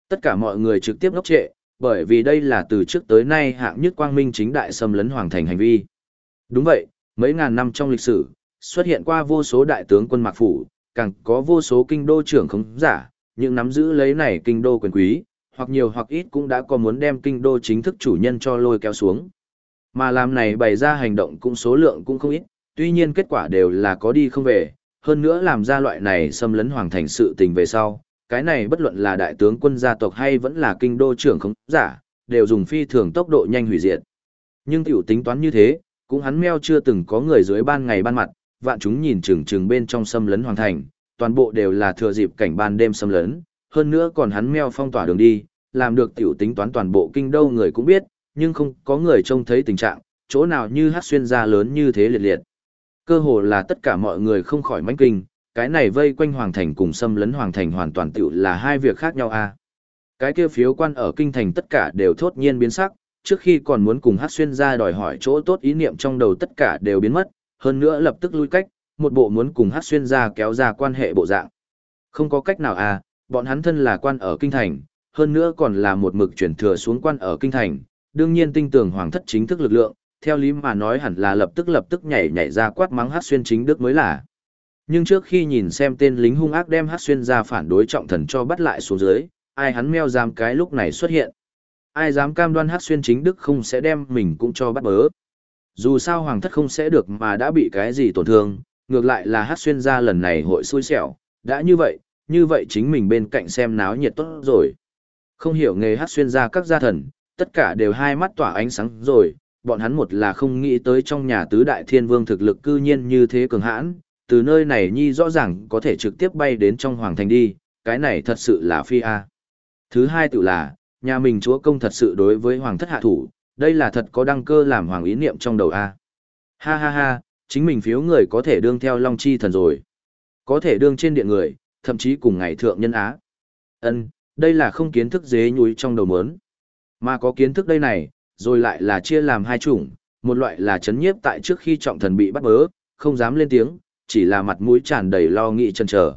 Tất cả mọi người trực tiếp ngốc trệ, bởi vì đây là từ trước tới nay hạng nhất quang minh chính đại xâm lấn hoàng thành hành vi. Đúng vậy, mấy ngàn năm trong lịch sử, xuất hiện qua vô số đại tướng quân mạc phủ, càng có vô số kinh đô trưởng khống giả, những nắm giữ lấy này kinh đô quyền quý, hoặc nhiều hoặc ít cũng đã có muốn đem kinh đô chính thức chủ nhân cho lôi kéo xuống. Mà làm này bày ra hành động cũng số lượng cũng không ít, tuy nhiên kết quả đều là có đi không về, hơn nữa làm ra loại này xâm lấn hoàng thành sự tình về sau, cái này bất luận là đại tướng quân gia tộc hay vẫn là kinh đô trưởng khống giả, đều dùng phi thường tốc độ nhanh hủy diệt. Nhưng tiểu tính toán như thế, cũng hắn meo chưa từng có người dưới ban ngày ban mặt, vạn chúng nhìn chừng chừng bên trong xâm lấn hoàng thành, toàn bộ đều là thừa dịp cảnh ban đêm xâm lấn, hơn nữa còn hắn meo phong tỏa đường đi, làm được tiểu tính toán toàn bộ kinh đô người cũng biết, nhưng không có người trông thấy tình trạng, chỗ nào như hát xuyên ra lớn như thế liệt liệt. Cơ hồ là tất cả mọi người không khỏi mãnh kinh, cái này vây quanh hoàng thành cùng xâm lấn hoàng thành hoàn toàn tiểu là hai việc khác nhau a. Cái kia phiếu quan ở kinh thành tất cả đều thốt nhiên biến sắc, trước khi còn muốn cùng hát xuyên ra đòi hỏi chỗ tốt ý niệm trong đầu tất cả đều biến mất, hơn nữa lập tức lui cách, một bộ muốn cùng hát xuyên ra kéo ra quan hệ bộ dạng. Không có cách nào a, bọn hắn thân là quan ở kinh thành, hơn nữa còn là một mực chuyển thừa xuống quan ở kinh thành, đương nhiên tin tưởng hoàng thất chính thức lực lượng, theo lý mà nói hẳn là lập tức nhảy ra quát mắng hát xuyên chính đức mới là. Nhưng trước khi nhìn xem tên lính hung ác đem hát xuyên ra phản đối trọng thần cho bắt lại xuống dưới, ai hắn meo dám cái lúc này xuất hiện. Ai dám cam đoan hát xuyên chính đức không sẽ đem mình cũng cho bắt bớ. Dù sao hoàng thất không sẽ được mà đã bị cái gì tổn thương, ngược lại là hát xuyên ra lần này hội xui xẻo, đã như vậy chính mình bên cạnh xem náo nhiệt tốt rồi. Không hiểu nghề hát xuyên ra các gia thần, tất cả đều hai mắt tỏa ánh sáng rồi, bọn hắn một là không nghĩ tới trong nhà tứ đại thiên vương thực lực cư nhiên như thế cường hãn, từ nơi này nhi rõ ràng có thể trực tiếp bay đến trong hoàng thành đi, cái này thật sự là phi a. Thứ hai tự là, nhà mình chúa công thật sự đối với hoàng thất hạ thủ, đây là thật có đăng cơ làm hoàng ý niệm trong đầu a. Ha ha ha, chính mình phiếu người có thể đương theo Long Chi thần rồi. Có thể đương trên điện người, thậm chí cùng ngày thượng nhân á. Ân, đây là không kiến thức dế nhúi trong đầu mớn. Mà có kiến thức đây này, rồi lại là chia làm hai chủng, một loại là chấn nhiếp tại trước khi trọng thần bị bắt bớ, không dám lên tiếng, chỉ là mặt mũi tràn đầy lo nghĩ chần chờ.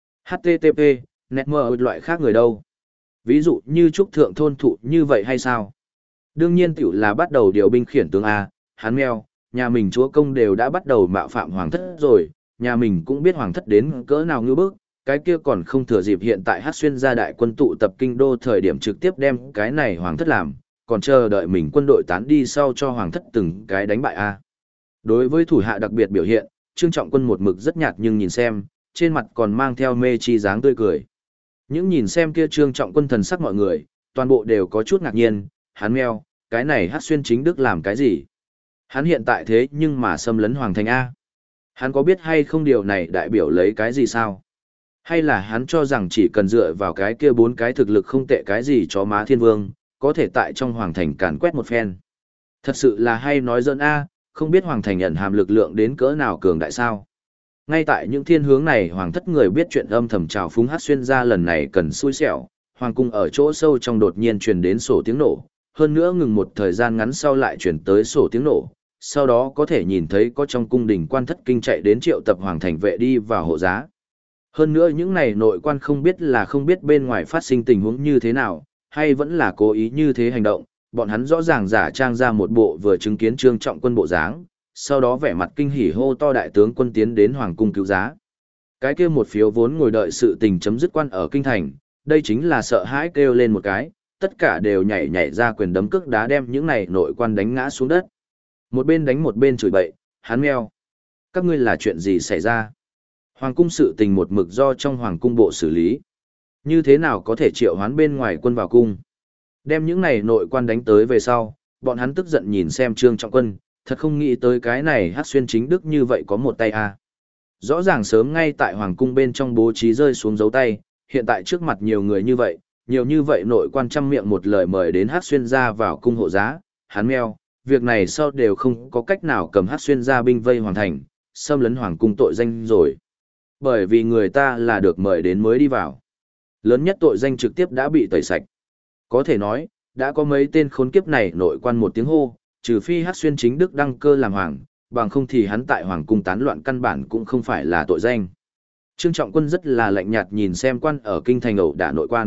HTTP, nét mơ loại khác người đâu. Ví dụ như trúc thượng thôn thụ như vậy hay sao? Đương nhiên tiểu là bắt đầu điều binh khiển tướng A, hắn mèo, nhà mình chúa công đều đã bắt đầu mạo phạm hoàng thất rồi, nhà mình cũng biết hoàng thất đến cỡ nào ngư bức, cái kia còn không thừa dịp hiện tại hát xuyên gia đại quân tụ tập kinh đô thời điểm trực tiếp đem cái này hoàng thất làm, còn chờ đợi mình quân đội tán đi sau cho hoàng thất từng cái đánh bại A. Đối với thủ hạ đặc biệt biểu hiện, Trương Trọng Quân một mực rất nhạt nhưng nhìn xem, trên mặt còn mang theo mê chi dáng tươi cười. Những nhìn xem kia Trương Trọng Quân thần sắc mọi người, toàn bộ đều có chút ngạc nhiên, hắn meo, cái này hát xuyên chính đức làm cái gì? Hắn hiện tại thế nhưng mà xâm lấn hoàng thành A. Hắn có biết hay không điều này đại biểu lấy cái gì sao? Hay là hắn cho rằng chỉ cần dựa vào cái kia bốn cái thực lực không tệ cái gì cho má thiên vương, có thể tại trong hoàng thành càn quét một phen. Thật sự là hay nói giỡn A, không biết hoàng thành ẩn hàm lực lượng đến cỡ nào cường đại sao. Ngay tại những thiên hướng này hoàng thất người biết chuyện âm thầm trào phúng hát xuyên ra lần này cần xui xẻo, hoàng cung ở chỗ sâu trong đột nhiên truyền đến sổ tiếng nổ, hơn nữa ngừng một thời gian ngắn sau lại truyền tới sổ tiếng nổ, sau đó có thể nhìn thấy có trong cung đình quan thất kinh chạy đến triệu tập hoàng thành vệ đi vào hộ giá. Hơn nữa những này nội quan không biết bên ngoài phát sinh tình huống như thế nào, hay vẫn là cố ý như thế hành động, bọn hắn rõ ràng giả trang ra một bộ vừa chứng kiến Trương Trọng Quân bộ dáng, sau đó vẻ mặt kinh hỉ hô to đại tướng quân tiến đến hoàng cung cứu giá. Cái kia một phiếu vốn ngồi đợi sự tình chấm dứt quan ở kinh thành, đây chính là sợ hãi kêu lên một cái, tất cả đều nhảy ra quyền đấm cước đá đem những này nội quan đánh ngã xuống đất. Một bên đánh một bên chửi bậy, hắn meo. Các ngươi là chuyện gì xảy ra? Hoàng cung sự tình một mực do trong hoàng cung bộ xử lý. Như thế nào có thể triệu hoán bên ngoài quân vào cung? Đem những này nội quan đánh tới về sau, bọn hắn tức giận nhìn xem Trương Trọng Quân, thật không nghĩ tới cái này hát xuyên chính đức như vậy có một tay a. Rõ ràng sớm ngay tại hoàng cung bên trong bố trí rơi xuống dấu tay, hiện tại trước mặt nhiều người như vậy nội quan trăm miệng một lời mời đến hát xuyên ra vào cung hộ giá, hắn meo, việc này sau đều không có cách nào cầm hát xuyên ra binh vây hoàng thành, xâm lấn hoàng cung tội danh rồi. Bởi vì người ta là được mời đến mới đi vào. Lớn nhất tội danh trực tiếp đã bị tẩy sạch. Có thể nói, đã có mấy tên khốn kiếp này nội quan một tiếng hô, trừ phi hát xuyên chính đức đăng cơ làm hoàng, bằng không thì hắn tại hoàng cung tán loạn căn bản cũng không phải là tội danh. Trương Trọng Quân rất là lạnh nhạt nhìn xem quan ở kinh thành ẩu đả nội quan,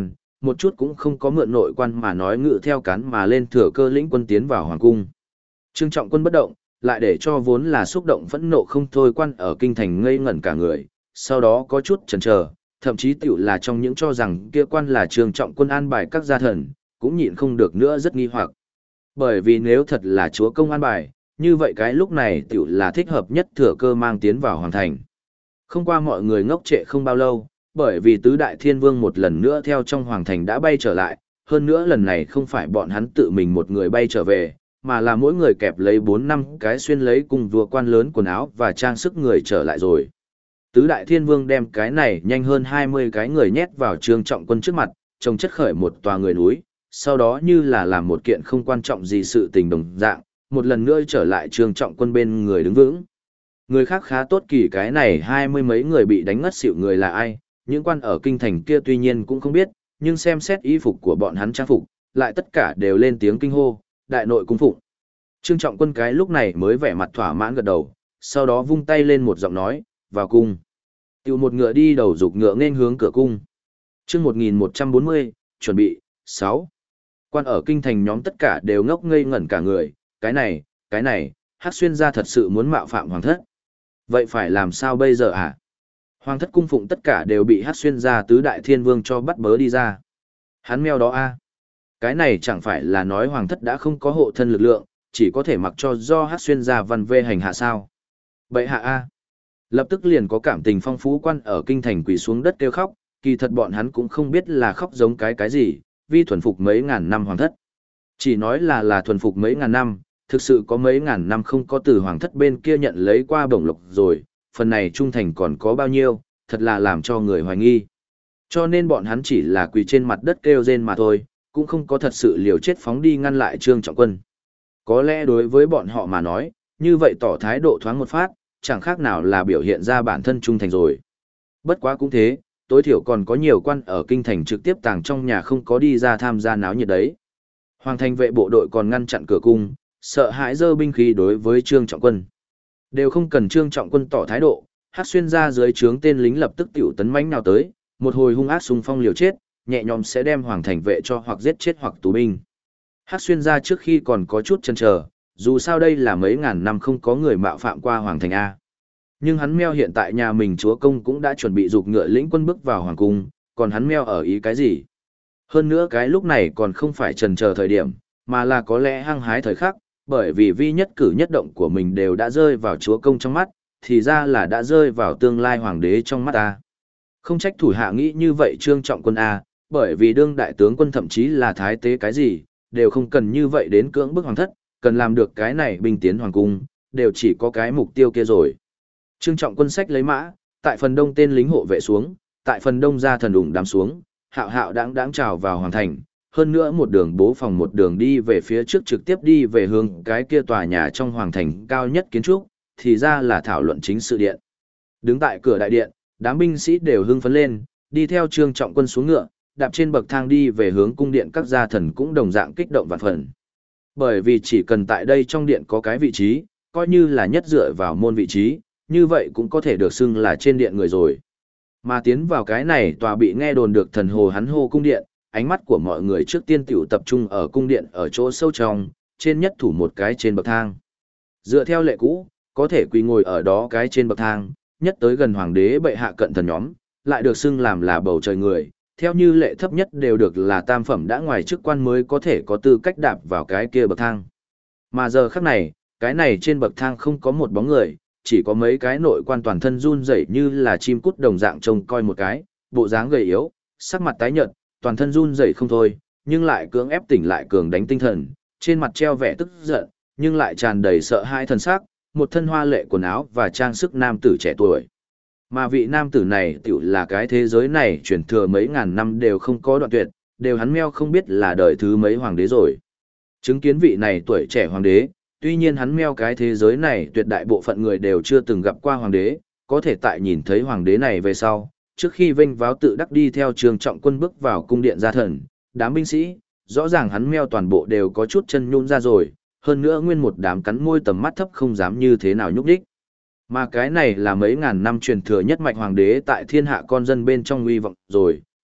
một chút cũng không có mượn nội quan mà nói ngự theo cán mà lên thừa cơ lĩnh quân tiến vào hoàng cung. Trương Trọng Quân bất động, lại để cho vốn là xúc động phẫn nộ không thôi quan ở kinh thành ngây ngẩn cả người, sau đó có chút chần chờ, thậm chí tiểu là trong những cho rằng kia quan là Trương Trọng Quân an bài các gia thần, cũng nhịn không được nữa rất nghi hoặc. Bởi vì nếu thật là chúa công an bài, như vậy cái lúc này tiểu là thích hợp nhất thừa cơ mang tiến vào hoàng thành. Không qua mọi người ngốc trệ không bao lâu, bởi vì tứ đại thiên vương một lần nữa theo trong hoàng thành đã bay trở lại, hơn nữa lần này không phải bọn hắn tự mình một người bay trở về, mà là mỗi người kẹp lấy 4-5 cái xuyên lấy cùng vua quan lớn quần áo và trang sức người trở lại rồi. Tứ đại thiên vương đem cái này nhanh hơn 20 cái người nhét vào Trương Trọng Quân trước mặt, trông chất khởi một tòa người núi, sau đó như là làm một kiện không quan trọng gì sự tình đồng dạng, một lần nữa trở lại Trương Trọng Quân bên người đứng vững. Người khác khá tốt kỳ cái này 20 mấy người bị đánh ngất xỉu người là ai, những quan ở kinh thành kia tuy nhiên cũng không biết, nhưng xem xét y phục của bọn hắn trang phục, lại tất cả đều lên tiếng kinh hô, đại nội cung phụng. Trương Trọng Quân cái lúc này mới vẻ mặt thỏa mãn gật đầu, sau đó vung tay lên một giọng nói, vào cung. Tiểu một ngựa đi đầu dục ngựa nên hướng cửa cung. Chương 1140, chuẩn bị, 6. Quan ở kinh thành nhóm tất cả đều ngốc ngây ngẩn cả người, cái này, Hắc Xuyên gia thật sự muốn mạo phạm hoàng thất. Vậy phải làm sao bây giờ hả? Hoàng thất cung phụng tất cả đều bị Hắc Xuyên gia tứ đại thiên vương cho bắt bớ đi ra. Hắn meo đó a. Cái này chẳng phải là nói hoàng thất đã không có hộ thân lực lượng, chỉ có thể mặc cho do Hắc Xuyên gia văn vê hành hạ sao? Bậy hạ a. Lập tức liền có cảm tình phong phú quan ở kinh thành quỳ xuống đất kêu khóc, kỳ thật bọn hắn cũng không biết là khóc giống cái gì, vì thuần phục mấy ngàn năm hoàng thất. Chỉ nói là thuần phục mấy ngàn năm, thực sự có mấy ngàn năm không có từ hoàng thất bên kia nhận lấy qua bổng lộc rồi, phần này trung thành còn có bao nhiêu, thật là làm cho người hoài nghi. Cho nên bọn hắn chỉ là quỳ trên mặt đất kêu rên mà thôi, cũng không có thật sự liều chết phóng đi ngăn lại Trương Trọng Quân. Có lẽ đối với bọn họ mà nói, như vậy tỏ thái độ thoáng một phát, chẳng khác nào là biểu hiện ra bản thân trung thành rồi. Bất quá cũng thế, tối thiểu còn có nhiều quan ở kinh thành trực tiếp tàng trong nhà không có đi ra tham gia náo nhiệt đấy. Hoàng thành vệ bộ đội còn ngăn chặn cửa cung, sợ hãi dơ binh khí đối với Trương Trọng Quân. Đều không cần Trương Trọng Quân tỏ thái độ, Hắc Xuyên ra dưới trướng tên lính lập tức tiểu tấn mãnh nào tới, một hồi hung ác xung phong liều chết, nhẹ nhõm sẽ đem hoàng thành vệ cho hoặc giết chết hoặc tù binh. Hắc Xuyên ra trước khi còn có chút chần chờ, dù sao đây là mấy ngàn năm không có người mạo phạm qua hoàng thành A. Nhưng hắn meo hiện tại nhà mình chúa công cũng đã chuẩn bị giục ngựa lĩnh quân bước vào hoàng cung, còn hắn meo ở ý cái gì? Hơn nữa cái lúc này còn không phải chần chờ thời điểm, mà là có lẽ hăng hái thời khắc, bởi vì vi nhất cử nhất động của mình đều đã rơi vào chúa công trong mắt, thì ra là đã rơi vào tương lai hoàng đế trong mắt ta. Không trách thủ hạ nghĩ như vậy Trương Trọng Quân A, bởi vì đương đại tướng quân thậm chí là thái tế cái gì, đều không cần như vậy đến cưỡng bức hoàng thất, cần làm được cái này binh tiến hoàng cung, đều chỉ có cái mục tiêu kia rồi. Trương Trọng Quân sách lấy mã, tại phần đông tên lính hộ vệ xuống, tại phần đông ra thần ủng đám xuống, hạo hạo đáng trào vào hoàng thành, hơn nữa một đường bố phòng một đường đi về phía trước trực tiếp đi về hướng cái kia tòa nhà trong hoàng thành cao nhất kiến trúc, thì ra là thảo luận chính sự điện. Đứng tại cửa đại điện, đám binh sĩ đều hưng phấn lên, đi theo Trương Trọng Quân xuống ngựa, đạp trên bậc thang đi về hướng cung điện các gia thần cũng đồng dạng kích động vạn phần. Bởi vì chỉ cần tại đây trong điện có cái vị trí, coi như là nhất dựa vào môn vị trí, như vậy cũng có thể được xưng là trên điện người rồi. Mà tiến vào cái này tòa bị nghe đồn được thần hồ hắn hô cung điện, ánh mắt của mọi người trước tiên tiểu tập trung ở cung điện ở chỗ sâu trong, trên nhất thủ một cái trên bậc thang. Dựa theo lệ cũ, có thể quỳ ngồi ở đó cái trên bậc thang, nhất tới gần hoàng đế bệ hạ cận thần nhóm, lại được xưng làm là bầu trời người, theo như lệ thấp nhất đều được là tam phẩm đã ngoài chức quan mới có thể có tư cách đạp vào cái kia bậc thang. Mà giờ khắc này, cái này trên bậc thang không có một bóng người, chỉ có mấy cái nội quan toàn thân run rẩy như là chim cút đồng dạng trông coi một cái, bộ dáng gầy yếu, sắc mặt tái nhợt, toàn thân run rẩy không thôi, nhưng lại cưỡng ép tỉnh lại cường đánh tinh thần, trên mặt treo vẻ tức giận, nhưng lại tràn đầy sợ hãi thần sắc, một thân hoa lệ quần áo và trang sức nam tử trẻ tuổi. Mà vị nam tử này tiểu là cái thế giới này truyền thừa mấy ngàn năm đều không có đoạn tuyệt, đều hắn meo không biết là đời thứ mấy hoàng đế rồi. Chứng kiến vị này tuổi trẻ hoàng đế, tuy nhiên hắn meo cái thế giới này tuyệt đại bộ phận người đều chưa từng gặp qua hoàng đế, có thể tại nhìn thấy hoàng đế này về sau, trước khi vênh váo tự đắc đi theo Trương Trọng Quân bước vào cung điện gia thần, đám binh sĩ, rõ ràng hắn meo toàn bộ đều có chút chân nhún ra rồi, hơn nữa nguyên một đám cắn môi tầm mắt thấp không dám như thế nào nhúc đích. Mà cái này là mấy ngàn năm truyền thừa nhất mạch hoàng đế tại thiên hạ con dân bên trong uy vọng rồi,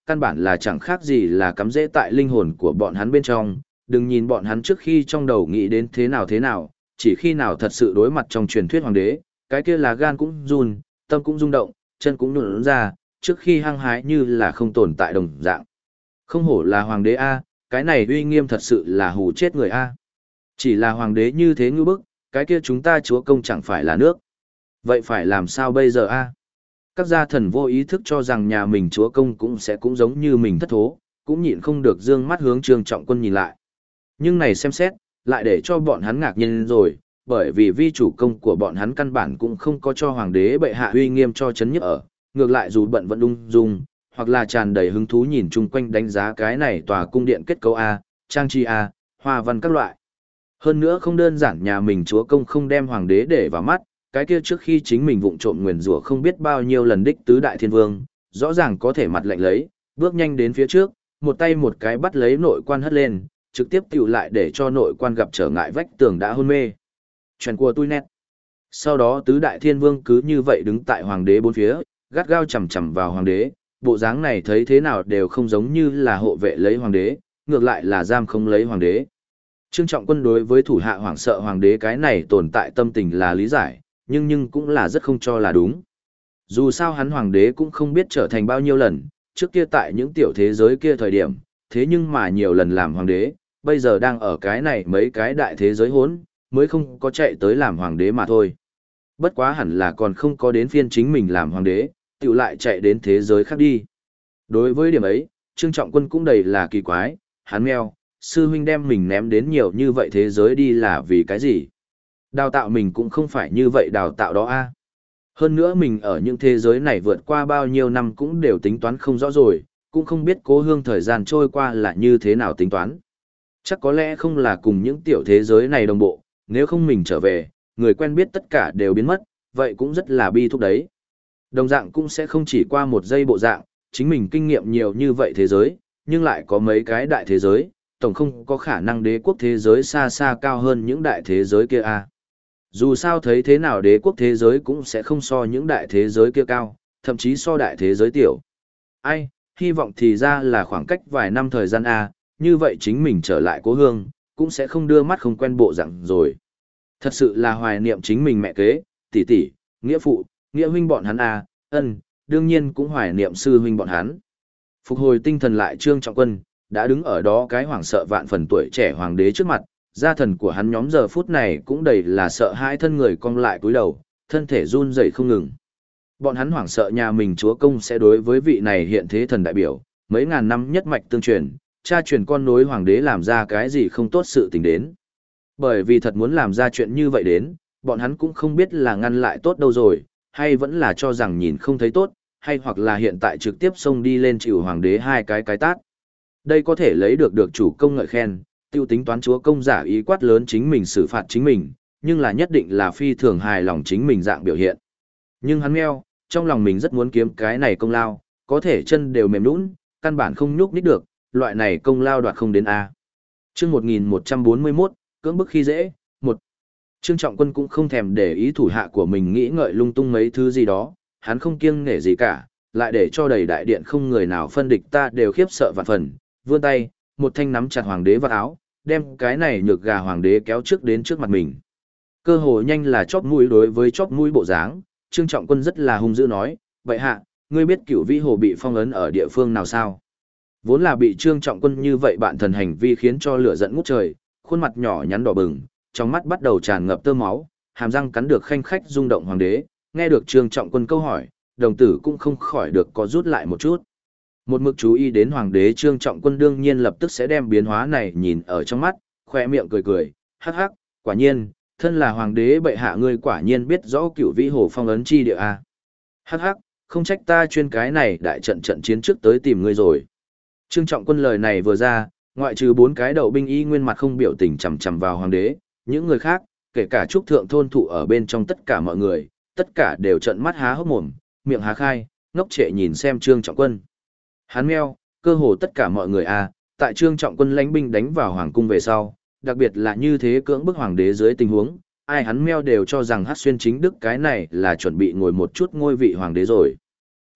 căn bản là chẳng khác gì là cắm rễ tại linh hồn của bọn hắn bên trong, đừng nhìn bọn hắn trước khi trong đầu nghĩ đến thế nào, chỉ khi nào thật sự đối mặt trong truyền thuyết hoàng đế, cái kia là gan cũng run, tâm cũng rung động, chân cũng nhũn ra, trước khi hăng hái như là không tồn tại đồng dạng. Không hổ là hoàng đế A, cái này uy nghiêm thật sự là hù chết người A. Chỉ là hoàng đế như thế ngư bức, cái kia chúng ta chúa công chẳng phải là nước. Vậy phải làm sao bây giờ A? Các gia thần vô ý thức cho rằng nhà mình chúa công cũng giống như mình thất thố, cũng nhịn không được dương mắt hướng Trương Trọng Quân nhìn lại. Nhưng này xem xét, lại để cho bọn hắn ngạc nhiên rồi, bởi vì vi chủ công của bọn hắn căn bản cũng không có cho hoàng đế bệ hạ uy nghiêm cho chấn nhức ở, ngược lại dù bận vẫn ung dung, hoặc là tràn đầy hứng thú nhìn chung quanh đánh giá cái này tòa cung điện kết cấu A, trang trí A, hoa văn các loại. Hơn nữa không đơn giản nhà mình chúa công không đem hoàng đế để vào mắt, cái kia trước khi chính mình vụng trộm nguyền rủa không biết bao nhiêu lần đích tứ đại thiên vương, rõ ràng có thể mặt lạnh lấy, bước nhanh đến phía trước, một tay một cái bắt lấy nội quan hất lên, trực tiếp tiểu lại để cho nội quan gặp trở ngại vách tường đã hôn mê. Chuyện của tôi nét. Sau đó tứ đại thiên vương cứ như vậy đứng tại hoàng đế bốn phía, gắt gao chầm chầm vào hoàng đế, bộ dáng này thấy thế nào đều không giống như là hộ vệ lấy hoàng đế, ngược lại là giam không lấy hoàng đế. Trương Trọng Quân đối với thủ hạ hoảng sợ hoàng đế cái này tồn tại tâm tình là lý giải, nhưng cũng là rất không cho là đúng. Dù sao hắn hoàng đế cũng không biết trở thành bao nhiêu lần, trước kia tại những tiểu thế giới kia thời điểm, thế nhưng mà nhiều lần làm hoàng đế, bây giờ đang ở cái này mấy cái đại thế giới hỗn, mới không có chạy tới làm hoàng đế mà thôi. Bất quá hẳn là còn không có đến phiên chính mình làm hoàng đế, tiểu lại chạy đến thế giới khác đi. Đối với điểm ấy, Trương Trọng Quân cũng đầy là kỳ quái, hắn meo, sư huynh đem mình ném đến nhiều như vậy thế giới đi là vì cái gì? Đào tạo mình cũng không phải như vậy đào tạo đó a. Hơn nữa mình ở những thế giới này vượt qua bao nhiêu năm cũng đều tính toán không rõ rồi, cũng không biết cố hương thời gian trôi qua là như thế nào tính toán. Chắc có lẽ không là cùng những tiểu thế giới này đồng bộ, nếu không mình trở về, người quen biết tất cả đều biến mất, vậy cũng rất là bi thúc đấy. Đồng dạng cũng sẽ không chỉ qua một giây bộ dạng, chính mình kinh nghiệm nhiều như vậy thế giới, nhưng lại có mấy cái đại thế giới, tổng không có khả năng đế quốc thế giới xa xa cao hơn những đại thế giới kia a. Dù sao thấy thế nào đế quốc thế giới cũng sẽ không so những đại thế giới kia cao, thậm chí so đại thế giới tiểu. Ai, hy vọng thì ra là khoảng cách vài năm thời gian a, như vậy chính mình trở lại cố hương, cũng sẽ không đưa mắt không quen bộ dạng rồi. Thật sự là hoài niệm chính mình mẹ kế, tỷ tỷ, nghĩa phụ, nghĩa huynh bọn hắn a, đương nhiên cũng hoài niệm sư huynh bọn hắn. Phục hồi tinh thần lại Trương Trọng Quân, đã đứng ở đó cái hoảng sợ vạn phần tuổi trẻ hoàng đế trước mặt, gia thần của hắn nhóm giờ phút này cũng đầy là sợ hãi thân người cong lại cúi đầu, thân thể run rẩy không ngừng. Bọn hắn hoảng sợ nhà mình chúa công sẽ đối với vị này hiện thế thần đại biểu, mấy ngàn năm nhất mạch tương truyền, cha truyền con nối hoàng đế làm ra cái gì không tốt sự tình đến. Bởi vì thật muốn làm ra chuyện như vậy đến, bọn hắn cũng không biết là ngăn lại tốt đâu rồi, hay vẫn là cho rằng nhìn không thấy tốt, hay hoặc là hiện tại trực tiếp xông đi lên chịu hoàng đế hai cái tát. Đây có thể lấy được chủ công ngợi khen, tiêu tính toán chúa công giả ý quát lớn chính mình xử phạt chính mình, nhưng là nhất định là phi thường hài lòng chính mình dạng biểu hiện. Nhưng hắn meo, trong lòng mình rất muốn kiếm cái này công lao, có thể chân đều mềm nhũn, căn bản không nhúc nhích được, loại này công lao đoạt không đến A. Chương 1141, cưỡng bức khi dễ, 1. Trương Trọng Quân cũng không thèm để ý thủ hạ của mình nghĩ ngợi lung tung mấy thứ gì đó, hắn không kiêng nể gì cả, lại để cho đầy đại điện không người nào phân địch ta đều khiếp sợ vạn phần, vươn tay, một thanh nắm chặt hoàng đế vào áo, đem cái này nhược gà hoàng đế kéo trước đến trước mặt mình. Cơ hồ nhanh là chóp mũi đối với chóp mũi bộ dáng, Trương Trọng Quân rất là hung dữ nói, vậy hạ, ngươi biết Cửu Vĩ Hồ bị phong ấn ở địa phương nào sao? Vốn là bị Trương Trọng Quân như vậy bạn thần hành vi khiến cho lửa giận ngút trời, khuôn mặt nhỏ nhắn đỏ bừng, trong mắt bắt đầu tràn ngập tơ máu, hàm răng cắn được khanh khách rung động hoàng đế, nghe được Trương Trọng Quân câu hỏi, đồng tử cũng không khỏi được có rút lại một chút. Một mực chú ý đến hoàng đế Trương Trọng Quân đương nhiên lập tức sẽ đem biến hóa này nhìn ở trong mắt, khoe miệng cười cười, hắc hắc, quả nhiên, thân là hoàng đế bệ hạ ngươi quả nhiên biết rõ Cửu Vĩ Hồ phong ấn chi địa a. Hắc hắc, không trách ta chuyên cái này đại trận chiến trước tới tìm ngươi rồi. Trương Trọng Quân lời này vừa ra, ngoại trừ 4 cái đầu binh y nguyên mặt không biểu tình chằm chằm vào hoàng đế, những người khác, kể cả trúc thượng thôn thụ ở bên trong tất cả mọi người, tất cả đều trợn mắt há hốc mồm, miệng há khai, ngốc trệ nhìn xem Trương Trọng Quân. Hắn meo, cơ hồ tất cả mọi người tại Trương Trọng Quân lãnh binh đánh vào hoàng cung về sau, đặc biệt là như thế cưỡng bức hoàng đế dưới tình huống, ai hắn meo đều cho rằng Hắc Xuyên chính đức cái này là chuẩn bị ngồi một chút ngôi vị hoàng đế rồi.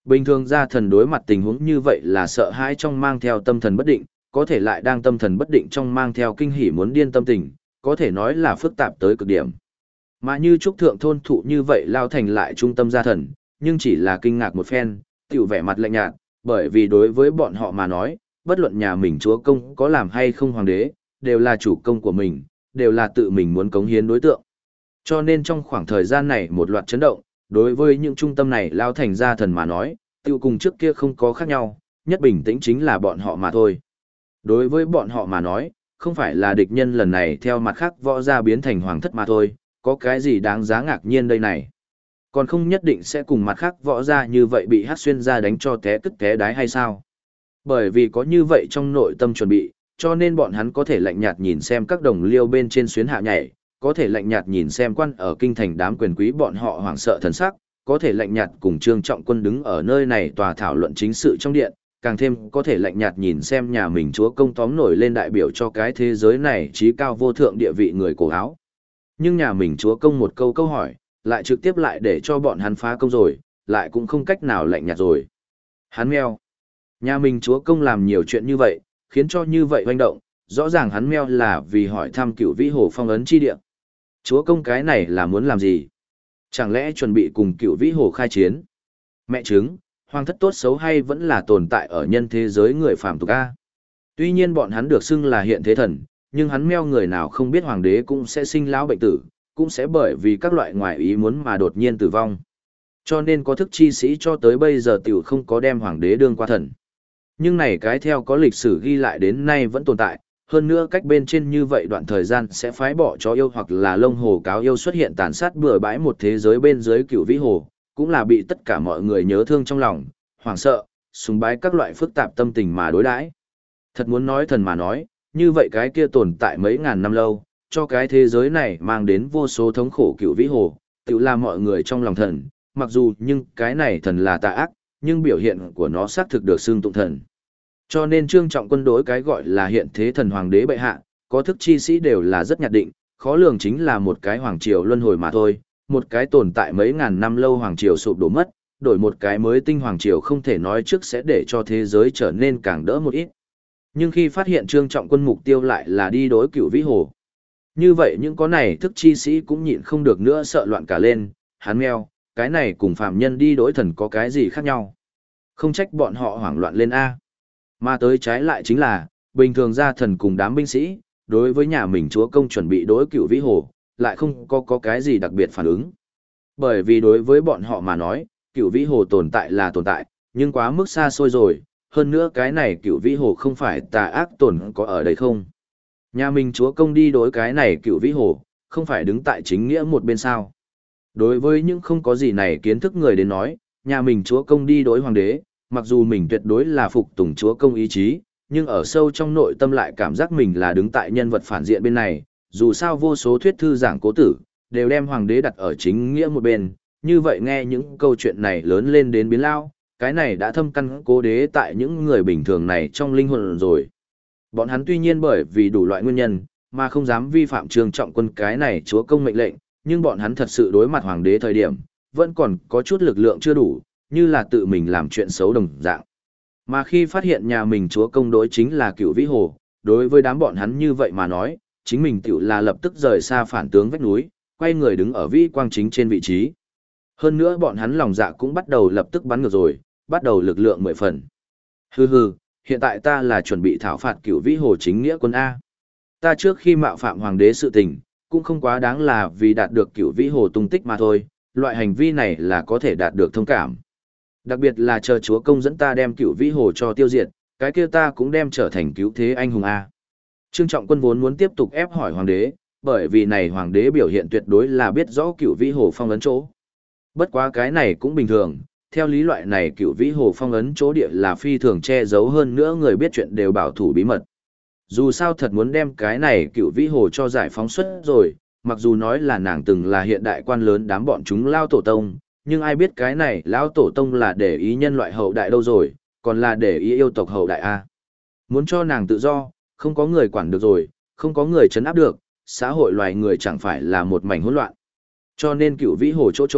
Bình thường gia thần đối mặt tình huống như vậy là sợ hãi trong mang theo tâm thần bất định, có thể lại đang tâm thần bất định trong mang theo kinh hỉ muốn điên tâm tình, có thể nói là phức tạp tới cực điểm. Mà như trúc thượng thôn thụ như vậy lao thành lại trung tâm gia thần, nhưng chỉ là kinh ngạc một phen, tiểu vẻ mặt lạnh nhạt, bởi vì đối với bọn họ mà nói, bất luận nhà mình chúa công có làm hay không hoàng đế, đều là chủ công của mình, đều là tự mình muốn cống hiến đối tượng. Cho nên trong khoảng thời gian này một loạt chấn động, đối với những trung tâm này lao thành gia thần mà nói, tiêu cùng trước kia không có khác nhau, nhất bình tĩnh chính là bọn họ mà thôi. Đối với bọn họ mà nói, không phải là địch nhân lần này theo mặt khác võ gia biến thành hoàng thất mà thôi, có cái gì đáng giá ngạc nhiên đây này. Còn không nhất định sẽ cùng mặt khác võ gia như vậy bị hát xuyên ra đánh cho té cất té đái hay sao. Bởi vì có như vậy trong nội tâm chuẩn bị, cho nên bọn hắn có thể lạnh nhạt nhìn xem các đồng liêu bên trên xuyến hạ nhảy, có thể lạnh nhạt nhìn xem quan ở kinh thành đám quyền quý bọn họ hoảng sợ thần sắc, có thể lạnh nhạt cùng Trương Trọng Quân đứng ở nơi này tòa thảo luận chính sự trong điện, càng thêm có thể lạnh nhạt nhìn xem nhà mình chúa công tóm nổi lên đại biểu cho cái thế giới này trí cao vô thượng địa vị người cổ áo. Nhưng nhà mình chúa công một câu hỏi, lại trực tiếp lại để cho bọn hắn phá công rồi, lại cũng không cách nào lạnh nhạt rồi. Hắn meo. Nhà mình chúa công làm nhiều chuyện như vậy, khiến cho như vậy hoành động, rõ ràng hắn meo là vì hỏi thăm Cửu Vĩ Hồ phong ấn chi địa. Chúa công cái này là muốn làm gì? Chẳng lẽ chuẩn bị cùng Cửu Vĩ Hồ khai chiến? Mẹ chứng, hoàng thất tốt xấu hay vẫn là tồn tại ở nhân thế giới người phàm tục a. Tuy nhiên bọn hắn được xưng là hiện thế thần, nhưng hắn meo người nào không biết hoàng đế cũng sẽ sinh lão bệnh tử, cũng sẽ bởi vì các loại ngoại ý muốn mà đột nhiên tử vong. Cho nên có thức chi sĩ cho tới bây giờ tiểu không có đem hoàng đế đương qua thần. Nhưng này cái theo có lịch sử ghi lại đến nay vẫn tồn tại, hơn nữa cách bên trên như vậy đoạn thời gian sẽ phái bỏ chó yêu hoặc là lông hồ cáo yêu xuất hiện tàn sát bừa bãi một thế giới bên dưới Cửu Vĩ Hồ, cũng là bị tất cả mọi người nhớ thương trong lòng, hoảng sợ, sùng bái các loại phức tạp tâm tình mà đối đãi. Thật muốn nói thần mà nói, như vậy cái kia tồn tại mấy ngàn năm lâu, cho cái thế giới này mang đến vô số thống khổ Cửu Vĩ Hồ, tự là mọi người trong lòng thần, mặc dù nhưng cái này thần là tà ác, nhưng biểu hiện của nó xác thực được xưng tụng thần. Cho nên Trương Trọng Quân đối cái gọi là hiện thế thần hoàng đế bệ hạ, có thức chi sĩ đều là rất nhạt định, khó lường chính là một cái hoàng triều luân hồi mà thôi, một cái tồn tại mấy ngàn năm lâu hoàng triều sụp đổ mất, đổi một cái mới tinh hoàng triều không thể nói trước sẽ để cho thế giới trở nên càng đỡ một ít. Nhưng khi phát hiện Trương Trọng Quân mục tiêu lại là đi đối Cửu Vĩ Hồ, như vậy những có này thức chi sĩ cũng nhịn không được nữa sợ loạn cả lên, hắn meo, cái này cùng phạm nhân đi đối thần có cái gì khác nhau. Không trách bọn họ hoảng loạn lên A. Mà tới trái lại chính là, bình thường gia thần cùng đám binh sĩ, đối với nhà mình chúa công chuẩn bị đối Cửu Vĩ Hồ, lại không có cái gì đặc biệt phản ứng. Bởi vì đối với bọn họ mà nói, Cửu Vĩ Hồ tồn tại là tồn tại, nhưng quá mức xa xôi rồi, hơn nữa cái này Cửu Vĩ Hồ không phải tà ác tồn có ở đây không. Nhà mình chúa công đi đối cái này Cửu Vĩ Hồ, không phải đứng tại chính nghĩa một bên sao. Đối với những không có gì này kiến thức người đến nói, nhà mình chúa công đi đối hoàng đế, mặc dù mình tuyệt đối là phục tùng chúa công ý chí, nhưng ở sâu trong nội tâm lại cảm giác mình là đứng tại nhân vật phản diện bên này, dù sao vô số thuyết thư giảng cố tử, đều đem hoàng đế đặt ở chính nghĩa một bên, như vậy nghe những câu chuyện này lớn lên đến biến lao, cái này đã thâm căn cố đế tại những người bình thường này trong linh hồn rồi. Bọn hắn tuy nhiên bởi vì đủ loại nguyên nhân, mà không dám vi phạm Trương Trọng Quân cái này chúa công mệnh lệnh, nhưng bọn hắn thật sự đối mặt hoàng đế thời điểm, vẫn còn có chút lực lượng chưa đủ, như là tự mình làm chuyện xấu đồng dạng. Mà khi phát hiện nhà mình chúa công đối chính là Cửu Vĩ Hồ, đối với đám bọn hắn như vậy mà nói, chính mình tiểu là lập tức rời xa phản tướng vách núi, quay người đứng ở vĩ quang chính trên vị trí. Hơn nữa bọn hắn lòng dạ cũng bắt đầu lập tức bắn ngược rồi, bắt đầu lực lượng 10 phần. Hừ hừ, hiện tại ta là chuẩn bị thảo phạt Cửu Vĩ Hồ chính nghĩa quân A. Ta trước khi mạo phạm hoàng đế sự tình, cũng không quá đáng là vì đạt được Cửu Vĩ Hồ tung tích mà thôi, loại hành vi này là có thể đạt được thông cảm. Đặc biệt là chờ chúa công dẫn ta đem Cửu Vĩ Hồ cho tiêu diệt, cái kia ta cũng đem trở thành cứu thế anh hùng A. Trương Trọng Quân vốn muốn tiếp tục ép hỏi hoàng đế, bởi vì này hoàng đế biểu hiện tuyệt đối là biết rõ Cửu Vĩ Hồ phong ấn chỗ. Bất quá cái này cũng bình thường, theo lý loại này Cửu Vĩ Hồ phong ấn chỗ địa là phi thường che giấu hơn nữa người biết chuyện đều bảo thủ bí mật. Dù sao thật muốn đem cái này Cửu Vĩ Hồ cho giải phóng xuất rồi, mặc dù nói là nàng từng là hiện đại quan lớn đám bọn chúng lao tổ tông, nhưng ai biết cái này lao tổ tông là để ý nhân loại hậu đại đâu rồi, còn là để ý yêu tộc hậu đại a. Muốn cho nàng tự do, không có người quản được rồi, không có người trấn áp được, xã hội loài người chẳng phải là một mảnh hỗn loạn. Cho nên Cửu Vĩ Hồ chỗ chỗ,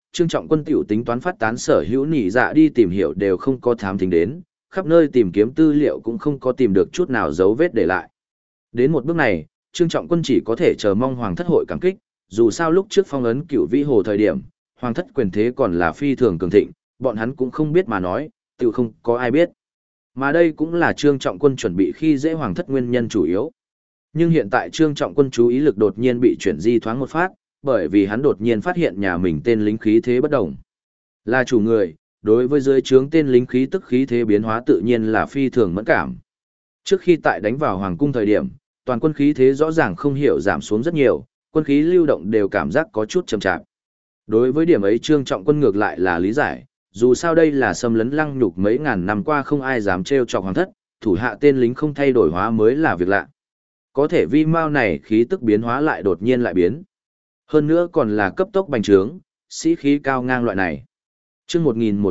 Trương Trọng Quân tiểu tính toán phát tán sở hữu nỉ dạ đi tìm hiểu đều không có thám thính đến, khắp nơi tìm kiếm tư liệu cũng không có tìm được chút nào dấu vết để lại. Đến một bước này, Trương Trọng Quân chỉ có thể chờ mong Hoàng thất hội cảm kích, dù sao lúc trước phong ấn Cửu Vĩ Hồ thời điểm, Hoàng thất quyền thế còn là phi thường cường thịnh, bọn hắn cũng không biết mà nói, tự không có ai biết. Mà đây cũng là Trương Trọng Quân chuẩn bị khi dễ Hoàng thất nguyên nhân chủ yếu. Nhưng hiện tại Trương Trọng Quân chú ý lực đột nhiên bị chuyển di thoáng một phát, bởi vì hắn đột nhiên phát hiện nhà mình tên lính khí thế bất đồng. Là chủ người, đối với dưới trướng tên lính khí tức khí thế biến hóa tự nhiên là phi thường mẫn cảm. Trước khi tại đánh vào Hoàng cung thời điểm, toàn quân khí thế rõ ràng không hiểu giảm xuống rất nhiều, quân khí lưu động đều cảm giác có chút chậm chạp. Đối với điểm ấy Trương Trọng Quân ngược lại là lý giải, dù sao đây là xâm lấn lăng nhục mấy ngàn năm qua không ai dám trêu chọc Hoàng thất, thủ hạ tên lính không thay đổi hóa mới là việc lạ. Có thể vi mao này khí tức biến hóa lại đột nhiên lại biến. Hơn nữa còn là cấp tốc bành trướng, sĩ khí cao ngang loại này. Chương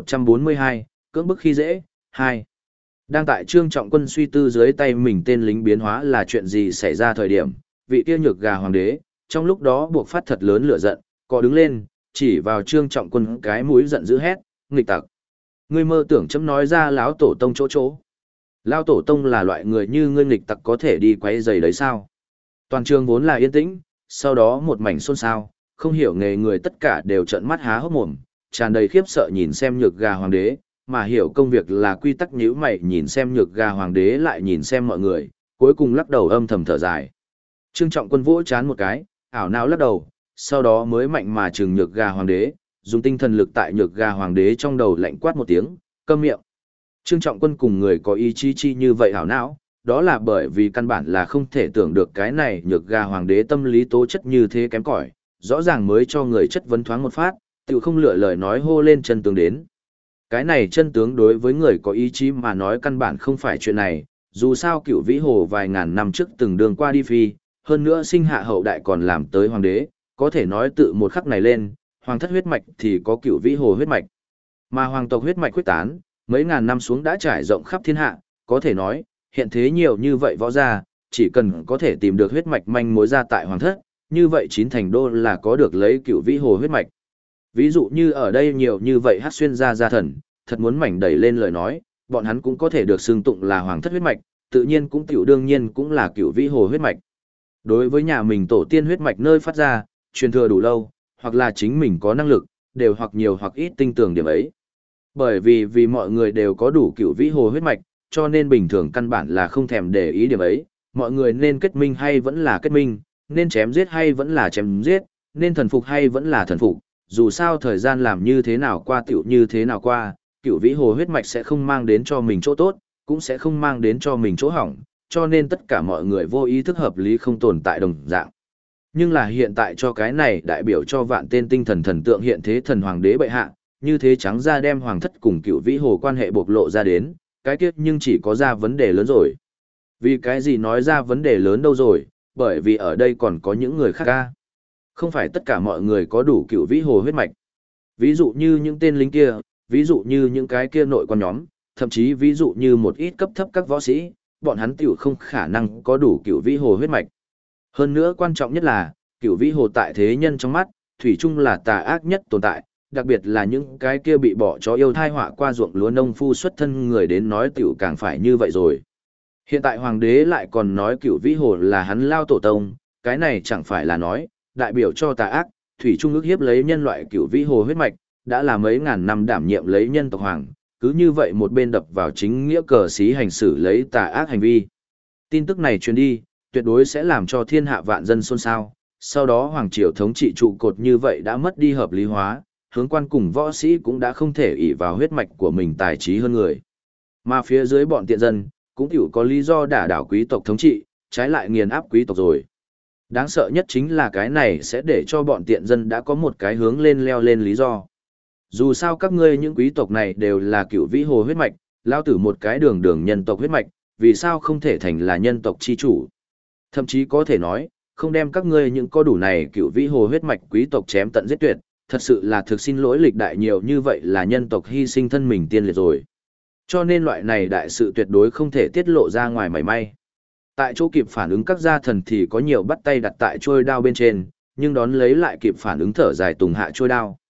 1142, cưỡng bức khi dễ, 2. Đang tại Trương Trọng Quân suy tư dưới tay mình tên lính biến hóa là chuyện gì xảy ra thời điểm, vị kia nhược gà hoàng đế, trong lúc đó buộc phát thật lớn lửa giận, có đứng lên, chỉ vào Trương Trọng Quân cái mũi giận dữ hét, nghịch tặc. Ngươi mơ tưởng chấm nói ra lão tổ tông chỗ chỗ. Lão tổ tông là loại người như ngươi nghịch tặc có thể đi quấy rầy đấy sao? Toàn trường vốn là yên tĩnh, sau đó một mảnh xôn xao, không hiểu nghề người tất cả đều trợn mắt há hốc mồm, tràn đầy khiếp sợ nhìn xem nhược gà hoàng đế, mà hiểu công việc là quy tắc nhíu mày nhìn xem nhược gà hoàng đế lại nhìn xem mọi người, cuối cùng lắc đầu âm thầm thở dài. Trương Trọng Quân vỗ chán một cái, ảo não lắc đầu, sau đó mới mạnh mà trừng nhược gà hoàng đế, dùng tinh thần lực tại nhược gà hoàng đế trong đầu lạnh quát một tiếng, câm miệng. Trương Trọng Quân cùng người có ý chí chi như vậy ảo não, đó là bởi vì căn bản là không thể tưởng được cái này nhược gà hoàng đế tâm lý tố chất như thế kém cỏi, rõ ràng mới cho người chất vấn thoáng một phát, tự không lựa lời nói hô lên chân tướng đến. Cái này chân tướng đối với người có ý chí mà nói căn bản không phải chuyện này, dù sao Cửu Vĩ Hồ vài ngàn năm trước từng đường qua đi phi, hơn nữa sinh hạ hậu đại còn làm tới hoàng đế, có thể nói tự một khắc này lên, hoàng thất huyết mạch thì có Cửu Vĩ Hồ huyết mạch. Mà hoàng tộc huyết mạch quyết tán, mấy ngàn năm xuống đã trải rộng khắp thiên hạ, có thể nói, hiện thế nhiều như vậy võ gia, chỉ cần có thể tìm được huyết mạch manh mối ra tại hoàng thất, như vậy chín thành đô là có được lấy Cửu Vĩ Hồ huyết mạch. Ví dụ như ở đây nhiều như vậy hát xuyên gia thần, thật muốn mảnh đẩy lên lời nói, bọn hắn cũng có thể được xưng tụng là hoàng thất huyết mạch, tự nhiên cũng tiểu đương nhiên cũng là Cửu Vĩ Hồ huyết mạch. Đối với nhà mình tổ tiên huyết mạch nơi phát ra, truyền thừa đủ lâu, hoặc là chính mình có năng lực, đều hoặc nhiều hoặc ít tinh tường điểm ấy. Bởi vì mọi người đều có đủ Cửu Vĩ Hồ huyết mạch, cho nên bình thường căn bản là không thèm để ý điểm ấy, mọi người nên kết minh hay vẫn là kết minh, nên chém giết hay vẫn là chém giết, nên thần phục hay vẫn là thần phục, dù sao thời gian làm như thế nào qua tiểu như thế nào qua, Cửu Vĩ Hồ huyết mạch sẽ không mang đến cho mình chỗ tốt, cũng sẽ không mang đến cho mình chỗ hỏng, cho nên tất cả mọi người vô ý thức hợp lý không tồn tại đồng dạng. Nhưng là hiện tại cho cái này đại biểu cho vạn tên tinh thần thần tượng hiện thế thần hoàng đế bệ hạ, như thế trắng ra đem hoàng thất cùng Cửu Vĩ Hồ quan hệ bộc lộ ra đến, cái kiếp nhưng chỉ có ra vấn đề lớn rồi. Vì cái gì nói ra vấn đề lớn đâu rồi, bởi vì ở đây còn có những người khác ca. Không phải tất cả mọi người có đủ Cửu Vĩ Hồ huyết mạch. Ví dụ như những tên lính kia, ví dụ như những cái kia nội quan nhóm, thậm chí ví dụ như một ít cấp thấp các võ sĩ, bọn hắn tiểu không khả năng có đủ Cửu Vĩ Hồ huyết mạch. Hơn nữa quan trọng nhất là, Cửu Vĩ Hồ tại thế nhân trong mắt, thủy chung là tà ác nhất tồn tại, đặc biệt là những cái kia bị bỏ chó yêu thai họa qua ruộng lúa nông phu xuất thân người đến nói tiểu càng phải như vậy rồi. Hiện tại hoàng đế lại còn nói Cửu Vĩ Hồ là hắn lao tổ tông, cái này chẳng phải là nói, đại biểu cho tà ác, thủy trung ức hiếp lấy nhân loại Cửu Vĩ Hồ huyết mạch, đã là mấy ngàn năm đảm nhiệm lấy nhân tộc hoàng, cứ như vậy một bên đập vào chính nghĩa cờ xí hành xử lấy tà ác hành vi. Tin tức này truyền đi, tuyệt đối sẽ làm cho thiên hạ vạn dân xôn xao, sau đó hoàng triều thống trị trụ cột như vậy đã mất đi hợp lý hóa, hướng quan cùng võ sĩ cũng đã không thể ỷ vào huyết mạch của mình tài trí hơn người. Mà phía dưới bọn tiện dân, cũng hiểu có lý do đả đảo quý tộc thống trị, trái lại nghiền áp quý tộc rồi. Đáng sợ nhất chính là cái này sẽ để cho bọn tiện dân đã có một cái hướng lên leo lên lý do. Dù sao các ngươi những quý tộc này đều là Cửu Vĩ Hồ huyết mạch, lao tử một cái đường đường nhân tộc huyết mạch, vì sao không thể thành là nhân tộc chi chủ? Thậm chí có thể nói, không đem các ngươi những có đủ này Cửu Vĩ Hồ huyết mạch quý tộc chém tận giết tuyệt, thật sự là thực xin lỗi lịch đại nhiều như vậy là nhân tộc hy sinh thân mình tiên liệt rồi. Cho nên loại này đại sự tuyệt đối không thể tiết lộ ra ngoài mảy may. Tại chỗ kịp phản ứng các gia thần thì có nhiều bắt tay đặt tại trôi đao bên trên, nhưng đón lấy lại kịp phản ứng thở dài tùng hạ trôi đao.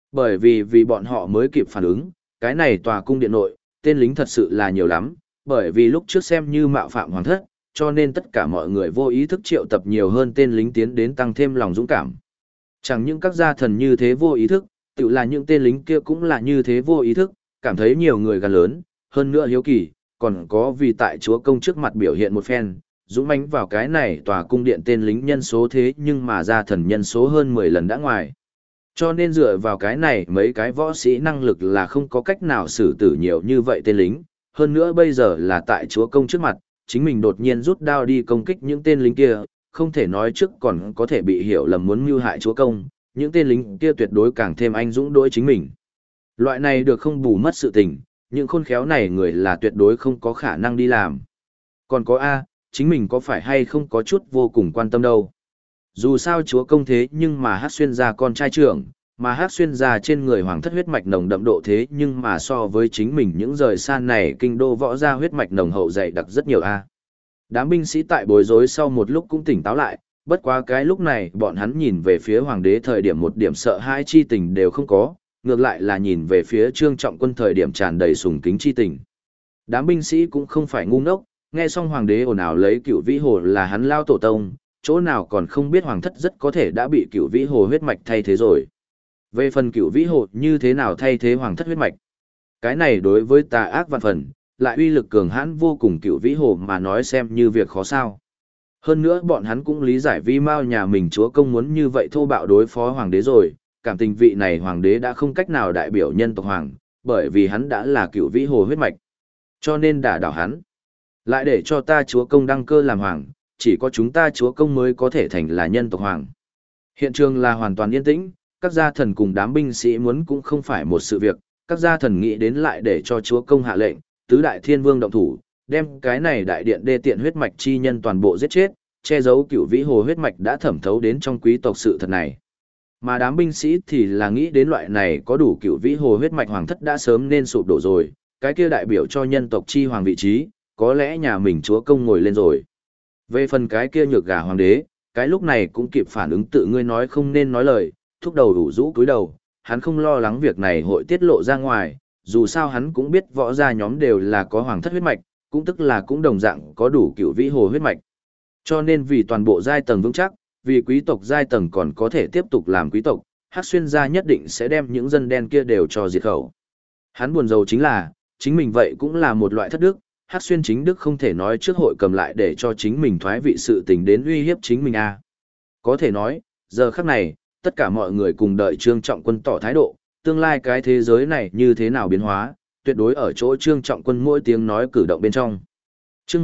Bởi vì bọn họ mới kịp phản ứng, cái này tòa cung điện nội, tên lính thật sự là nhiều lắm, bởi vì lúc trước xem như mạo phạm hoàng thất, cho nên tất cả mọi người vô ý thức triệu tập nhiều hơn tên lính tiến đến tăng thêm lòng dũng cảm. Chẳng những các gia thần như thế vô ý thức, tự là những tên lính kia cũng là như thế vô ý thức, cảm thấy nhiều người gan lớn, hơn nữa hiếu kỳ, còn có vì tại chúa công trước mặt biểu hiện một phen, dũng mãnh vào cái này tòa cung điện tên lính nhân số thế nhưng mà gia thần nhân số hơn 10 lần đã ngoài. Cho nên dựa vào cái này mấy cái võ sĩ năng lực là không có cách nào xử tử nhiều như vậy tên lính, hơn nữa bây giờ là tại chúa công trước mặt, chính mình đột nhiên rút đao đi công kích những tên lính kia, không thể nói trước còn có thể bị hiểu lầm muốn mưu hại chúa công, những tên lính kia tuyệt đối càng thêm anh dũng đối chính mình. Loại này được không bù mất sự tình, những khôn khéo này người là tuyệt đối không có khả năng đi làm. Còn có A, chính mình có phải hay không có chút vô cùng quan tâm đâu. Dù sao chúa công thế nhưng mà hát xuyên ra con trai trưởng, mà hát xuyên ra trên người hoàng thất huyết mạch nồng đậm độ thế nhưng mà so với chính mình những rời xa này kinh đô võ ra huyết mạch nồng hậu dày đặc rất nhiều A. Đám binh sĩ tại bối rối sau một lúc cũng tỉnh táo lại, bất quá cái lúc này bọn hắn nhìn về phía hoàng đế thời điểm một điểm sợ hãi chi tình đều không có, ngược lại là nhìn về phía Trương Trọng Quân thời điểm tràn đầy sùng kính chi tình. Đám binh sĩ cũng không phải ngu ngốc, nghe xong hoàng đế ồn ào lấy Cửu Vĩ Hồ là hắn lao tổ tông, chỗ nào còn không biết hoàng thất rất có thể đã bị Cửu Vĩ Hồ huyết mạch thay thế rồi. Về phần Cửu Vĩ Hồ như thế nào thay thế hoàng thất huyết mạch, cái này đối với tà ác vạn phần, lại uy lực cường hãn vô cùng Cửu Vĩ Hồ mà nói xem như việc khó sao. Hơn nữa bọn hắn cũng lý giải vi mao nhà mình chúa công muốn như vậy thô bạo đối phó hoàng đế rồi, cảm tình vị này hoàng đế đã không cách nào đại biểu nhân tộc hoàng, bởi vì hắn đã là Cửu Vĩ Hồ huyết mạch. Cho nên đả đảo hắn. Lại để cho ta chúa công đăng cơ làm hoàng, chỉ có chúng ta chúa công mới có thể thành là nhân tộc hoàng. Hiện trường là hoàn toàn yên tĩnh, các gia thần cùng đám binh sĩ muốn cũng không phải một sự việc, các gia thần nghĩ đến lại để cho chúa công hạ lệnh, tứ đại thiên vương động thủ, đem cái này đại điện đê tiện huyết mạch chi nhân toàn bộ giết chết, che giấu Cửu Vĩ Hồ huyết mạch đã thẩm thấu đến trong quý tộc sự thật này. Mà đám binh sĩ thì là nghĩ đến loại này có đủ Cửu Vĩ Hồ huyết mạch hoàng thất đã sớm nên sụp đổ rồi, cái kia đại biểu cho nhân tộc chi hoàng vị trí, có lẽ nhà mình chúa công ngồi lên rồi. Về phần cái kia nhược gà hoàng đế, cái lúc này cũng kịp phản ứng tự ngươi nói không nên nói lời, thúc đầu đủ rũ cúi đầu, hắn không lo lắng việc này hội tiết lộ ra ngoài, dù sao hắn cũng biết võ gia nhóm đều là có hoàng thất huyết mạch, cũng tức là cũng đồng dạng có đủ Cửu Vĩ Hồ huyết mạch. Cho nên vì toàn bộ giai tầng vững chắc, vì quý tộc giai tầng còn có thể tiếp tục làm quý tộc, Hắc Xuyên gia nhất định sẽ đem những dân đen kia đều cho diệt khẩu. Hắn buồn rầu chính là, chính mình vậy cũng là một loại thất đức, Hắc Xuyên chính đức không thể nói trước hội cầm lại để cho chính mình thoái vị sự tình đến uy hiếp chính mình a. Có thể nói, giờ khắc này, tất cả mọi người cùng đợi Trương Trọng Quân tỏ thái độ, tương lai cái thế giới này như thế nào biến hóa, tuyệt đối ở chỗ Trương Trọng Quân mỗi tiếng nói cử động bên trong. Chương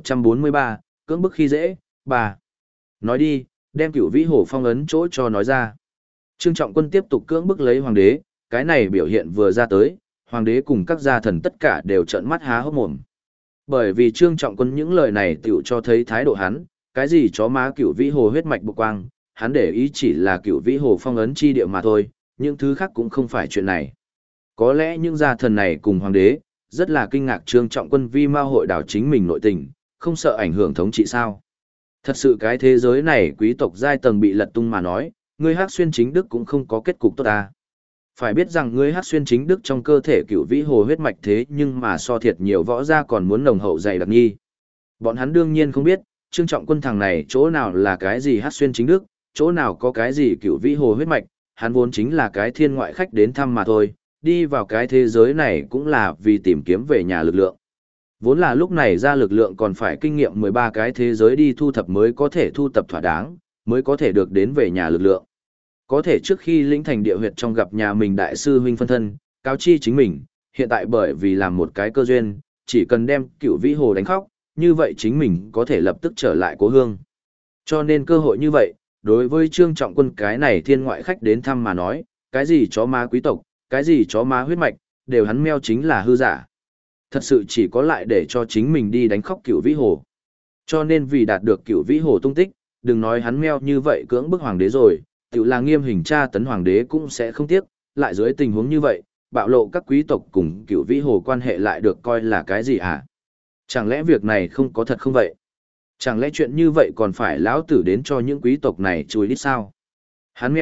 1143, cưỡng bức khi dễ, 3. Nói đi, đem Cửu Vĩ Hồ phong ấn chỗ cho nói ra. Trương Trọng Quân tiếp tục cưỡng bức lấy hoàng đế, cái này biểu hiện vừa ra tới, hoàng đế cùng các gia thần tất cả đều trợn mắt há hốc mồm. Bởi vì Trương Trọng Quân những lời này tiểu cho thấy thái độ hắn, cái gì chó má Cửu Vĩ Hồ huyết mạch bộc quang, hắn để ý chỉ là Cửu Vĩ Hồ phong ấn chi địa mà thôi, những thứ khác cũng không phải chuyện này. Có lẽ những gia thần này cùng hoàng đế, rất là kinh ngạc Trương Trọng Quân vi mao hội đảo chính mình nội tình, không sợ ảnh hưởng thống trị sao. Thật sự cái thế giới này quý tộc giai tầng bị lật tung mà nói, ngươi Hắc Xuyên chính đức cũng không có kết cục tốt ta. Phải biết rằng ngươi Hắc Xuyên chính đức trong cơ thể Cửu Vĩ Hồ huyết mạch thế nhưng mà so thiệt nhiều võ gia còn muốn nồng hậu dày đặc nghi. Bọn hắn đương nhiên không biết, Trương Trọng Quân thằng này chỗ nào là cái gì Hắc Xuyên chính đức, chỗ nào có cái gì Cửu Vĩ Hồ huyết mạch, hắn vốn chính là cái thiên ngoại khách đến thăm mà thôi, đi vào cái thế giới này cũng là vì tìm kiếm về nhà lực lượng. Vốn là lúc này ra lực lượng còn phải kinh nghiệm 13 cái thế giới đi thu thập mới có thể thu tập thỏa đáng, mới có thể được đến về nhà lực lượng. Có thể trước khi lĩnh thành địa huyệt trong gặp nhà mình đại sư huynh phân thân, cáo chi chính mình, hiện tại bởi vì làm một cái cơ duyên, chỉ cần đem Cửu Vĩ Hồ đánh khóc, như vậy chính mình có thể lập tức trở lại cố hương. Cho nên cơ hội như vậy, đối với Trương Trọng Quân cái này thiên ngoại khách đến thăm mà nói, cái gì chó má quý tộc, cái gì chó má huyết mạch, đều hắn meo chính là hư giả. Thật sự chỉ có lại để cho chính mình đi đánh khóc Cửu Vĩ Hồ. Cho nên vì đạt được Cửu Vĩ Hồ tung tích, đừng nói hắn meo như vậy cưỡng bức hoàng đế rồi, tự là nghiêm hình tra tấn hoàng đế cũng sẽ không tiếc, lại dưới tình huống như vậy, bạo lộ các quý tộc cùng Cửu Vĩ Hồ quan hệ lại được coi là cái gì hả? Chẳng lẽ việc này không có thật không vậy? Chẳng lẽ chuyện như vậy còn phải lão tử đến cho những quý tộc này chui đít sao? Hắn meo,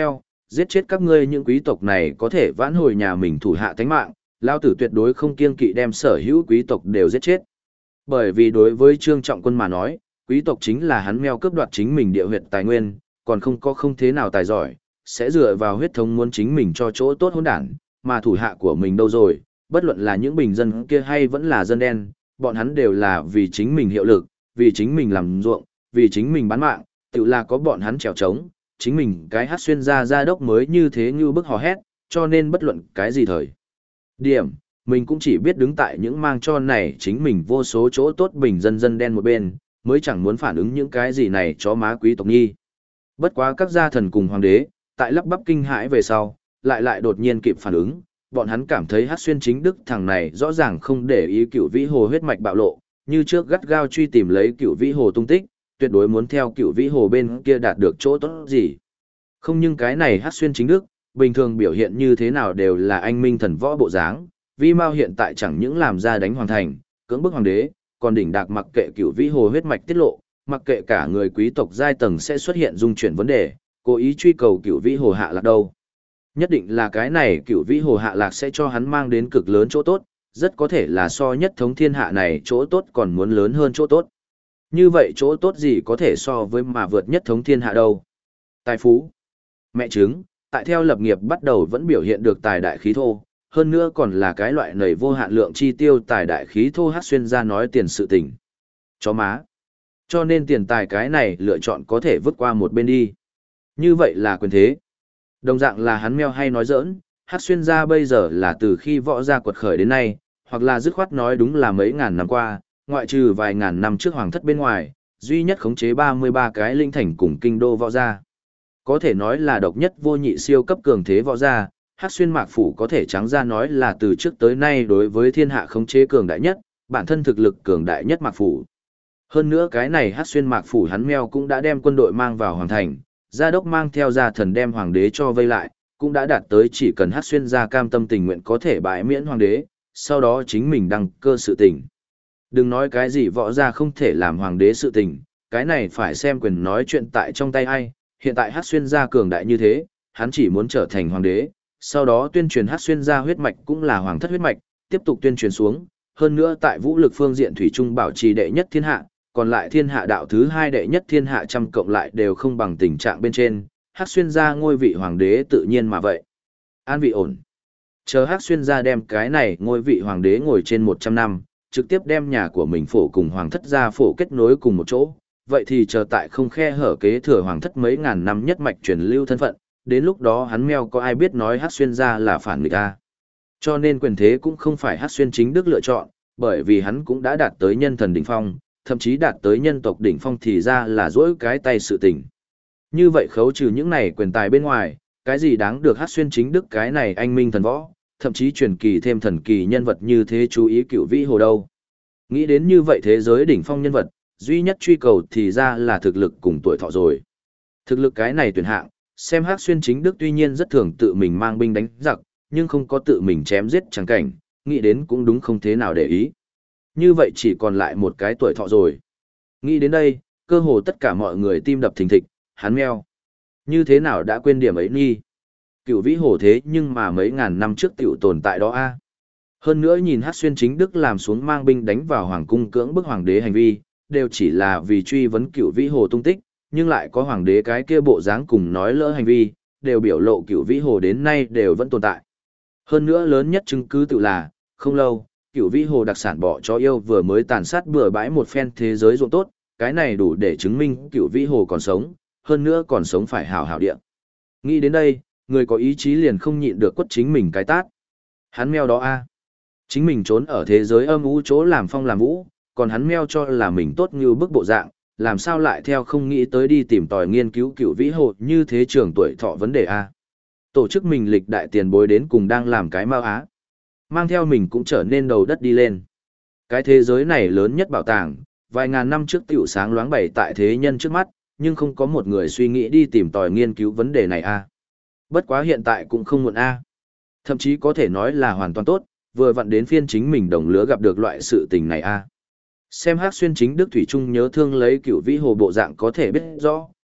giết chết các ngươi những quý tộc này có thể vãn hồi nhà mình thủ hạ tánh mạng, lao tử tuyệt đối không kiêng kỵ đem sở hữu quý tộc đều giết chết. Bởi vì đối với Trương Trọng Quân mà nói, quý tộc chính là hắn meo cướp đoạt chính mình địa huyệt tài nguyên, còn không thế nào tài giỏi, sẽ dựa vào huyết thống muốn chính mình cho chỗ tốt hỗn đản, mà thủ hạ của mình đâu rồi, bất luận là những bình dân kia hay vẫn là dân đen, bọn hắn đều là vì chính mình hiệu lực, vì chính mình làm ruộng, vì chính mình bán mạng, tự là có bọn hắn trèo trống, chính mình cái hát xuyên gia đốc mới như thế như bức hò hét, cho nên bất luận cái gì thời điểm, mình cũng chỉ biết đứng tại những mang cho này chính mình vô số chỗ tốt bình dân dân đen một bên, mới chẳng muốn phản ứng những cái gì này chó má quý tộc nhi. Bất quá các gia thần cùng hoàng đế, tại lắp bắp kinh hãi về sau, lại đột nhiên kịp phản ứng, bọn hắn cảm thấy hát xuyên chính đức thằng này rõ ràng không để ý cựu vĩ hồ huyết mạch bạo lộ, như trước gắt gao truy tìm lấy cựu vĩ hồ tung tích, tuyệt đối muốn theo cựu vĩ hồ bên kia đạt được chỗ tốt gì. Không, nhưng cái này hát xuyên chính đức, bình thường biểu hiện như thế nào đều là anh minh thần võ bộ dáng, Vi Mao hiện tại chẳng những làm ra đánh hoàng thành, cưỡng bức hoàng đế, còn đỉnh đạc mặc kệ cựu vĩ hồ huyết mạch tiết lộ, mặc kệ cả người quý tộc giai tầng sẽ xuất hiện dung chuyển vấn đề, cố ý truy cầu cựu vĩ hồ hạ lạc đâu. Nhất định là cái này cựu vĩ hồ hạ lạc sẽ cho hắn mang đến cực lớn chỗ tốt, rất có thể là so nhất thống thiên hạ này chỗ tốt còn muốn lớn hơn chỗ tốt. Như vậy chỗ tốt gì có thể so với mà vượt nhất thống thiên hạ đâu? Tài phú, mẹ trứng, tại theo lập nghiệp bắt đầu vẫn biểu hiện được tài đại khí thô, hơn nữa còn là cái loại nầy vô hạn lượng chi tiêu tài đại khí thô hát xuyên ra nói tiền sự tình. Chó má. Cho nên tiền tài cái này lựa chọn có thể vứt qua một bên đi. Như vậy là quyền thế. Đồng dạng là hắn meo hay nói giỡn, hát xuyên ra bây giờ là từ khi võ gia quật khởi đến nay, hoặc là dứt khoát nói đúng là mấy ngàn năm qua, ngoại trừ vài ngàn năm trước hoàng thất bên ngoài, duy nhất khống chế 33 cái linh thành cùng kinh đô võ gia. Có thể nói là độc nhất vô nhị siêu cấp cường thế võ gia, Hắc Xuyên Mạc Phủ có thể trắng ra nói là từ trước tới nay đối với thiên hạ khống chế cường đại nhất, bản thân thực lực cường đại nhất Mạc Phủ. Hơn nữa cái này Hắc Xuyên Mạc Phủ hắn meo cũng đã đem quân đội mang vào hoàng thành, gia đốc mang theo gia thần đem hoàng đế cho vây lại, cũng đã đạt tới chỉ cần Hắc Xuyên gia cam tâm tình nguyện có thể bãi miễn hoàng đế, sau đó chính mình đăng cơ sự tình. Đừng nói cái gì võ gia không thể làm hoàng đế sự tình, cái này phải xem quyền nói chuyện tại trong tay ai, hiện tại Hắc Xuyên gia cường đại như thế, hắn chỉ muốn trở thành hoàng đế, sau đó tuyên truyền Hắc Xuyên gia huyết mạch cũng là hoàng thất huyết mạch, tiếp tục tuyên truyền xuống, hơn nữa tại vũ lực phương diện thủy trung bảo trì đệ nhất thiên hạ, còn lại thiên hạ đạo thứ hai đệ nhất thiên hạ trăm cộng lại đều không bằng tình trạng bên trên, Hắc Xuyên gia ngôi vị hoàng đế tự nhiên mà vậy. An vị ổn. Chờ Hắc Xuyên gia đem cái này ngôi vị hoàng đế ngồi trên 100 năm, trực tiếp đem nhà của mình phổ cùng hoàng thất gia phổ kết nối cùng một chỗ, vậy thì chờ tại không khe hở kế thừa hoàng thất mấy ngàn năm nhất mạch truyền lưu thân phận, đến lúc đó hắn meo có ai biết nói Hắc Xuyên gia là phản nghịch a. Cho nên quyền thế cũng không phải Hắc Xuyên chính đức lựa chọn, bởi vì hắn cũng đã đạt tới nhân thần đỉnh phong, thậm chí đạt tới nhân tộc đỉnh phong thì ra là dỗi cái tay sự tình. Như vậy khấu trừ những này quyền tài bên ngoài, cái gì đáng được Hắc Xuyên chính đức cái này anh minh thần võ, thậm chí truyền kỳ thêm thần kỳ nhân vật như thế chú ý cựu vĩ hồ đâu. Nghĩ đến như vậy thế giới đỉnh phong nhân vật, duy nhất truy cầu thì ra là thực lực cùng tuổi thọ rồi. Thực lực cái này tuyển hạng, xem Hắc Xuyên chính đức tuy nhiên rất thường tự mình mang binh đánh giặc, nhưng không có tự mình chém giết chẳng cảnh, nghĩ đến cũng đúng không thế nào để ý. Như vậy chỉ còn lại một cái tuổi thọ rồi. Nghĩ đến đây, cơ hồ tất cả mọi người tim đập thình thịch, hắn meo. Như thế nào đã quên điểm ấy nghi? Cựu vĩ hồ thế nhưng mà mấy ngàn năm trước tiểu tồn tại đó a. Hơn nữa nhìn Hắc Xuyên chính đức làm xuống mang binh đánh vào hoàng cung cưỡng bức hoàng đế hành vi, đều chỉ là vì truy vấn cựu vĩ hồ tung tích, nhưng lại có hoàng đế cái kia bộ dáng cùng nói lỡ hành vi, đều biểu lộ cựu vĩ hồ đến nay đều vẫn tồn tại. Hơn nữa lớn nhất chứng cứ tự là, không lâu, cựu vĩ hồ đặc sản bọ chó yêu vừa mới tàn sát bừa bãi một phen thế giới ruộng tốt, cái này đủ để chứng minh cựu vĩ hồ còn sống, hơn nữa còn sống phải hảo hảo địa. Nghĩ đến đây, người có ý chí liền không nhịn được quất chính mình cái tát. Hắn meo đó a. Chính mình trốn ở thế giới âm u chỗ làm phong làm vũ, còn hắn meo cho là mình tốt như bức bộ dạng, làm sao lại theo không nghĩ tới đi tìm tòi nghiên cứu cựu vĩ hồ như thế trường tuổi thọ vấn đề a. Tổ chức mình lịch đại tiền bối đến cùng đang làm cái mau á. Mang theo mình cũng trở nên đầu đất đi lên. Cái thế giới này lớn nhất bảo tàng, vài ngàn năm trước tiểu sáng loáng bày tại thế nhân trước mắt, nhưng không có một người suy nghĩ đi tìm tòi nghiên cứu vấn đề này a. Bất quá hiện tại cũng không muộn a. Thậm chí có thể nói là hoàn toàn tốt, vừa vặn đến phiên chính mình đồng lứa gặp được loại sự tình này a. Xem Hắc Xuyên chính đức thủy trung nhớ thương lấy cựu vĩ hồ bộ dạng có thể biết rõ,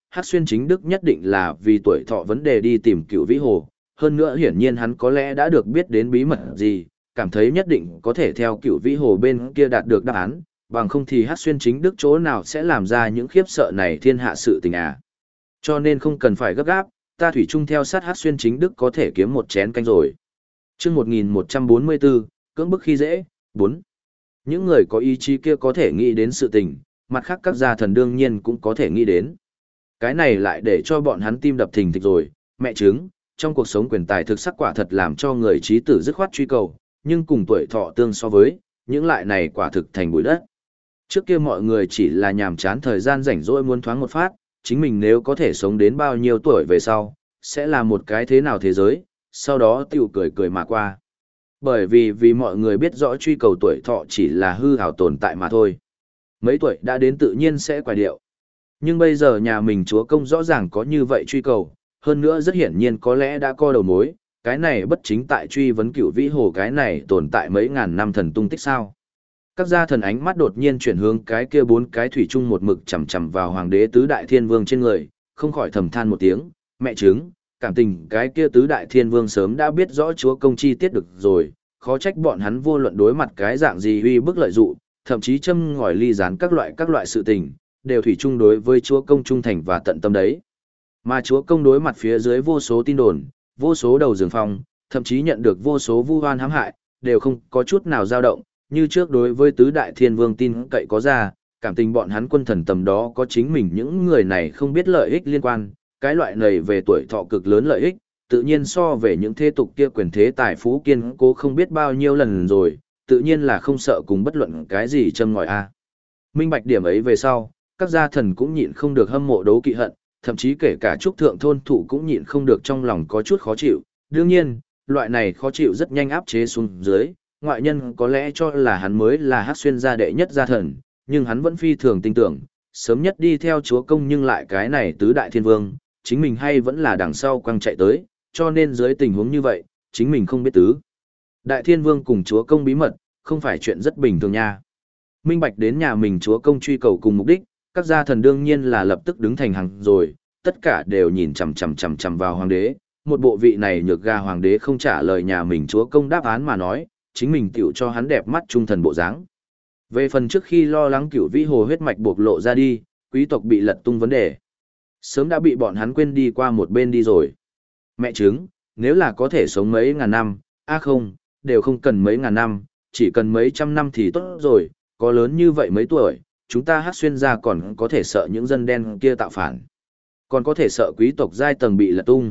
Hắc Xuyên Chính Đức nhất định là vì tuổi thọ vấn đề đi tìm Cửu Vĩ Hồ, hơn nữa hiển nhiên hắn có lẽ đã được biết đến bí mật gì, cảm thấy nhất định có thể theo Cửu Vĩ Hồ bên kia đạt được đáp án, bằng không thì Hắc Xuyên Chính Đức chỗ nào sẽ làm ra những khiếp sợ này thiên hạ sự tình à. Cho nên không cần phải gấp gáp, ta thủy chung theo sát Hắc Xuyên Chính Đức có thể kiếm một chén canh rồi. Chương 1144, cưỡng bức khi dễ, 4. Những người có ý chí kia có thể nghĩ đến sự tình, mặt khác các gia thần đương nhiên cũng có thể nghĩ đến. Cái này lại để cho bọn hắn tim đập thình thịch rồi, mẹ chứng, trong cuộc sống quyền tài thực sắc quả thật làm cho người trí tử dứt khoát truy cầu, nhưng cùng tuổi thọ tương so với, những lại này quả thực thành bụi đất. Trước kia mọi người chỉ là nhàm chán thời gian rảnh rỗi muốn thoáng một phát, chính mình nếu có thể sống đến bao nhiêu tuổi về sau, sẽ là một cái thế nào thế giới, sau đó tiểu cười cười mà qua. Bởi vì mọi người biết rõ truy cầu tuổi thọ chỉ là hư ảo tồn tại mà thôi. Mấy tuổi đã đến tự nhiên sẽ quài điệu. Nhưng bây giờ nhà mình chúa công rõ ràng có như vậy truy cầu, hơn nữa rất hiển nhiên có lẽ đã co đầu mối, cái này bất chính tại truy vấn Cửu Vĩ Hồ cái này tồn tại mấy ngàn năm thần tung tích sao. Các gia thần ánh mắt đột nhiên chuyển hướng cái kia bốn cái thủy chung một mực chằm chằm vào hoàng đế tứ đại thiên vương trên người, không khỏi thầm than một tiếng, mẹ chứng, cảm tình cái kia tứ đại thiên vương sớm đã biết rõ chúa công chi tiết được rồi, khó trách bọn hắn vô luận đối mặt cái dạng gì uy bức lợi dụ, thậm chí châm ngòi ly gián các loại sự tình, đều thủy chung đối với chúa công trung thành và tận tâm đấy. Mà chúa công đối mặt phía dưới vô số tin đồn, vô số đầu giường phong, thậm chí nhận được vô số vu oan hãm hại, đều không có chút nào dao động, như trước đối với tứ đại thiên vương tin cậy có ra, cảm tình bọn hắn quân thần tầm đó có chính mình những người này không biết lợi ích liên quan, cái loại này về tuổi thọ cực lớn lợi ích, tự nhiên so về những thế tục kia quyền thế tài phú kiên cố không biết bao nhiêu lần rồi, tự nhiên là không sợ cùng bất luận cái gì châm ngòi a. Minh bạch điểm ấy về sau, các gia thần cũng nhịn không được hâm mộ đấu kỵ hận, thậm chí kể cả trúc thượng thôn thủ cũng nhịn không được trong lòng có chút khó chịu. Đương nhiên, loại này khó chịu rất nhanh áp chế xuống dưới, ngoại nhân có lẽ cho là hắn mới là Hắc Xuyên gia đệ nhất gia thần, nhưng hắn vẫn phi thường tin tưởng, sớm nhất đi theo chúa công nhưng lại cái này tứ đại thiên vương, chính mình hay vẫn là đằng sau quăng chạy tới, cho nên dưới tình huống như vậy, chính mình không biết tứ. Đại thiên vương cùng chúa công bí mật, không phải chuyện rất bình thường nha. Minh bạch đến nhà mình chúa công truy cầu cùng mục đích, các gia thần đương nhiên là lập tức đứng thành hàng rồi, tất cả đều nhìn chằm vào hoàng đế, một bộ vị này nhược ga hoàng đế không trả lời nhà mình chúa công đáp án mà nói, chính mình tiểu cho hắn đẹp mắt trung thần bộ dáng. Về phần trước khi lo lắng Cửu Vĩ Hồ huyết mạch bộc lộ ra đi, quý tộc bị lật tung vấn đề, sớm đã bị bọn hắn quên đi qua một bên đi rồi. Mẹ chứng, nếu là có thể sống mấy ngàn năm, không, đều không cần mấy ngàn năm, chỉ cần mấy trăm năm thì tốt rồi, có lớn như vậy mấy tuổi, chúng ta Hắc Xuyên gia còn có thể sợ những dân đen kia tạo phản. Còn có thể sợ quý tộc giai tầng bị lật tung.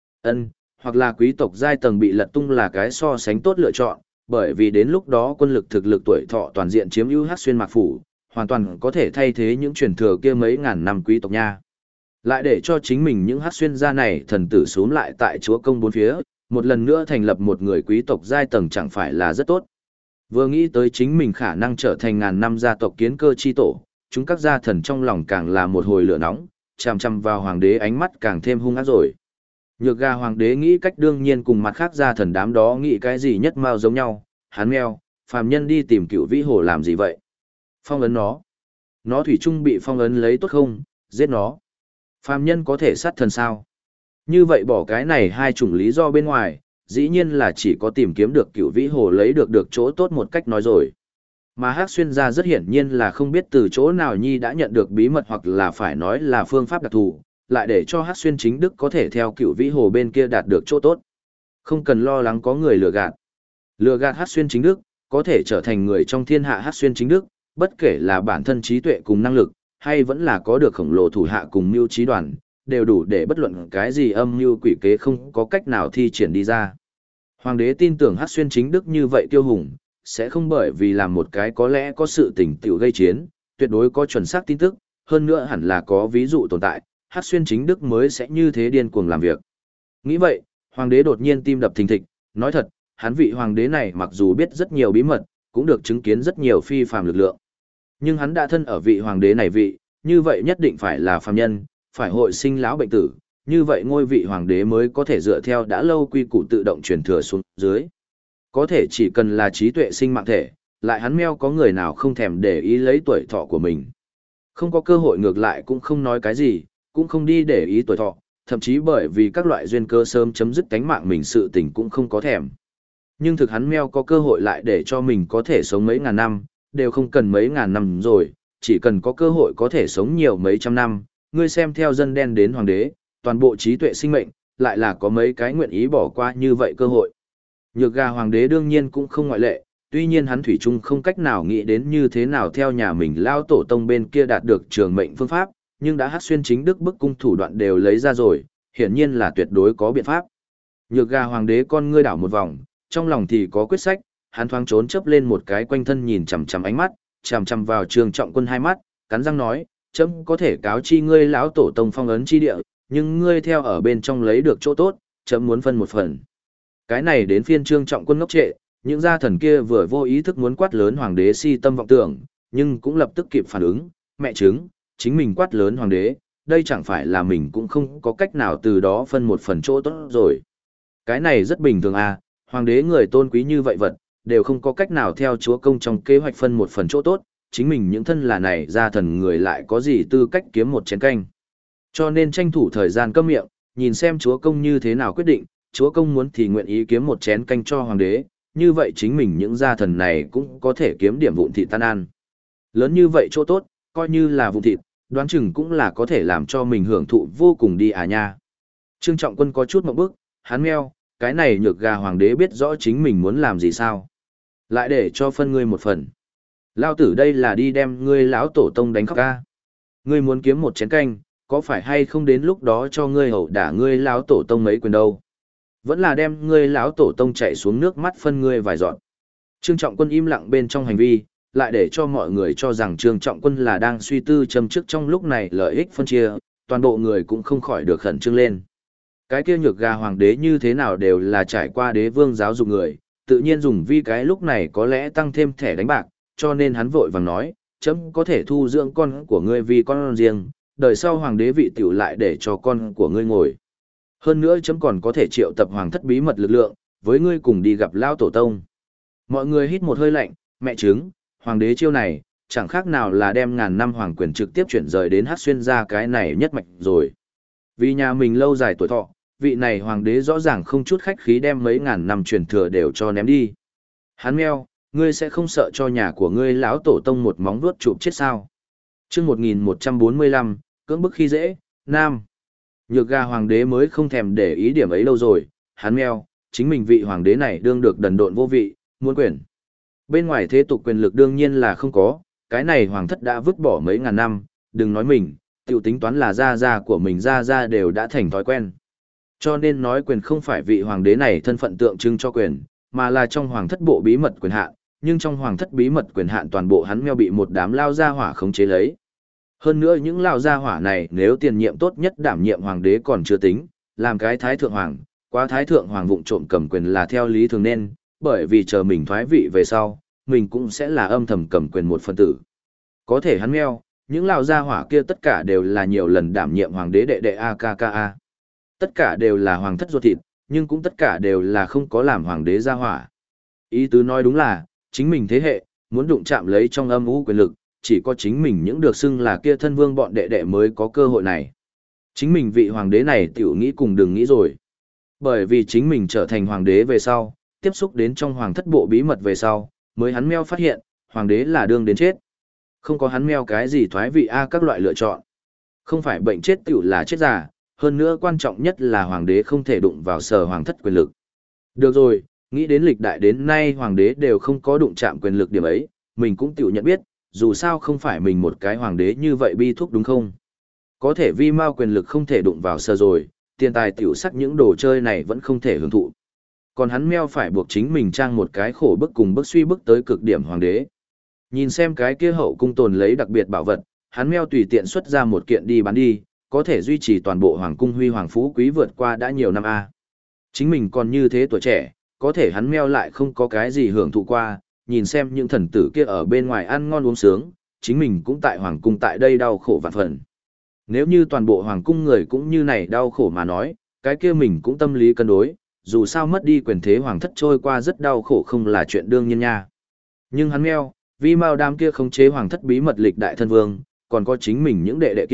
Hoặc là quý tộc giai tầng bị lật tung là cái so sánh tốt lựa chọn, bởi vì đến lúc đó quân lực thực lực tuổi thọ toàn diện chiếm ưu Hắc Xuyên Mạc Phủ, hoàn toàn có thể thay thế những truyền thừa kia mấy ngàn năm quý tộc nha. Lại để cho chính mình những Hắc Xuyên gia này thần tử xuống lại tại chúa công bốn phía, một lần nữa thành lập một người quý tộc giai tầng chẳng phải là rất tốt. Vừa nghĩ tới chính mình khả năng trở thành ngàn năm gia tộc kiến cơ chi tổ, chúng các gia thần trong lòng càng là một hồi lửa nóng, chằm chằm vào hoàng đế ánh mắt càng thêm hung ác rồi. Nhược ga hoàng đế nghĩ cách đương nhiên cùng mặt khác gia thần đám đó nghĩ cái gì nhất mao giống nhau, hắn meo, phàm nhân đi tìm Cửu Vĩ Hồ làm gì vậy? Phong ấn nó. Nó thủy chung bị phong ấn lấy tốt không, giết nó. Phàm nhân có thể sát thần sao? Như vậy bỏ cái này hai chủng lý do bên ngoài, dĩ nhiên là chỉ có tìm kiếm được Cửu Vĩ Hồ lấy được chỗ tốt một cách nói rồi. Mà Hắc Xuyên gia rất hiển nhiên là không biết từ chỗ nào nhi đã nhận được bí mật hoặc là phải nói là phương pháp đặc thù, lại để cho Hắc Xuyên Chính Đức có thể theo Cửu Vĩ Hồ bên kia đạt được chỗ tốt. Không cần lo lắng có người lừa gạt. Lừa gạt Hắc Xuyên Chính Đức, có thể trở thành người trong thiên hạ Hắc Xuyên Chính Đức, bất kể là bản thân trí tuệ cùng năng lực, hay vẫn là có được khổng lồ thủ hạ cùng mưu trí đoàn, đều đủ để bất luận cái gì âm mưu quỷ kế không có cách nào thi triển đi ra. Hoàng đế tin tưởng Hắc Xuyên Chính Đức như vậy kiêu hùng, sẽ không bởi vì làm một cái có lẽ có sự tình tiểu gây chiến, tuyệt đối có chuẩn xác tin tức, hơn nữa hẳn là có ví dụ tồn tại, Hắc Xuyên Chính Đức mới sẽ như thế điên cuồng làm việc. Nghĩ vậy, hoàng đế đột nhiên tim đập thình thịch, nói thật, hắn vị hoàng đế này mặc dù biết rất nhiều bí mật, cũng được chứng kiến rất nhiều phi phàm lực lượng. Nhưng hắn đã thân ở vị hoàng đế này vị, như vậy nhất định phải là phàm nhân, phải hội sinh lão bệnh tử, như vậy ngôi vị hoàng đế mới có thể dựa theo đã lâu quy củ tự động truyền thừa xuống dưới. Có thể chỉ cần là trí tuệ sinh mạng thể, lại hắn meo có người nào không thèm để ý lấy tuổi thọ của mình. Không có cơ hội ngược lại cũng không nói cái gì, cũng không đi để ý tuổi thọ, thậm chí bởi vì các loại duyên cơ sớm chấm dứt tánh mạng mình sự tình cũng không có thèm. Nhưng thực hắn meo có cơ hội lại để cho mình có thể sống mấy ngàn năm, đều không cần mấy ngàn năm rồi, chỉ cần có cơ hội có thể sống nhiều mấy trăm năm, ngươi xem theo dân đen đến hoàng đế, toàn bộ trí tuệ sinh mệnh, lại là có mấy cái nguyện ý bỏ qua như vậy cơ hội. Nhược gà hoàng đế đương nhiên cũng không ngoại lệ, tuy nhiên hắn thủy chung không cách nào nghĩ đến như thế nào theo nhà mình lao tổ tông bên kia đạt được trường mệnh phương pháp, nhưng đã hát xuyên chính đức bức cung thủ đoạn đều lấy ra rồi, hiển nhiên là tuyệt đối có biện pháp. Nhược gà hoàng đế con ngươi đảo một vòng, trong lòng thì có quyết sách, hắn thoáng trốn chớp lên một cái quanh thân nhìn chằm chằm ánh mắt, chằm chằm vào Trương Trọng Quân hai mắt, cắn răng nói, chấm có thể cáo chi ngươi lão tổ tông phong ấn chi địa, nhưng ngươi theo ở bên trong lấy được chỗ tốt, chấm muốn phân một phần. Cái này đến phiên Trương Trọng Quân ngốc trệ, những gia thần kia vừa vô ý thức muốn quát lớn hoàng đế si tâm vọng tưởng, nhưng cũng lập tức kịp phản ứng, mẹ chứng, chính mình quát lớn hoàng đế, đây chẳng phải là mình cũng không có cách nào từ đó phân một phần chỗ tốt rồi. Cái này rất bình thường à, hoàng đế người tôn quý như vậy vật, đều không có cách nào theo chúa công trong kế hoạch phân một phần chỗ tốt, chính mình những thân là này gia thần người lại có gì tư cách kiếm một chén canh. Cho nên tranh thủ thời gian câm miệng, nhìn xem chúa công như thế nào quyết định, chúa công muốn thì nguyện ý kiếm một chén canh cho hoàng đế, như vậy chính mình những gia thần này cũng có thể kiếm điểm vụn thịt tan ăn. Lớn như vậy chỗ tốt, coi như là vụn thịt, đoán chừng cũng là có thể làm cho mình hưởng thụ vô cùng đi à nha. Trương Trọng Quân có chút một bước, hắn meo, cái này nhược gà hoàng đế biết rõ chính mình muốn làm gì sao. Lại để cho phân ngươi một phần. Lao tử đây là đi đem ngươi lão tổ tông đánh khóc ca. Ngươi muốn kiếm một chén canh, có phải hay không đến lúc đó cho ngươi hậu đả ngươi lão tổ tông mấy quyền đâu. Vẫn là đem ngươi lão tổ tông chạy xuống nước mắt phân ngươi vài giọt. Trương Trọng Quân im lặng bên trong hành vi, lại để cho mọi người cho rằng Trương Trọng Quân là đang suy tư châm trước trong lúc này lợi ích phân chia, toàn bộ người cũng không khỏi được khẩn trương lên. Cái kia nhược gà hoàng đế như thế nào đều là trải qua đế vương giáo dục người, tự nhiên dùng vi cái lúc này có lẽ tăng thêm thẻ đánh bạc, cho nên hắn vội vàng nói, chấm có thể thu dưỡng con của ngươi vì con riêng, đời sau hoàng đế vị tiểu lại để cho con của ngươi ngồi. Hơn nữa chấm còn có thể triệu tập hoàng thất bí mật lực lượng, với ngươi cùng đi gặp Lao Tổ Tông. Mọi người hít một hơi lạnh, mẹ chứng, hoàng đế chiêu này, chẳng khác nào là đem ngàn năm hoàng quyền trực tiếp chuyển rời đến hát xuyên ra cái này nhất mạch rồi. Vì nhà mình lâu dài tuổi thọ, vị này hoàng đế rõ ràng không chút khách khí đem mấy ngàn năm truyền thừa đều cho ném đi. Hắn meo, ngươi sẽ không sợ cho nhà của ngươi lão tổ tông một móng vuốt chụp chết sao? Chương 1145, cưỡng bức khi dễ, nam. Nhược gà hoàng đế mới không thèm để ý điểm ấy lâu rồi, hắn meo, chính mình vị hoàng đế này đương được đần độn vô vị, muốn quyền. Bên ngoài thế tục quyền lực đương nhiên là không có, cái này hoàng thất đã vứt bỏ mấy ngàn năm, đừng nói mình, tiểu tính toán là gia của mình gia đều đã thành thói quen. Cho nên nói quyền không phải vị hoàng đế này thân phận tượng trưng cho quyền, mà là trong hoàng thất bộ bí mật quyền hạn, nhưng trong hoàng thất bí mật quyền hạn toàn bộ hắn meo bị một đám lao gia hỏa khống chế lấy. Hơn nữa những lao gia hỏa này nếu tiền nhiệm tốt nhất đảm nhiệm hoàng đế còn chưa tính, làm cái thái thượng hoàng, quá thái thượng hoàng vụng trộm cầm quyền là theo lý thường nên, bởi vì chờ mình thoái vị về sau, mình cũng sẽ là âm thầm cầm quyền một phần tử. Có thể hắn meo, những lao gia hỏa kia tất cả đều là nhiều lần đảm nhiệm hoàng đế đệ đệ AKKA. Tất cả đều là hoàng thất ruột thịt, nhưng cũng tất cả đều là không có làm hoàng đế gia hỏa. Ý tứ nói đúng là, chính mình thế hệ, muốn đụng chạm lấy trong âm u quyền lực, chỉ có chính mình những được xưng là kia thân vương bọn đệ đệ mới có cơ hội này. Chính mình vị hoàng đế này tiểu nghĩ cùng đừng nghĩ rồi. Bởi vì chính mình trở thành hoàng đế về sau, tiếp xúc đến trong hoàng thất bộ bí mật về sau, mới hắn meo phát hiện, hoàng đế là đương đến chết. Không có hắn meo cái gì thoái vị các loại lựa chọn. Không phải bệnh chết tiểu là chết già, hơn nữa quan trọng nhất là hoàng đế không thể đụng vào sở hoàng thất quyền lực. Được rồi, nghĩ đến lịch đại đến nay hoàng đế đều không có đụng chạm quyền lực điểm ấy, mình cũng tiểu nhận biết, dù sao không phải mình một cái hoàng đế như vậy bi thúc đúng không? Có thể vi mao quyền lực không thể đụng vào sở rồi, tiền tài tiểu sắc những đồ chơi này vẫn không thể hưởng thụ. Còn hắn meo phải buộc chính mình trang một cái khổ bức cùng bức suy bức tới cực điểm hoàng đế. Nhìn xem cái kia hậu cung tồn lấy đặc biệt bảo vật, hắn meo tùy tiện xuất ra một kiện đi bán đi, có thể duy trì toàn bộ hoàng cung huy hoàng phú quý vượt qua đã nhiều năm a. Chính mình còn như thế tuổi trẻ, có thể hắn meo lại không có cái gì hưởng thụ qua, nhìn xem những thần tử kia ở bên ngoài ăn ngon uống sướng, chính mình cũng tại hoàng cung tại đây đau khổ vạn phần. Nếu như toàn bộ hoàng cung người cũng như này đau khổ mà nói, cái kia mình cũng tâm lý cân đối, dù sao mất đi quyền thế hoàng thất trôi qua rất đau khổ không là chuyện đương nhiên nha. Nhưng hắn meo, vì mao đám kia khống chế hoàng thất bí mật lịch đại thân vương, còn có chính mình những đệ đệ kia,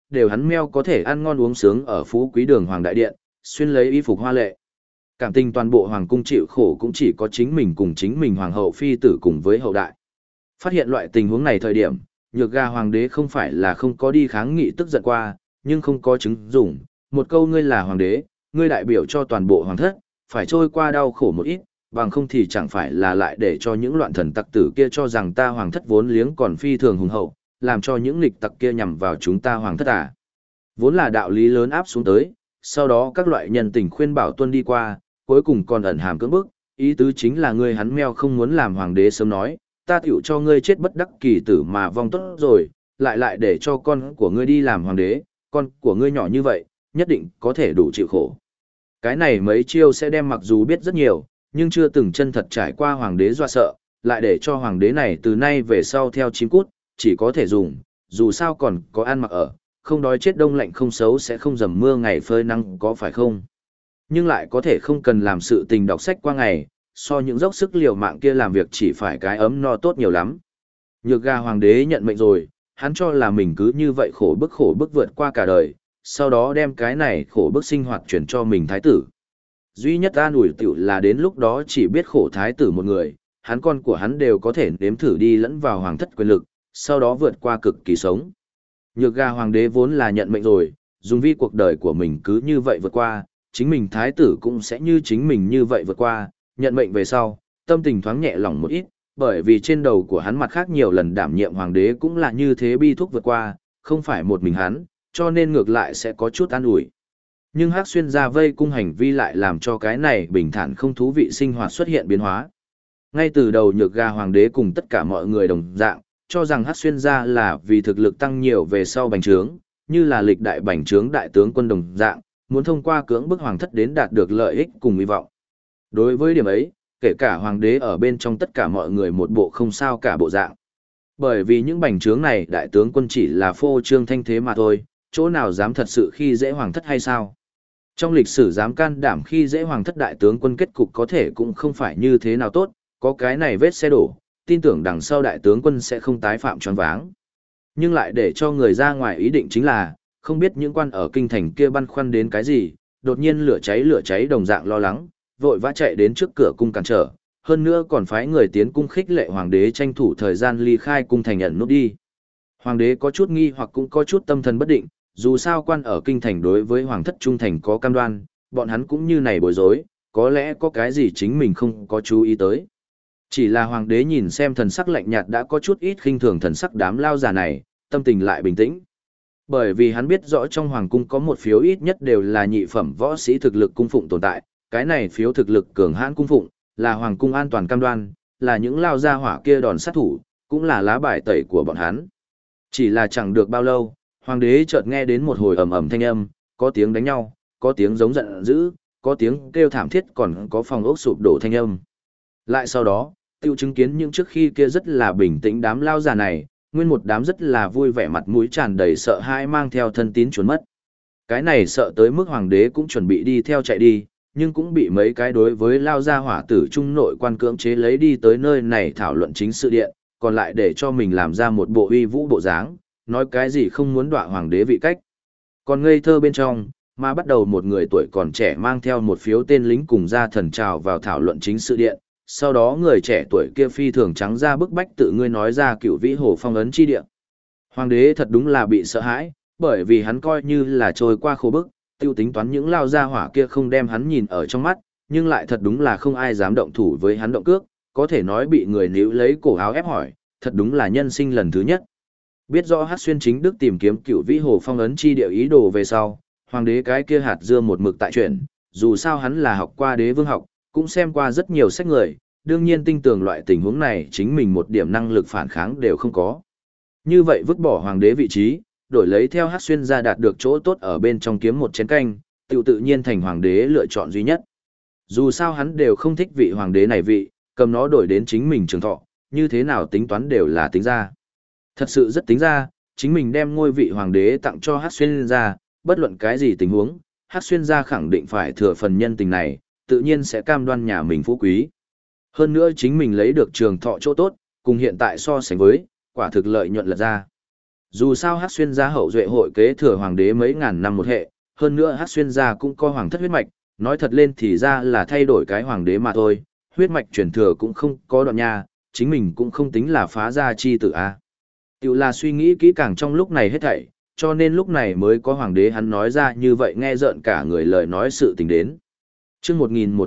đều hắn meo có thể ăn ngon uống sướng ở phú quý đường hoàng đại điện, xuyên lấy y phục hoa lệ. Cảm tình toàn bộ hoàng cung chịu khổ cũng chỉ có chính mình cùng chính mình hoàng hậu phi tử cùng với hậu đại. Phát hiện loại tình huống này thời điểm, Nhược Ga hoàng đế không phải là không có đi kháng nghị tức giận qua, nhưng không có chứng dụng, một câu ngươi là hoàng đế, ngươi đại biểu cho toàn bộ hoàng thất, phải trôi qua đau khổ một ít, bằng không thì chẳng phải là lại để cho những loạn thần tặc tử kia cho rằng ta hoàng thất vốn liếng còn phi thường hùng hậu, làm cho những nghịch tặc kia nhằm vào chúng ta hoàng thất à. Vốn là đạo lý lớn áp xuống tới, sau đó các loại nhân tình khuyên bảo tuân đi qua, cuối cùng còn ẩn hàm cưỡng bức, ý tứ chính là ngươi hắn meo không muốn làm hoàng đế sớm nói, ta tiểu cho ngươi chết bất đắc kỳ tử mà vong tốt rồi, lại để cho con của ngươi đi làm hoàng đế, con của ngươi nhỏ như vậy, nhất định có thể đủ chịu khổ. Cái này mấy chiêu sẽ đem mặc dù biết rất nhiều, nhưng chưa từng chân thật trải qua hoàng đế dọa sợ, lại để cho hoàng đế này từ nay về sau theo chim cút, chỉ có thể dùng, dù sao còn có ăn mặc ở, không đói chết đông lạnh không xấu sẽ không dầm mưa ngày phơi nắng có phải không? Nhưng lại có thể không cần làm sự tình đọc sách qua ngày, so những dốc sức liều mạng kia làm việc chỉ phải cái ấm no tốt nhiều lắm. Nhược Ga hoàng đế nhận mệnh rồi, hắn cho là mình cứ như vậy khổ bức vượt qua cả đời, sau đó đem cái này khổ bức sinh hoạt chuyển cho mình thái tử. Duy nhất an ủi tiểu là đến lúc đó chỉ biết khổ thái tử một người, hắn con của hắn đều có thể nếm thử đi lẫn vào hoàng thất quyền lực, sau đó vượt qua cực kỳ sống. Nhược Ga hoàng đế vốn là nhận mệnh rồi, dùng vi cuộc đời của mình cứ như vậy vượt qua, chính mình thái tử cũng sẽ như chính mình như vậy vượt qua, nhận mệnh về sau, tâm tình thoáng nhẹ lòng một ít, bởi vì trên đầu của hắn mặt khác nhiều lần đảm nhiệm hoàng đế cũng là như thế bi thúc vượt qua, không phải một mình hắn, cho nên ngược lại sẽ có chút an ủi. Nhưng Hắc Xuyên ra vây cung hành vi lại làm cho cái này bình thản không thú vị sinh hoạt xuất hiện biến hóa. Ngay từ đầu Nhược Ga hoàng đế cùng tất cả mọi người đồng dạng, cho rằng Hắc Xuyên ra là vì thực lực tăng nhiều về sau bành trướng, như là lịch đại bành trướng đại tướng quân đồng dạng, muốn thông qua cưỡng bức hoàng thất đến đạt được lợi ích cùng hy vọng. Đối với điểm ấy, kể cả hoàng đế ở bên trong tất cả mọi người một bộ không sao cả bộ dạng. Bởi vì những bành trướng này đại tướng quân chỉ là phô trương thanh thế mà thôi, chỗ nào dám thật sự khi dễ hoàng thất hay sao? Trong lịch sử dám can đảm khi dễ hoàng thất đại tướng quân kết cục có thể cũng không phải như thế nào tốt, có cái này vết xe đổ, tin tưởng đằng sau đại tướng quân sẽ không tái phạm choáng váng. Nhưng lại để cho người ra ngoài ý định chính là, không biết những quan ở kinh thành kia băn khoăn đến cái gì, đột nhiên lửa cháy đồng dạng lo lắng, vội vã chạy đến trước cửa cung cản trở, hơn nữa còn phái người tiến cung khích lệ hoàng đế tranh thủ thời gian ly khai cung thành ẩn nút đi. Hoàng đế có chút nghi hoặc cũng có chút tâm thần bất định, dù sao quan ở kinh thành đối với hoàng thất trung thành có cam đoan, bọn hắn cũng như này bối rối, có lẽ có cái gì chính mình không có chú ý tới. Chỉ là hoàng đế nhìn xem thần sắc lạnh nhạt đã có chút ít khinh thường thần sắc đám lao già này, tâm tình lại bình tĩnh. Bởi vì hắn biết rõ trong hoàng cung có một phiếu ít nhất đều là nhị phẩm võ sĩ thực lực cung phụng tồn tại, cái này phiếu thực lực cường hãn cung phụng, là hoàng cung an toàn cam đoan, là những lao gia hỏa kia đòn sát thủ, cũng là lá bài tẩy của bọn hắn. Chỉ là chẳng được bao lâu, hoàng đế chợt nghe đến một hồi ầm ầm thanh âm, có tiếng đánh nhau, có tiếng giống giận dữ, có tiếng kêu thảm thiết còn có phòng ốc sụp đổ thanh âm. Lại sau đó, tiêu chứng kiến những trước khi kia rất là bình tĩnh đám lao già này, nguyên một đám rất là vui vẻ mặt mũi tràn đầy sợ hãi mang theo thân tín trốn mất. Cái này sợ tới mức hoàng đế cũng chuẩn bị đi theo chạy đi, nhưng cũng bị mấy cái đối với lao gia hỏa tử trung nội quan cưỡng chế lấy đi tới nơi này thảo luận chính sự điện, còn lại để cho mình làm ra một bộ uy vũ bộ dáng, nói cái gì không muốn đọa hoàng đế vị cách. Còn ngây thơ bên trong, mà bắt đầu một người tuổi còn trẻ mang theo một phiếu tên lính cùng ra thần trào vào thảo luận chính sự điện, sau đó người trẻ tuổi kia phi thường trắng ra bức bách tự ngươi nói ra cựu vĩ hồ phong ấn chi địa. Hoàng đế thật đúng là bị sợ hãi, bởi vì hắn coi như là trôi qua khổ bức, tiêu tính toán những lao gia hỏa kia không đem hắn nhìn ở trong mắt, nhưng lại thật đúng là không ai dám động thủ với hắn động cước, có thể nói bị người níu lấy cổ áo ép hỏi, thật đúng là nhân sinh lần thứ nhất. Biết rõ Hắc Xuyên chính đức tìm kiếm cựu vĩ hồ phong ấn chi địa ý đồ về sau, hoàng đế cái kia hạt dưa một mực tại chuyện, dù sao hắn là học qua đế vương học, cũng xem qua rất nhiều sách người, đương nhiên tin tưởng loại tình huống này chính mình một điểm năng lực phản kháng đều không có. Như vậy vứt bỏ hoàng đế vị trí, đổi lấy theo Hắc Xuyên ra đạt được chỗ tốt ở bên trong kiếm một chén canh, tự nhiên thành hoàng đế lựa chọn duy nhất. Dù sao hắn đều không thích vị hoàng đế này vị, cầm nó đổi đến chính mình trường thọ, như thế nào tính toán đều là tính ra. Thật sự rất tính ra, chính mình đem ngôi vị hoàng đế tặng cho Hắc Xuyên ra, bất luận cái gì tình huống, Hắc Xuyên ra khẳng định phải thừa phần nhân tình này, tự nhiên sẽ cam đoan nhà mình phú quý. Hơn nữa chính mình lấy được trường thọ chỗ tốt, cùng hiện tại so sánh với, quả thực lợi nhuận lật ra. Dù sao Hắc Xuyên gia hậu duệ hội kế thừa hoàng đế mấy ngàn năm một hệ, hơn nữa Hắc Xuyên gia cũng có hoàng thất huyết mạch, nói thật lên thì ra là thay đổi cái hoàng đế mà thôi, huyết mạch truyền thừa cũng không có đoạn nha, chính mình cũng không tính là phá gia chi tử a. Tiểu là suy nghĩ kỹ càng trong lúc này hết thảy, cho nên lúc này mới có hoàng đế hắn nói ra như vậy nghe rợn cả người lời nói sự tình đến. Chương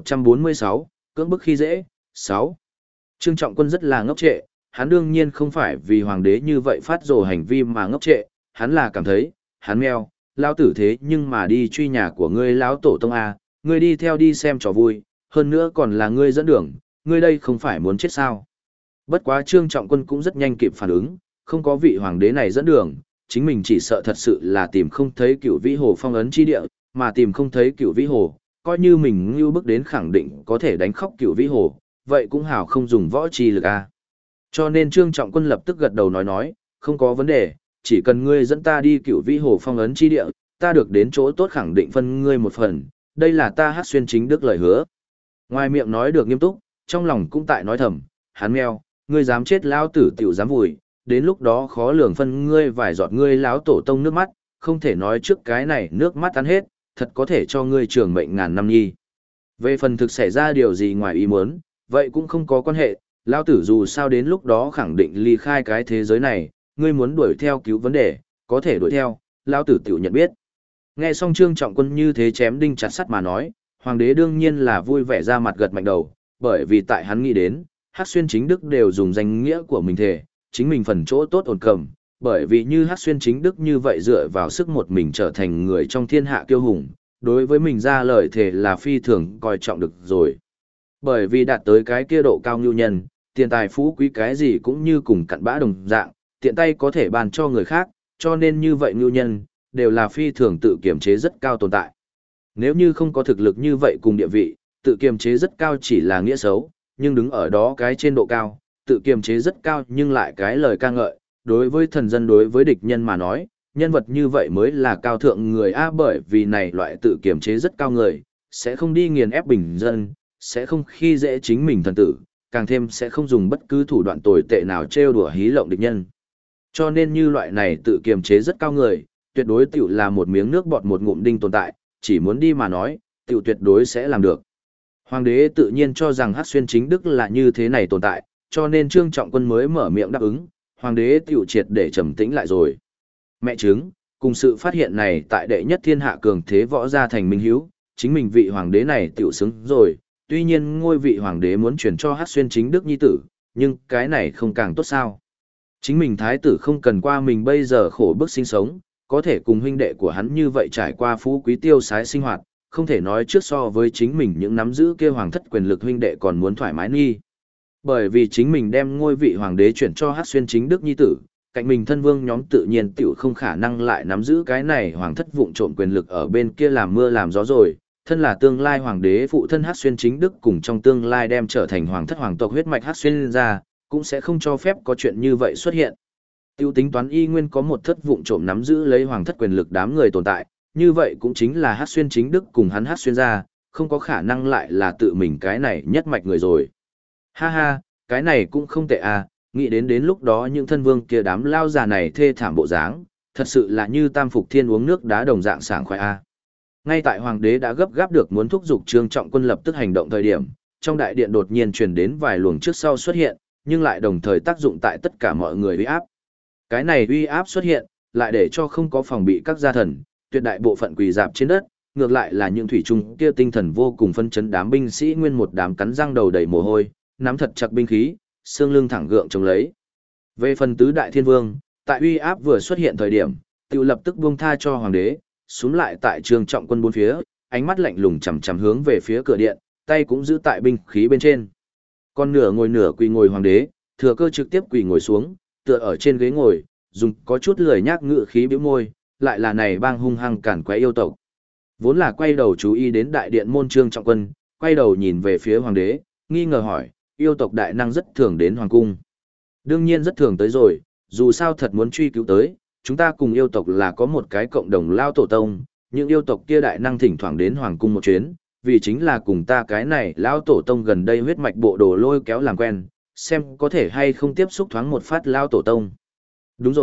1146, cưỡng bức khi dễ, 6. Trương Trọng Quân rất là ngốc trệ, hắn đương nhiên không phải vì hoàng đế như vậy phát rồ hành vi mà ngốc trệ, hắn là cảm thấy, hắn meo, lao tử thế nhưng mà đi truy nhà của ngươi lão tổ tông a, ngươi đi theo đi xem trò vui, hơn nữa còn là ngươi dẫn đường, ngươi đây không phải muốn chết sao. Bất quá Trương Trọng Quân cũng rất nhanh kịp phản ứng, không có vị hoàng đế này dẫn đường, chính mình chỉ sợ thật sự là tìm không thấy Cửu Vĩ Hồ phong ấn chi địa, mà tìm không thấy Cửu Vĩ Hồ, coi như mình ngưu bức đến khẳng định có thể đánh khóc Cửu Vĩ Hồ, vậy cũng hảo không dùng võ chi lực a. Cho nên Trương Trọng Quân lập tức gật đầu nói, không có vấn đề, chỉ cần ngươi dẫn ta đi Cửu Vĩ Hồ phong ấn chi địa, ta được đến chỗ tốt khẳng định phân ngươi một phần, đây là ta Hắc Xuyên chính đức lời hứa. Ngoài miệng nói được nghiêm túc, trong lòng cũng tại nói thầm, hắn meo, ngươi dám chết lão tử tiểu dám vùi, đến lúc đó khó lường phân ngươi vài giọt ngươi lão tổ tông nước mắt, không thể nói trước cái này nước mắt ăn hết, thật có thể cho ngươi trường mệnh ngàn năm nhi. Về phần thực xảy ra điều gì ngoài ý muốn, vậy cũng không có quan hệ, lão tử dù sao đến lúc đó khẳng định ly khai cái thế giới này, ngươi muốn đuổi theo cứu vấn đề, có thể đuổi theo, lão tử tiểu nhận biết. Nghe xong Trương Trọng Quân như thế chém đinh chặt sắt mà nói, hoàng đế đương nhiên là vui vẻ ra mặt gật mạnh đầu, bởi vì tại hắn nghĩ đến, Hắc Xuyên chính đức đều dùng danh nghĩa của mình thể, chính mình phần chỗ tốt ổn cầm, bởi vì như Hắc Xuyên chính đức như vậy dựa vào sức một mình trở thành người trong thiên hạ kiêu hùng, đối với mình ra lời thề là phi thường coi trọng được rồi. Bởi vì đạt tới cái kia độ cao ngưu nhân, tiền tài phú quý cái gì cũng như cùng cặn bã đồng dạng, tiện tay có thể bàn cho người khác, cho nên như vậy ngưu nhân, đều là phi thường tự kiểm chế rất cao tồn tại. Nếu như không có thực lực như vậy cùng địa vị, tự kiềm chế rất cao chỉ là nghĩa xấu, nhưng đứng ở đó cái trên độ cao, tự kiềm chế rất cao nhưng lại cái lời ca ngợi, đối với thần dân đối với địch nhân mà nói, nhân vật như vậy mới là cao thượng người A, bởi vì này loại tự kiềm chế rất cao người, sẽ không đi nghiền ép bình dân, sẽ không khi dễ chính mình thần tử, càng thêm sẽ không dùng bất cứ thủ đoạn tồi tệ nào trêu đùa hí lộng địch nhân. Cho nên như loại này tự kiềm chế rất cao người, tuyệt đối tiểu là một miếng nước bọt một ngụm đinh tồn tại, chỉ muốn đi mà nói, tiểu tuyệt đối sẽ làm được. Hoàng đế tự nhiên cho rằng Hắc Xuyên chính đức là như thế này tồn tại, cho nên Trương Trọng Quân mới mở miệng đáp ứng, hoàng đế tiểu triệt để trầm tĩnh lại rồi. Mẹ chứng, cùng sự phát hiện này tại đệ nhất thiên hạ cường thế võ gia thành minh hiếu, chính mình vị hoàng đế này tiểu xứng rồi, tuy nhiên ngôi vị hoàng đế muốn truyền cho Hắc Xuyên chính đức nhi tử, nhưng cái này không càng tốt sao. Chính mình thái tử không cần qua mình bây giờ khổ bức sinh sống, có thể cùng huynh đệ của hắn như vậy trải qua phú quý tiêu sái sinh hoạt, không thể nói trước so với chính mình những nắm giữ kia hoàng thất quyền lực huynh đệ còn muốn thoải mái nghi. Bởi vì chính mình đem ngôi vị hoàng đế chuyển cho Hắc Xuyên chính đức nhi tử, cạnh mình thân vương nhóm tự nhiên tiểu không khả năng lại nắm giữ cái này hoàng thất vụng trộm quyền lực ở bên kia làm mưa làm gió rồi, thân là tương lai hoàng đế phụ thân Hắc Xuyên chính đức cùng trong tương lai đem trở thành hoàng thất hoàng tộc huyết mạch Hắc Xuyên ra, cũng sẽ không cho phép có chuyện như vậy xuất hiện. Tiêu tính toán y nguyên có một thất vụng trộm nắm giữ lấy hoàng thất quyền lực đám người tồn tại, như vậy cũng chính là Hắc Xuyên chính đức cùng hắn Hắc Xuyên ra, không có khả năng lại là tự mình cái này nhất mạch người rồi. Ha ha, cái này cũng không tệ à, nghĩ đến lúc đó những thân vương kia đám lao già này thê thảm bộ dáng, thật sự là như tam phục thiên uống nước đá đồng dạng sảng khoái à. Ngay tại hoàng đế đã gấp gáp được muốn thúc giục Trương Trọng Quân lập tức hành động thời điểm, trong đại điện đột nhiên truyền đến vài luồng trước sau xuất hiện, nhưng lại đồng thời tác dụng tại tất cả mọi người uy áp. Cái này uy áp xuất hiện, lại để cho không có phòng bị các gia thần, tuyệt đại bộ phận quỳ dạp trên đất, ngược lại là những thủy trung kia tinh thần vô cùng phân chấn đám binh sĩ nguyên một đám cắn răng đầu đầy mồ hôi, nắm thật chặt binh khí, xương lưng thẳng gượng chống lấy. Về phần tứ đại thiên vương, tại uy áp vừa xuất hiện thời điểm, tự lập tức buông tha cho hoàng đế, xuống lại tại Trương Trọng Quân bốn phía, ánh mắt lạnh lùng chằm chằm hướng về phía cửa điện, tay cũng giữ tại binh khí bên trên. Còn nửa quỳ ngồi hoàng đế, thừa cơ trực tiếp quỳ ngồi xuống, tựa ở trên ghế ngồi, dùng có chút lười nhác ngự khí bĩu môi, lại là này bang hung hăng cản quấy yêu tộc. Vốn là quay đầu chú ý đến đại điện môn Trương Trọng Quân, quay đầu nhìn về phía hoàng đế, nghi ngờ hỏi, yêu tộc đại năng rất thường đến hoàng cung. Đương nhiên rất thường tới rồi, dù sao thật muốn truy cứu tới, chúng ta cùng yêu tộc là có một cái cộng đồng lao tổ tông, những yêu tộc kia đại năng thỉnh thoảng đến hoàng cung một chuyến, vì chính là cùng ta cái này lao tổ tông gần đây huyết mạch bộ đồ lôi kéo làm quen, xem có thể hay không tiếp xúc thoáng một phát lao tổ tông. Đúng rồi,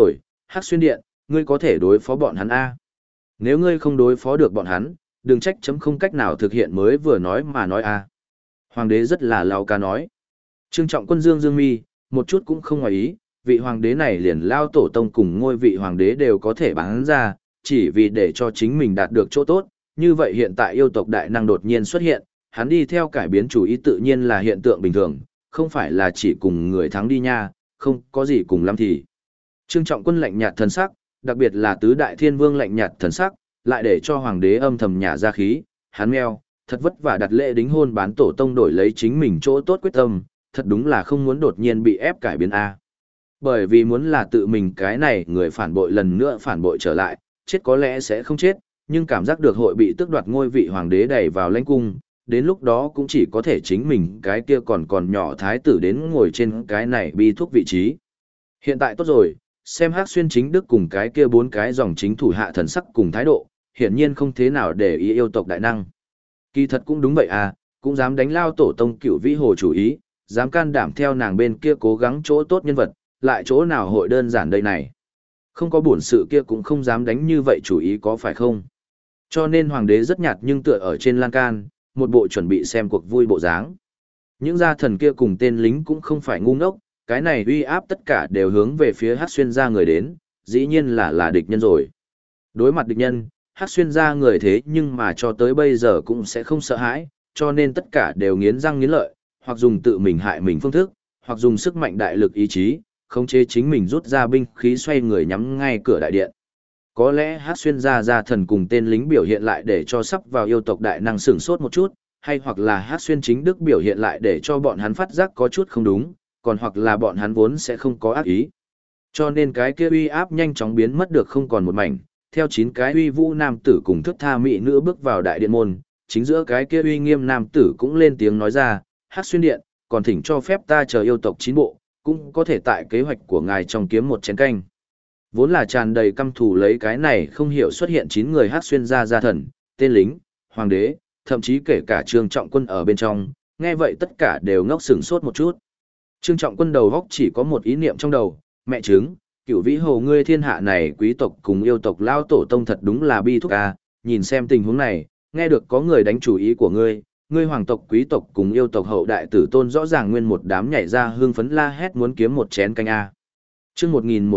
Hắc Xuyên Điện, ngươi có thể đối phó bọn hắn A. Nếu ngươi không đối phó được bọn hắn, đừng trách chấm không cách nào thực hiện mới vừa nói mà nói A. Hoàng đế rất là lao ca nói. Trương Trọng Quân dương dương mi, một chút cũng không ngoài ý, vị hoàng đế này liền lao tổ tông cùng ngôi vị hoàng đế đều có thể bán ra, chỉ vì để cho chính mình đạt được chỗ tốt. Như vậy hiện tại yêu tộc đại năng đột nhiên xuất hiện, hắn đi theo cải biến chủ ý tự nhiên là hiện tượng bình thường, không phải là chỉ cùng người thắng đi nha, không có gì cùng lắm thì. Trương Trọng Quân lạnh nhạt thần sắc, đặc biệt là tứ đại thiên vương lạnh nhạt thần sắc, lại để cho hoàng đế âm thầm nhả ra khí, hắn meo, thật vất vả đặt lễ đính hôn bán tổ tông đổi lấy chính mình chỗ tốt quyết tâm, thật đúng là không muốn đột nhiên bị ép cải biến A. Bởi vì muốn là tự mình cái này người phản bội lần nữa phản bội trở lại, chết có lẽ sẽ không chết, nhưng cảm giác được hội bị tước đoạt ngôi vị hoàng đế đẩy vào lãnh cung, đến lúc đó cũng chỉ có thể chính mình cái kia còn nhỏ thái tử đến ngồi trên cái này bi thuốc vị trí. Hiện tại tốt rồi, xem Hắc Xuyên Chính Đức cùng cái kia 4 cái dòng chính thủ hạ thần sắc cùng thái độ, hiển nhiên không thế nào để ý yêu tộc đại năng. Kỳ thật cũng đúng vậy à, cũng dám đánh lao tổ tông Cửu Vĩ Hồ chủ ý, dám can đảm theo nàng bên kia cố gắng chỗ tốt nhân vật, lại chỗ nào hội đơn giản đây này. Không có bổn sự kia cũng không dám đánh như vậy chủ ý có phải không? Cho nên hoàng đế rất nhạt nhưng tựa ở trên lan can, một bộ chuẩn bị xem cuộc vui bộ dáng. Những gia thần kia cùng tên lính cũng không phải ngu ngốc, cái này uy áp tất cả đều hướng về phía Hắc Xuyên gia người đến, dĩ nhiên là địch nhân rồi. Đối mặt địch nhân, Hắc Xuyên gia người thế nhưng mà cho tới bây giờ cũng sẽ không sợ hãi, cho nên tất cả đều nghiến răng nghiến lợi, hoặc dùng tự mình hại mình phương thức, hoặc dùng sức mạnh đại lực ý chí, khống chế chính mình rút ra binh khí xoay người nhắm ngay cửa đại điện. Có lẽ Hắc Xuyên gia thần cùng tên lính biểu hiện lại để cho sắp vào yêu tộc đại năng sửng sốt một chút, hay hoặc là Hắc Xuyên Chính Đức biểu hiện lại để cho bọn hắn phát giác có chút không đúng, còn hoặc là bọn hắn vốn sẽ không có ác ý. Cho nên cái kia uy áp nhanh chóng biến mất được không còn một mảnh, theo 9 cái uy vũ nam tử cùng thức tha mỹ nữ bước vào đại điện môn, chính giữa cái kia uy nghiêm nam tử cũng lên tiếng nói ra, Hắc Xuyên Điện, còn thỉnh cho phép ta chờ yêu tộc 9 bộ, cũng có thể tại kế hoạch của ngài trong kiếm một chén canh. Vốn là tràn đầy căm thù lấy cái này không hiểu xuất hiện 9 người Hắc Xuyên gia thần, tên lính, hoàng đế, thậm chí kể cả Trương Trọng Quân ở bên trong, nghe vậy tất cả đều ngốc sửng sốt một chút. Trương Trọng Quân đầu góc chỉ có một ý niệm trong đầu, mẹ chứng, Cửu Vĩ Hồ ngươi thiên hạ này quý tộc cùng yêu tộc lao tổ tông thật đúng là bi thúc a, nhìn xem tình huống này, nghe được có người đánh chủ ý của ngươi hoàng tộc quý tộc cùng yêu tộc hậu đại tử tôn rõ ràng nguyên một đám nhảy ra hương phấn la hét muốn kiếm một chén canh a. Chương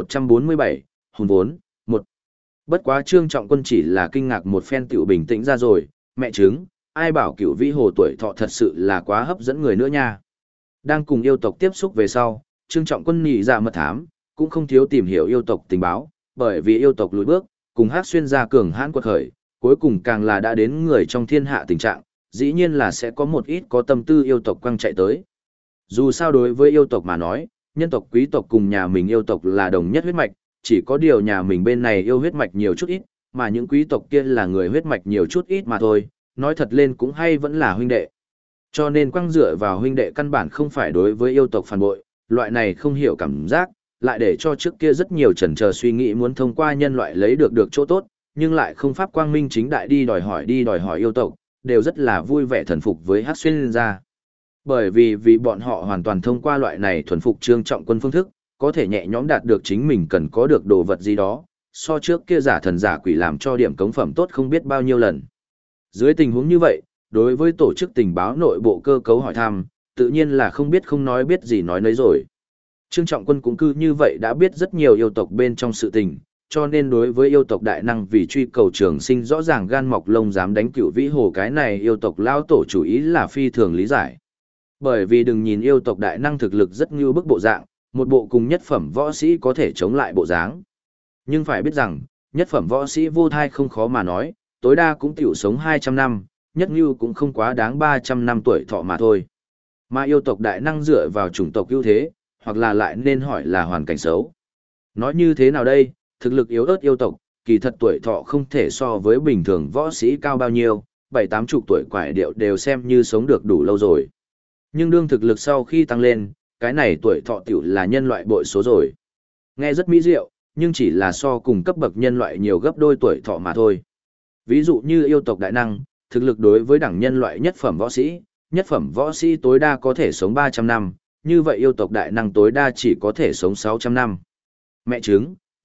1147, hùn vốn, 1. Bất quá Trương Trọng Quân chỉ là kinh ngạc một phen tiểu bình tĩnh ra rồi, mẹ chứng, ai bảo Cửu Vĩ Hồ tuổi thọ thật sự là quá hấp dẫn người nữa nha. Đang cùng yêu tộc tiếp xúc về sau, Trương Trọng Quân nhị ra mật thám, cũng không thiếu tìm hiểu yêu tộc tình báo, bởi vì yêu tộc lùi bước, cùng Hắc Xuyên gia cường hãn quật khởi, cuối cùng càng là đã đến người trong thiên hạ tình trạng, dĩ nhiên là sẽ có một ít có tâm tư yêu tộc quăng chạy tới. Dù sao đối với yêu tộc mà nói, nhân tộc quý tộc cùng nhà mình yêu tộc là đồng nhất huyết mạch, chỉ có điều nhà mình bên này yêu huyết mạch nhiều chút ít, mà những quý tộc kia là người huyết mạch nhiều chút ít mà thôi, nói thật lên cũng hay vẫn là huynh đệ. Cho nên quăng dựa vào huynh đệ căn bản không phải đối với yêu tộc phản bội, loại này không hiểu cảm giác, lại để cho trước kia rất nhiều chần chờ suy nghĩ muốn thông qua nhân loại lấy được chỗ tốt, nhưng lại không pháp quang minh chính đại đi đòi hỏi yêu tộc, đều rất là vui vẻ thần phục với Hắc Xuyên gia. Bởi vì bọn họ hoàn toàn thông qua loại này thuần phục Trương Trọng Quân phương thức, có thể nhẹ nhõm đạt được chính mình cần có được đồ vật gì đó, so trước kia giả thần giả quỷ làm cho điểm cống phẩm tốt không biết bao nhiêu lần. Dưới tình huống như vậy, đối với tổ chức tình báo nội bộ cơ cấu hỏi thăm, tự nhiên là không biết không nói biết gì nói nấy rồi. Trương Trọng Quân cũng cứ như vậy đã biết rất nhiều yêu tộc bên trong sự tình, cho nên đối với yêu tộc đại năng vì truy cầu trường sinh rõ ràng gan mọc lông dám đánh Cửu Vĩ Hồ cái này yêu tộc lao tổ chủ ý là phi thường lý giải. Bởi vì đừng nhìn yêu tộc đại năng thực lực rất như bức bộ dạng, một bộ cùng nhất phẩm võ sĩ có thể chống lại bộ dáng. Nhưng phải biết rằng, nhất phẩm võ sĩ vô thai không khó mà nói, tối đa cũng tiểu sống 200 năm, nhất như cũng không quá đáng 300 năm tuổi thọ mà thôi. Mà yêu tộc đại năng dựa vào chủng tộc ưu thế, hoặc là lại nên hỏi là hoàn cảnh xấu. Nói như thế nào đây, thực lực yếu ớt yêu tộc, kỳ thật tuổi thọ không thể so với bình thường võ sĩ cao bao nhiêu, 7-80 tuổi quải điệu đều xem như sống được đủ lâu rồi. Nhưng đương thực lực sau khi tăng lên, cái này tuổi thọ tiểu là nhân loại bội số rồi. Nghe rất mỹ diệu, nhưng chỉ là so cùng cấp bậc nhân loại nhiều gấp đôi tuổi thọ mà thôi. Ví dụ như yêu tộc đại năng, thực lực đối với đẳng nhân loại nhất phẩm võ sĩ tối đa có thể sống 300 năm, như vậy yêu tộc đại năng tối đa chỉ có thể sống 600 năm. Mẹ chứng,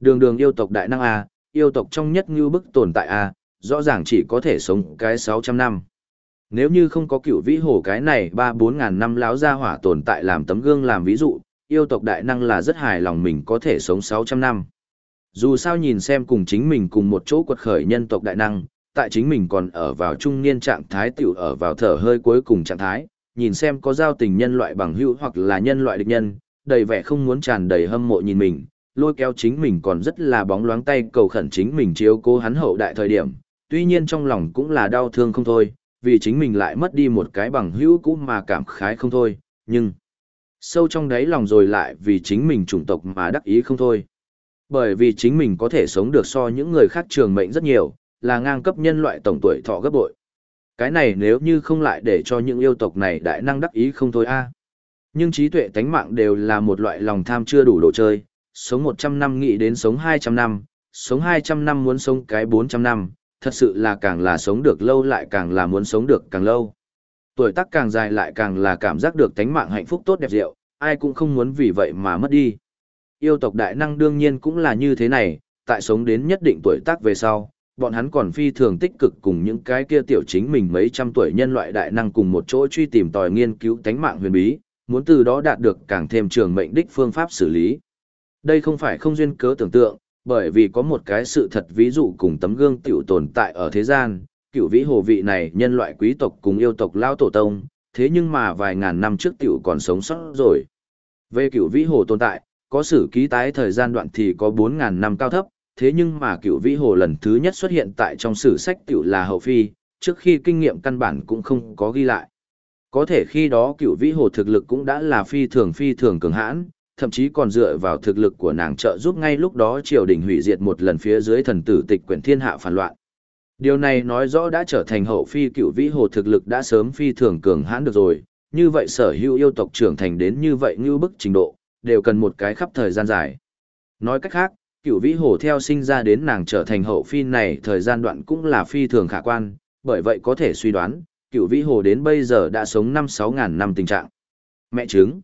Đường đường yêu tộc đại năng A, yêu tộc trong nhất ngưu bức tồn tại A, rõ ràng chỉ có thể sống cái 600 năm. Nếu như không có cựu vĩ hồ cái này 3-4 ngàn năm láo ra hỏa tồn tại làm tấm gương làm ví dụ, yêu tộc đại năng là rất hài lòng mình có thể sống 600 năm. Dù sao nhìn xem cùng chính mình cùng một chỗ quật khởi nhân tộc đại năng, tại chính mình còn ở vào trung niên trạng thái tiểu ở vào thở hơi cuối cùng trạng thái, nhìn xem có giao tình nhân loại bằng hữu hoặc là nhân loại địch nhân, đầy vẻ không muốn tràn đầy hâm mộ nhìn mình, lôi kéo chính mình còn rất là bóng loáng tay cầu khẩn chính mình chiếu cố hắn hậu đại thời điểm, tuy nhiên trong lòng cũng là đau thương không thôi, vì chính mình lại mất đi một cái bằng hữu cũ mà cảm khái không thôi, nhưng sâu trong đáy lòng rồi lại vì chính mình chủng tộc mà đắc ý không thôi. Bởi vì chính mình có thể sống được so những người khác trường mệnh rất nhiều, là ngang cấp nhân loại tổng tuổi thọ gấp bội. Cái này nếu như không lại để cho những yêu tộc này đại năng đắc ý không thôi a. Nhưng trí tuệ tánh mạng đều là một loại lòng tham chưa đủ đồ chơi, sống 100 năm nghĩ đến sống 200 năm, sống 200 năm muốn sống cái 400 năm, thật sự là càng là sống được lâu lại càng là muốn sống được càng lâu. Tuổi tác càng dài lại càng là cảm giác được tánh mạng hạnh phúc tốt đẹp diệu, ai cũng không muốn vì vậy mà mất đi. Yêu tộc đại năng đương nhiên cũng là như thế này, tại sống đến nhất định tuổi tác về sau, bọn hắn còn phi thường tích cực cùng những cái kia tiểu chính mình mấy trăm tuổi nhân loại đại năng cùng một chỗ truy tìm tòi nghiên cứu tánh mạng huyền bí, muốn từ đó đạt được càng thêm trường mệnh đích phương pháp xử lý. Đây không phải không duyên cớ tưởng tượng, bởi vì có một cái sự thật ví dụ cùng tấm gương tiểu tồn tại ở thế gian, cựu vĩ hồ vị này nhân loại quý tộc cùng yêu tộc lao tổ tông, thế nhưng mà vài ngàn năm trước tiểu còn sống sót rồi. Về cựu vĩ hồ tồn tại, có sử ký tái thời gian đoạn thì có 4.000 năm cao thấp, thế nhưng mà cựu vĩ hồ lần thứ nhất xuất hiện tại trong sử sách tiểu là hậu phi, trước khi kinh nghiệm căn bản cũng không có ghi lại. Có thể khi đó cựu vĩ hồ thực lực cũng đã là phi thường cường hãn, thậm chí còn dựa vào thực lực của nàng trợ giúp ngay lúc đó triều đình hủy diệt một lần phía dưới thần tử tịch quyển thiên hạ phản loạn. Điều này nói rõ đã trở thành hậu phi cựu vĩ hồ thực lực đã sớm phi thường cường hãn được rồi, như vậy sở hữu yêu tộc trưởng thành đến như vậy như bức trình độ, đều cần một cái khắp thời gian dài. Nói cách khác, cựu vĩ hồ theo sinh ra đến nàng trở thành hậu phi này thời gian đoạn cũng là phi thường khả quan, bởi vậy có thể suy đoán, cựu vĩ hồ đến bây giờ đã sống 5-6 ngàn năm tình trạng. Mẹ chứng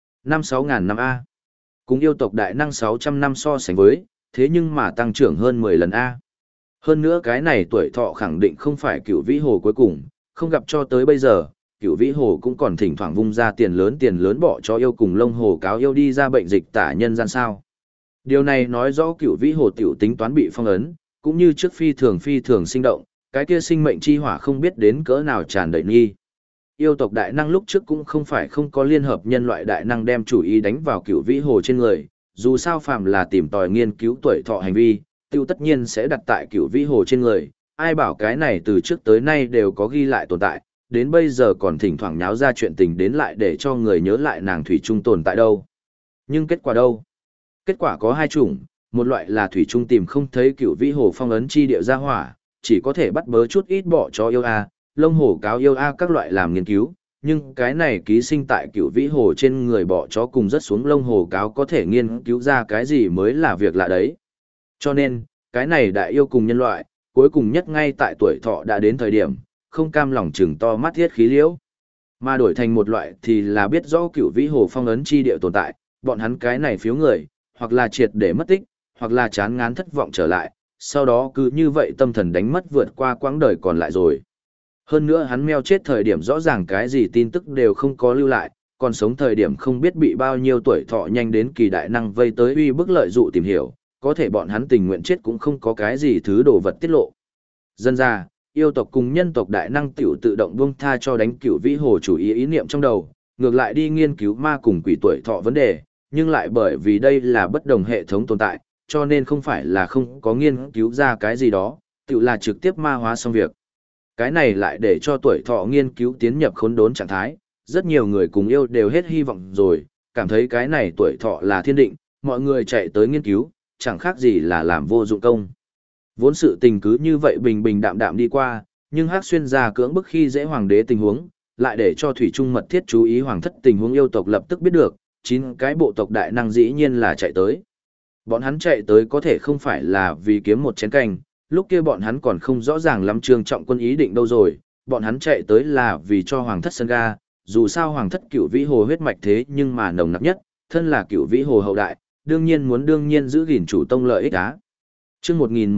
5-6 ngàn năm A. Cùng yêu tộc đại năng 600 năm so sánh với, thế nhưng mà tăng trưởng hơn 10 lần A. Hơn nữa cái này tuổi thọ khẳng định không phải cựu vĩ hồ cuối cùng, không gặp cho tới bây giờ, cựu vĩ hồ cũng còn thỉnh thoảng vung ra tiền lớn bỏ cho yêu cùng lông hồ cáo yêu đi ra bệnh dịch tả nhân gian sao. Điều này nói rõ cựu vĩ hồ tiểu tính toán bị phong ấn, cũng như trước phi thường sinh động, cái kia sinh mệnh chi hỏa không biết đến cỡ nào tràn đầy nghi. Yêu tộc đại năng lúc trước cũng không phải không có liên hợp nhân loại đại năng đem chủ ý đánh vào cựu vĩ hồ trên người, dù sao phàm là tìm tòi nghiên cứu tuổi thọ hành vi, tiêu tất nhiên sẽ đặt tại cựu vĩ hồ trên người, ai bảo cái này từ trước tới nay đều có ghi lại tồn tại, đến bây giờ còn thỉnh thoảng nháo ra chuyện tình đến lại để cho người nhớ lại nàng thủy chung tồn tại đâu. Nhưng kết quả đâu? Kết quả có hai chủng, một loại là thủy chung tìm không thấy cựu vĩ hồ phong ấn chi địa gia hỏa, chỉ có thể bắt bớ chút ít bỏ cho yêu a, lông hổ cáo yêu a các loại làm nghiên cứu, nhưng cái này ký sinh tại cựu vĩ hồ trên người bỏ chó cùng rất xuống lông hổ cáo có thể nghiên cứu ra cái gì mới là việc lạ đấy. Cho nên, cái này đại yêu cùng nhân loại, cuối cùng nhất ngay tại tuổi thọ đã đến thời điểm, không cam lòng chừng to mắt thiết khí liễu. Mà đổi thành một loại thì là biết rõ cựu vĩ hồ phong ấn chi địa tồn tại, bọn hắn cái này phiếu người, hoặc là triệt để mất tích, hoặc là chán ngán thất vọng trở lại, sau đó cứ như vậy tâm thần đánh mất vượt qua quãng đời còn lại rồi. Hơn nữa hắn meo chết thời điểm rõ ràng cái gì tin tức đều không có lưu lại, còn sống thời điểm không biết bị bao nhiêu tuổi thọ nhanh đến kỳ đại năng vây tới uy bức lợi dụ tìm hiểu, có thể bọn hắn tình nguyện chết cũng không có cái gì thứ đồ vật tiết lộ. Dân ra, yêu tộc cùng nhân tộc đại năng tiểu tự động buông tha cho đánh cửu vĩ hồ chủ ý niệm trong đầu, ngược lại đi nghiên cứu ma cùng quỷ tuổi thọ vấn đề, nhưng lại bởi vì đây là bất đồng hệ thống tồn tại, cho nên không phải là không có nghiên cứu ra cái gì đó, tiểu là trực tiếp ma hóa xong việc. Cái này lại để cho tuổi thọ nghiên cứu tiến nhập khốn đốn trạng thái, rất nhiều người cùng yêu đều hết hy vọng rồi, cảm thấy cái này tuổi thọ là thiên định, mọi người chạy tới nghiên cứu, chẳng khác gì là làm vô dụng công. Vốn sự tình cứ như vậy bình bình đạm đạm đi qua, nhưng Hắc Xuyên gia cưỡng bức khi dễ hoàng đế tình huống, lại để cho Thủy Trung mật thiết chú ý hoàng thất tình huống yêu tộc lập tức biết được, 9 cái bộ tộc đại năng dĩ nhiên là chạy tới. Bọn hắn chạy tới có thể không phải là vì kiếm một chén canh, lúc kia bọn hắn còn không rõ ràng lắm Trương Trọng Quân ý định đâu rồi, bọn hắn chạy tới là vì cho hoàng thất sân ga, dù sao hoàng thất cửu vĩ hồ huyết mạch thế nhưng mà nồng nặc nhất, thân là cửu vĩ hồ hậu đại, đương nhiên giữ gìn chủ tông lợi ích á. Chương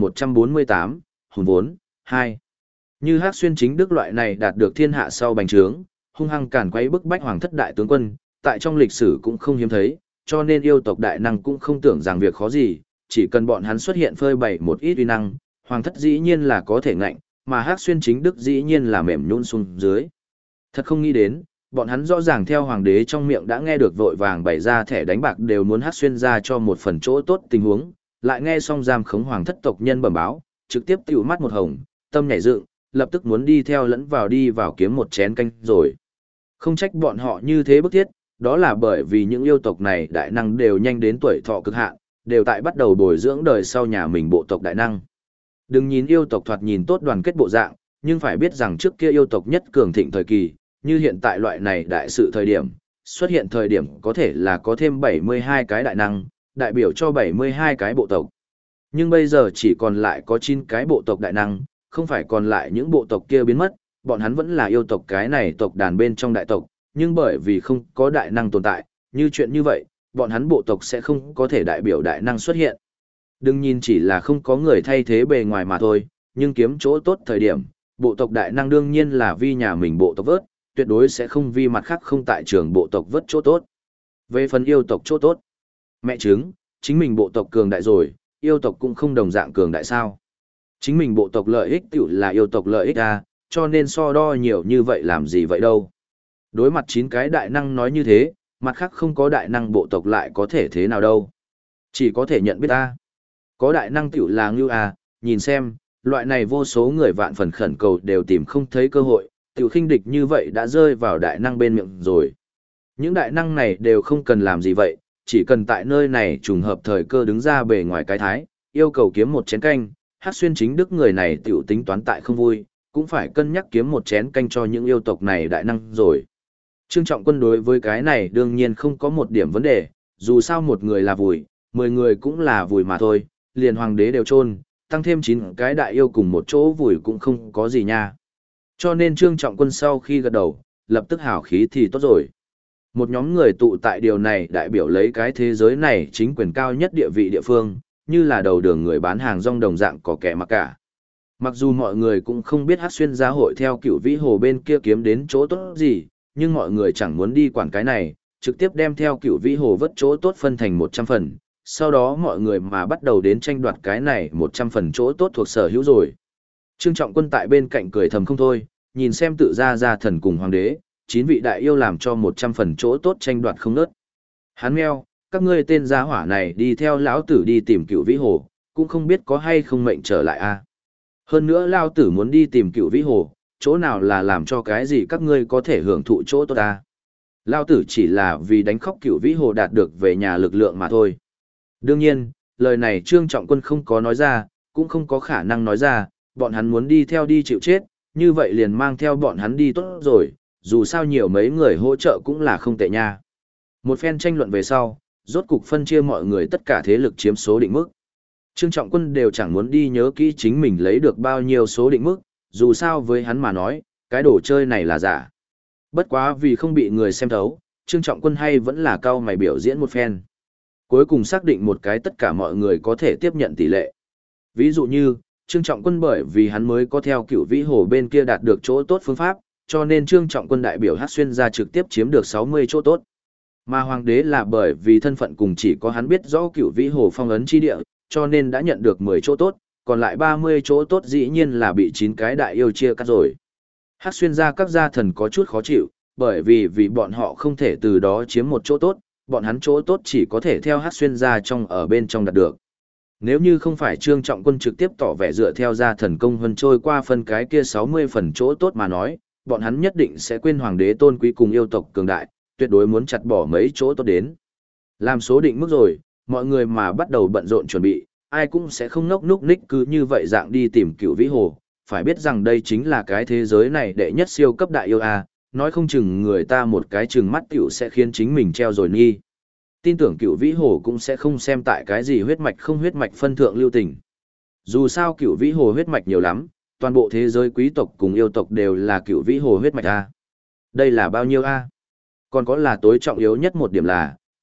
1148, hùn vốn, 2. Như Hắc Xuyên chính đức loại này đạt được thiên hạ sau bành trướng, hung hăng càn quấy bức bách hoàng thất đại tướng quân, tại trong lịch sử cũng không hiếm thấy, cho nên yêu tộc đại năng cũng không tưởng rằng việc khó gì, chỉ cần bọn hắn xuất hiện phơi bày một ít uy năng, hoàng thất dĩ nhiên là có thể ngạnh, mà Hắc Xuyên chính đức dĩ nhiên là mềm nhũn xuống dưới. Thật không nghĩ đến, bọn hắn rõ ràng theo hoàng đế trong miệng đã nghe được vội vàng bày ra thẻ đánh bạc đều muốn Hắc Xuyên ra cho một phần chỗ tốt tình huống, lại nghe xong giam khống hoàng thất tộc nhân bẩm báo, trực tiếp tiểu mắt một hồng, tâm nhảy dựng, lập tức muốn đi theo lẫn vào đi vào kiếm một chén canh rồi. Không trách bọn họ như thế bức thiết, đó là bởi vì những yêu tộc này đại năng đều nhanh đến tuổi thọ cực hạn, đều tại bắt đầu bồi dưỡng đời sau nhà mình bộ tộc đại năng. Đừng nhìn yêu tộc thoạt nhìn tốt đoàn kết bộ dạng, nhưng phải biết rằng trước kia yêu tộc nhất cường thịnh thời kỳ, như hiện tại loại này đại sự thời điểm, xuất hiện thời điểm có thể là có thêm 72 cái đại năng, đại biểu cho 72 cái bộ tộc. Nhưng bây giờ chỉ còn lại có 9 cái bộ tộc đại năng, không phải còn lại những bộ tộc kia biến mất, bọn hắn vẫn là yêu tộc cái này tộc đàn bên trong đại tộc, nhưng bởi vì không có đại năng tồn tại, như chuyện như vậy, bọn hắn bộ tộc sẽ không có thể đại biểu đại năng xuất hiện. Đừng nhìn chỉ là không có người thay thế bề ngoài mà thôi, nhưng kiếm chỗ tốt thời điểm, bộ tộc đại năng đương nhiên là vì nhà mình bộ tộc vớt, tuyệt đối sẽ không vì mặt khác không tại trường bộ tộc vớt chỗ tốt. Về phần yêu tộc chỗ tốt, mẹ chứng, chính mình bộ tộc cường đại rồi, yêu tộc cũng không đồng dạng cường đại sao. Chính mình bộ tộc lợi ích tiểu là yêu tộc lợi ích à, cho nên so đo nhiều như vậy làm gì vậy đâu. Đối mặt 9 cái đại năng nói như thế, mặt khác không có đại năng bộ tộc lại có thể thế nào đâu. Chỉ có thể nhận biết ta. Có đại năng tiểu là ngưu à, nhìn xem, loại này vô số người vạn phần khẩn cầu đều tìm không thấy cơ hội, tiểu khinh địch như vậy đã rơi vào đại năng bên miệng rồi. Những đại năng này đều không cần làm gì vậy, chỉ cần tại nơi này trùng hợp thời cơ đứng ra bề ngoài cái thái, yêu cầu kiếm một chén canh, Hắc Xuyên chính đức người này tiểu tính toán tại không vui, cũng phải cân nhắc kiếm một chén canh cho những yêu tộc này đại năng rồi. Trương Trọng Quân đối với cái này đương nhiên không có một điểm vấn đề, dù sao một người là vùi, 10 người cũng là vùi mà thôi, liền hoàng đế đều chôn, tăng thêm 9 cái đại yêu cùng một chỗ vùi cũng không có gì nha. Cho nên Trương Trọng Quân sau khi gật đầu, lập tức hào khí thì tốt rồi. Một nhóm người tụ tại điều này đại biểu lấy cái thế giới này chính quyền cao nhất địa vị địa phương, như là đầu đường người bán hàng rong đồng dạng có kẻ mặc cả. Mặc dù mọi người cũng không biết Hắc Xuyên gia hội theo Cửu Vĩ Hồ bên kia kiếm đến chỗ tốt gì, nhưng mọi người chẳng muốn đi quản cái này, trực tiếp đem theo Cửu Vĩ Hồ vất chỗ tốt phân thành 100 phần, sau đó mọi người mà bắt đầu đến tranh đoạt cái này 100 phần chỗ tốt thuộc sở hữu rồi. Trương Trọng Quân tại bên cạnh cười thầm không thôi, nhìn xem tự ra thần cùng hoàng đế, 9 vị đại yêu làm cho 100 phần chỗ tốt tranh đoạt không nớt. Hắn meo, các ngươi tên gia hỏa này đi theo lão tử đi tìm Cửu Vĩ Hồ, cũng không biết có hay không mệnh trở lại a. Hơn nữa lão tử muốn đi tìm Cửu Vĩ Hồ, chỗ nào là làm cho cái gì các ngươi có thể hưởng thụ chỗ tốt a. Lão tử chỉ là vì đánh khóc Cửu Vĩ Hồ đạt được về nhà lực lượng mà thôi. Đương nhiên, lời này Trương Trọng Quân không có nói ra, cũng không có khả năng nói ra, bọn hắn muốn đi theo đi chịu chết, như vậy liền mang theo bọn hắn đi tốt rồi, dù sao nhiều mấy người hỗ trợ cũng là không tệ nha. Một phen tranh luận về sau, rốt cục phân chia mọi người tất cả thế lực chiếm số định mức. Trương Trọng Quân đều chẳng muốn đi nhớ kỹ chính mình lấy được bao nhiêu số định mức, dù sao với hắn mà nói, cái đồ chơi này là giả. Bất quá vì không bị người xem thấu, Trương Trọng Quân hay vẫn là cao mày biểu diễn một phen. Cuối cùng xác định một cái tất cả mọi người có thể tiếp nhận tỷ lệ. Ví dụ như, Trương Trọng Quân bởi vì hắn mới có theo Cửu Vĩ Hồ bên kia đạt được chỗ tốt phương pháp, cho nên Trương Trọng Quân đại biểu Hắc Xuyên ra trực tiếp chiếm được 60 chỗ tốt. Mà hoàng đế là bởi vì thân phận cùng chỉ có hắn biết rõ Cửu Vĩ Hồ phong ấn chi địa, cho nên đã nhận được 10 chỗ tốt, còn lại 30 chỗ tốt dĩ nhiên là bị 9 cái đại yêu chia cắt rồi. Hắc Xuyên ra các gia thần có chút khó chịu, bởi vì bọn họ không thể từ đó chiếm một chỗ tốt, bọn hắn chỗ tốt chỉ có thể theo Hắc Xuyên ra trong ở bên trong đạt được. Nếu như không phải Trương Trọng Quân trực tiếp tỏ vẻ dựa theo gia thần công hơn trôi qua phân cái kia 60 phần chỗ tốt mà nói, bọn hắn nhất định sẽ quên hoàng đế tôn quý cùng yêu tộc cường đại, tuyệt đối muốn chặt bỏ mấy chỗ tốt đến. Làm số định mức rồi, mọi người mà bắt đầu bận rộn chuẩn bị, ai cũng sẽ không ngốc núc ních cứ như vậy dạng đi tìm Cửu Vĩ Hồ, phải biết rằng đây chính là cái thế giới này đệ nhất siêu cấp đại yêu a, nói không chừng người ta một cái chừng mắt tiểu sẽ khiến chính mình treo rồi nghi. Tin tưởng Cửu Vĩ Hồ cũng sẽ không xem tại cái gì huyết mạch không huyết mạch phân thượng lưu tình. Dù sao Cửu Vĩ Hồ huyết mạch nhiều lắm, toàn bộ thế giới quý tộc cùng yêu tộc đều là Cửu Vĩ Hồ huyết mạch a. Đây là bao nhiêu a? Còn có là tối trọng yếu nhất một điểm là,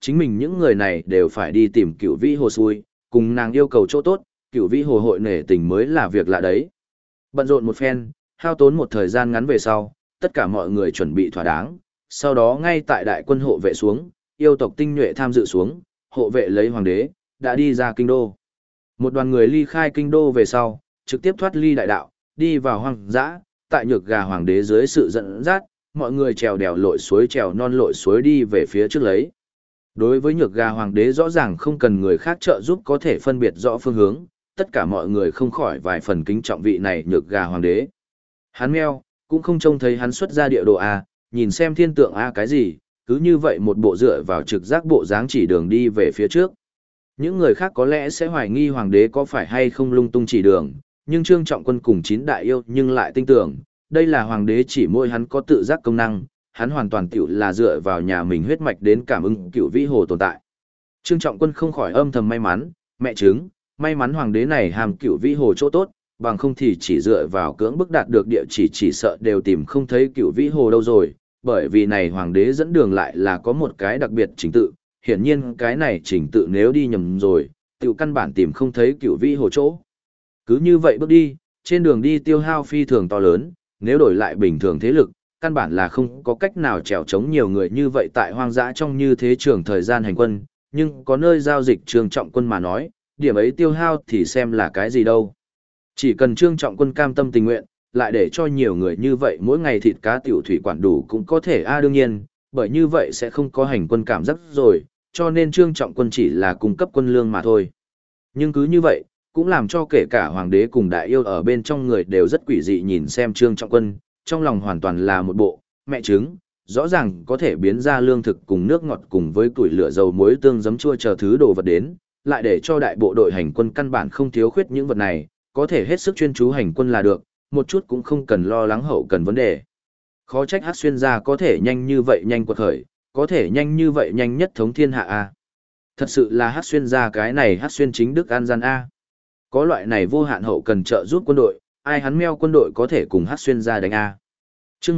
chính mình những người này đều phải đi tìm Cửu Vĩ Hồ xui, cùng nàng yêu cầu chỗ tốt, Cửu Vĩ Hồ hội nể tình mới là việc lạ đấy. Bận rộn một phen, hao tốn một thời gian ngắn về sau, tất cả mọi người chuẩn bị thỏa đáng, sau đó ngay tại đại quân hộ vệ xuống, yêu tộc tinh nhuệ tham dự xuống, hộ vệ lấy hoàng đế, đã đi ra kinh đô. Một đoàn người ly khai kinh đô về sau, trực tiếp thoát ly đại đạo, đi vào hoang dã, tại nhược gà hoàng đế dưới sự dẫn dắt, mọi người trèo đèo lội suối trèo non lội suối đi về phía trước lấy. Đối với nhược gà hoàng đế rõ ràng không cần người khác trợ giúp có thể phân biệt rõ phương hướng, tất cả mọi người không khỏi vài phần kính trọng vị này nhược gà hoàng đế. Hắn meo, cũng không trông thấy hắn xuất ra địa đồ A, nhìn xem thiên tượng A cái gì, cứ như vậy một bộ dựa vào trực giác bộ dáng chỉ đường đi về phía trước. Những người khác có lẽ sẽ hoài nghi hoàng đế có phải hay không lung tung chỉ đường, nhưng Trương Trọng Quân cùng 9 đại yêu nhưng lại tin tưởng, đây là hoàng đế chỉ môi hắn có tự giác công năng, hắn hoàn toàn tiểu là dựa vào nhà mình huyết mạch đến cảm ứng Cửu Vĩ Hồ tồn tại. Trương Trọng Quân không khỏi âm thầm may mắn, mẹ chứng, may mắn hoàng đế này hàm Cửu Vĩ Hồ chỗ tốt, bằng không thì chỉ dựa vào cưỡng bức đạt được địa chỉ sợ đều tìm không thấy Cửu Vĩ Hồ đâu rồi, bởi vì này hoàng đế dẫn đường lại là có một cái đặc biệt trình tự, hiển nhiên cái này trình tự nếu đi nhầm rồi, tiểu căn bản tìm không thấy Cửu Vĩ Hồ chỗ. Cứ như vậy bước đi, trên đường đi tiêu hao phi thường to lớn, nếu đổi lại bình thường thế lực, căn bản là không có cách nào trèo chống nhiều người như vậy tại hoang dã trong như thế trường thời gian hành quân, nhưng có nơi giao dịch Trương Trọng Quân mà nói, điểm ấy tiêu hao thì xem là cái gì đâu. Chỉ cần Trương Trọng Quân cam tâm tình nguyện, lại để cho nhiều người như vậy mỗi ngày thịt cá tiểu thủy quản đủ cũng có thể đương nhiên, bởi như vậy sẽ không có hành quân cảm giác rồi, cho nên Trương Trọng Quân chỉ là cung cấp quân lương mà thôi. Nhưng cứ như vậy, cũng làm cho kể cả hoàng đế cùng đại yêu ở bên trong người đều rất quỷ dị nhìn xem Trương Trọng Quân, trong lòng hoàn toàn là một bộ, mẹ trứng, rõ ràng có thể biến ra lương thực cùng nước ngọt cùng với củi lửa dầu muối tương giấm chua chờ thứ đồ vật đến, lại để cho đại bộ đội hành quân căn bản không thiếu khuyết những vật này, có thể hết sức chuyên chú hành quân là được, một chút cũng không cần lo lắng hậu cần vấn đề. Khó trách Hắc Xuyên gia có thể nhanh như vậy nhanh quật khởi, có thể nhanh như vậy nhanh nhất thống thiên hạ a. Thật sự là Hắc Xuyên gia cái này Hắc Xuyên chính đức an gian a. Có loại này vô hạn hậu cần trợ giúp quân đội, ai hắn meo quân đội có thể cùng Hắc Xuyên gia đánh a. Chương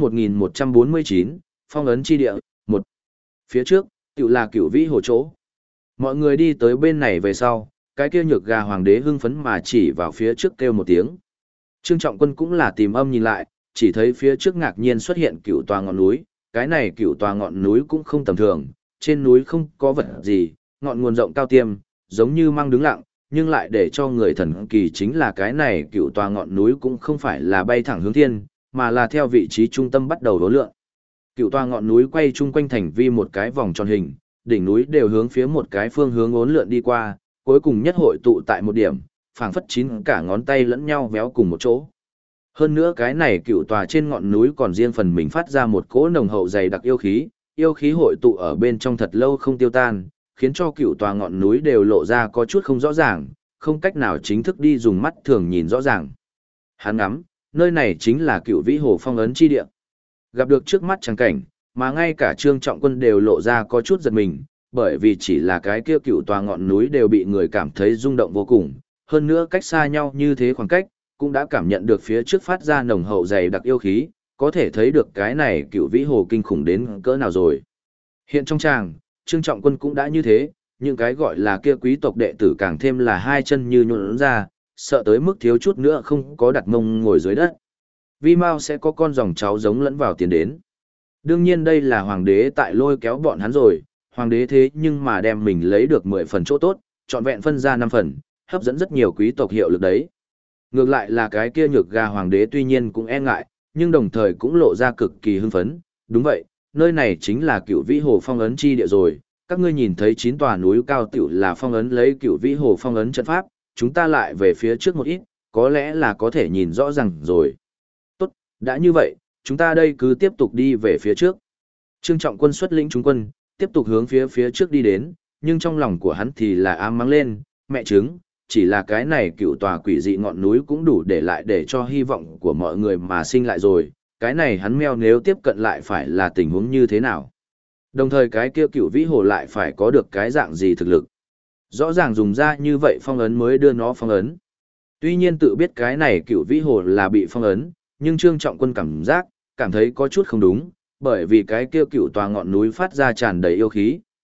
1149, Phong ấn chi địa, 1. Phía trước, tiểu là Cửu Vĩ Hồ chỗ. Mọi người đi tới bên này về sau, cái kia nhược gà hoàng đế hưng phấn mà chỉ vào phía trước kêu một tiếng. Trương Trọng Quân cũng là tìm âm nhìn lại, chỉ thấy phía trước ngạc nhiên xuất hiện cửu tòa ngọn núi, cái này cửu tòa ngọn núi cũng không tầm thường, trên núi không có vật gì, ngọn nguồn rộng cao tiêm, giống như mang đứng lặng, nhưng lại để cho người thần kỳ chính là cái này cửu tòa ngọn núi cũng không phải là bay thẳng hướng thiên, mà là theo vị trí trung tâm bắt đầu đố lượng. Cửu tòa ngọn núi quay chung quanh thành vi một cái vòng tròn hình, đỉnh núi đều hướng phía một cái phương hướng uốn lượn đi qua, cuối cùng nhất hội tụ tại một điểm, phảng phất chín cả ngón tay lẫn nhau véo cùng một chỗ. Hơn nữa cái này cựu tòa trên ngọn núi còn riêng phần mình phát ra một cỗ nồng hậu dày đặc yêu khí hội tụ ở bên trong thật lâu không tiêu tan, khiến cho cựu tòa ngọn núi đều lộ ra có chút không rõ ràng, không cách nào chính thức đi dùng mắt thường nhìn rõ ràng. Hắn ngắm, nơi này chính là Cửu Vĩ Hồ phong ấn chi địa. Gặp được trước mắt trắng cảnh, mà ngay cả Trương Trọng Quân đều lộ ra có chút giật mình, bởi vì chỉ là cái kia cựu tòa ngọn núi đều bị người cảm thấy rung động vô cùng, hơn nữa cách xa nhau như thế khoảng cách, cũng đã cảm nhận được phía trước phát ra nồng hậu dày đặc yêu khí, có thể thấy được cái này Cửu Vĩ Hồ kinh khủng đến cỡ nào rồi. Hiện trong tràng, Trương Trọng Quân cũng đã như thế, những cái gọi là kia quý tộc đệ tử càng thêm là hai chân như nhũn ra, sợ tới mức thiếu chút nữa không có đặt mông ngồi dưới đất. Vi Mao sẽ có con dòng cháu giống lẫn vào tiền đến. Đương nhiên đây là hoàng đế tại lôi kéo bọn hắn rồi, hoàng đế thế nhưng mà đem mình lấy được 10 phần chỗ tốt, trọn vẹn phân ra 5 phần, hấp dẫn rất nhiều quý tộc hiệu lực đấy. Ngược lại là cái kia nhược gà hoàng đế tuy nhiên cũng e ngại, nhưng đồng thời cũng lộ ra cực kỳ hưng phấn. Đúng vậy, nơi này chính là Cửu Vĩ Hồ phong ấn chi địa rồi, các ngươi nhìn thấy 9 tòa núi cao tiểu là phong ấn lấy Cửu Vĩ Hồ phong ấn trận pháp, chúng ta lại về phía trước một ít, có lẽ là có thể nhìn rõ ràng rồi. Tốt, đã như vậy, chúng ta đây cứ tiếp tục đi về phía trước. Trương Trọng Quân xuất lĩnh chúng quân, tiếp tục hướng phía trước đi đến, nhưng trong lòng của hắn thì là ám mắng lên, mẹ chứng, chỉ là cái này cựu tòa quỷ dị ngọn núi cũng đủ để lại để cho hy vọng của mọi người mà sinh lại rồi, cái này hắn meo nếu tiếp cận lại phải là tình huống như thế nào. Đồng thời cái kia Cửu Vĩ Hồ lại phải có được cái dạng gì thực lực. Rõ ràng dùng ra như vậy phong ấn mới đưa nó phong ấn. Tuy nhiên tự biết cái này Cửu Vĩ Hồ là bị phong ấn, nhưng Trương Trọng Quân cảm thấy có chút không đúng, bởi vì cái kia cựu tòa ngọn núi phát ra tràn đầy yêu khí,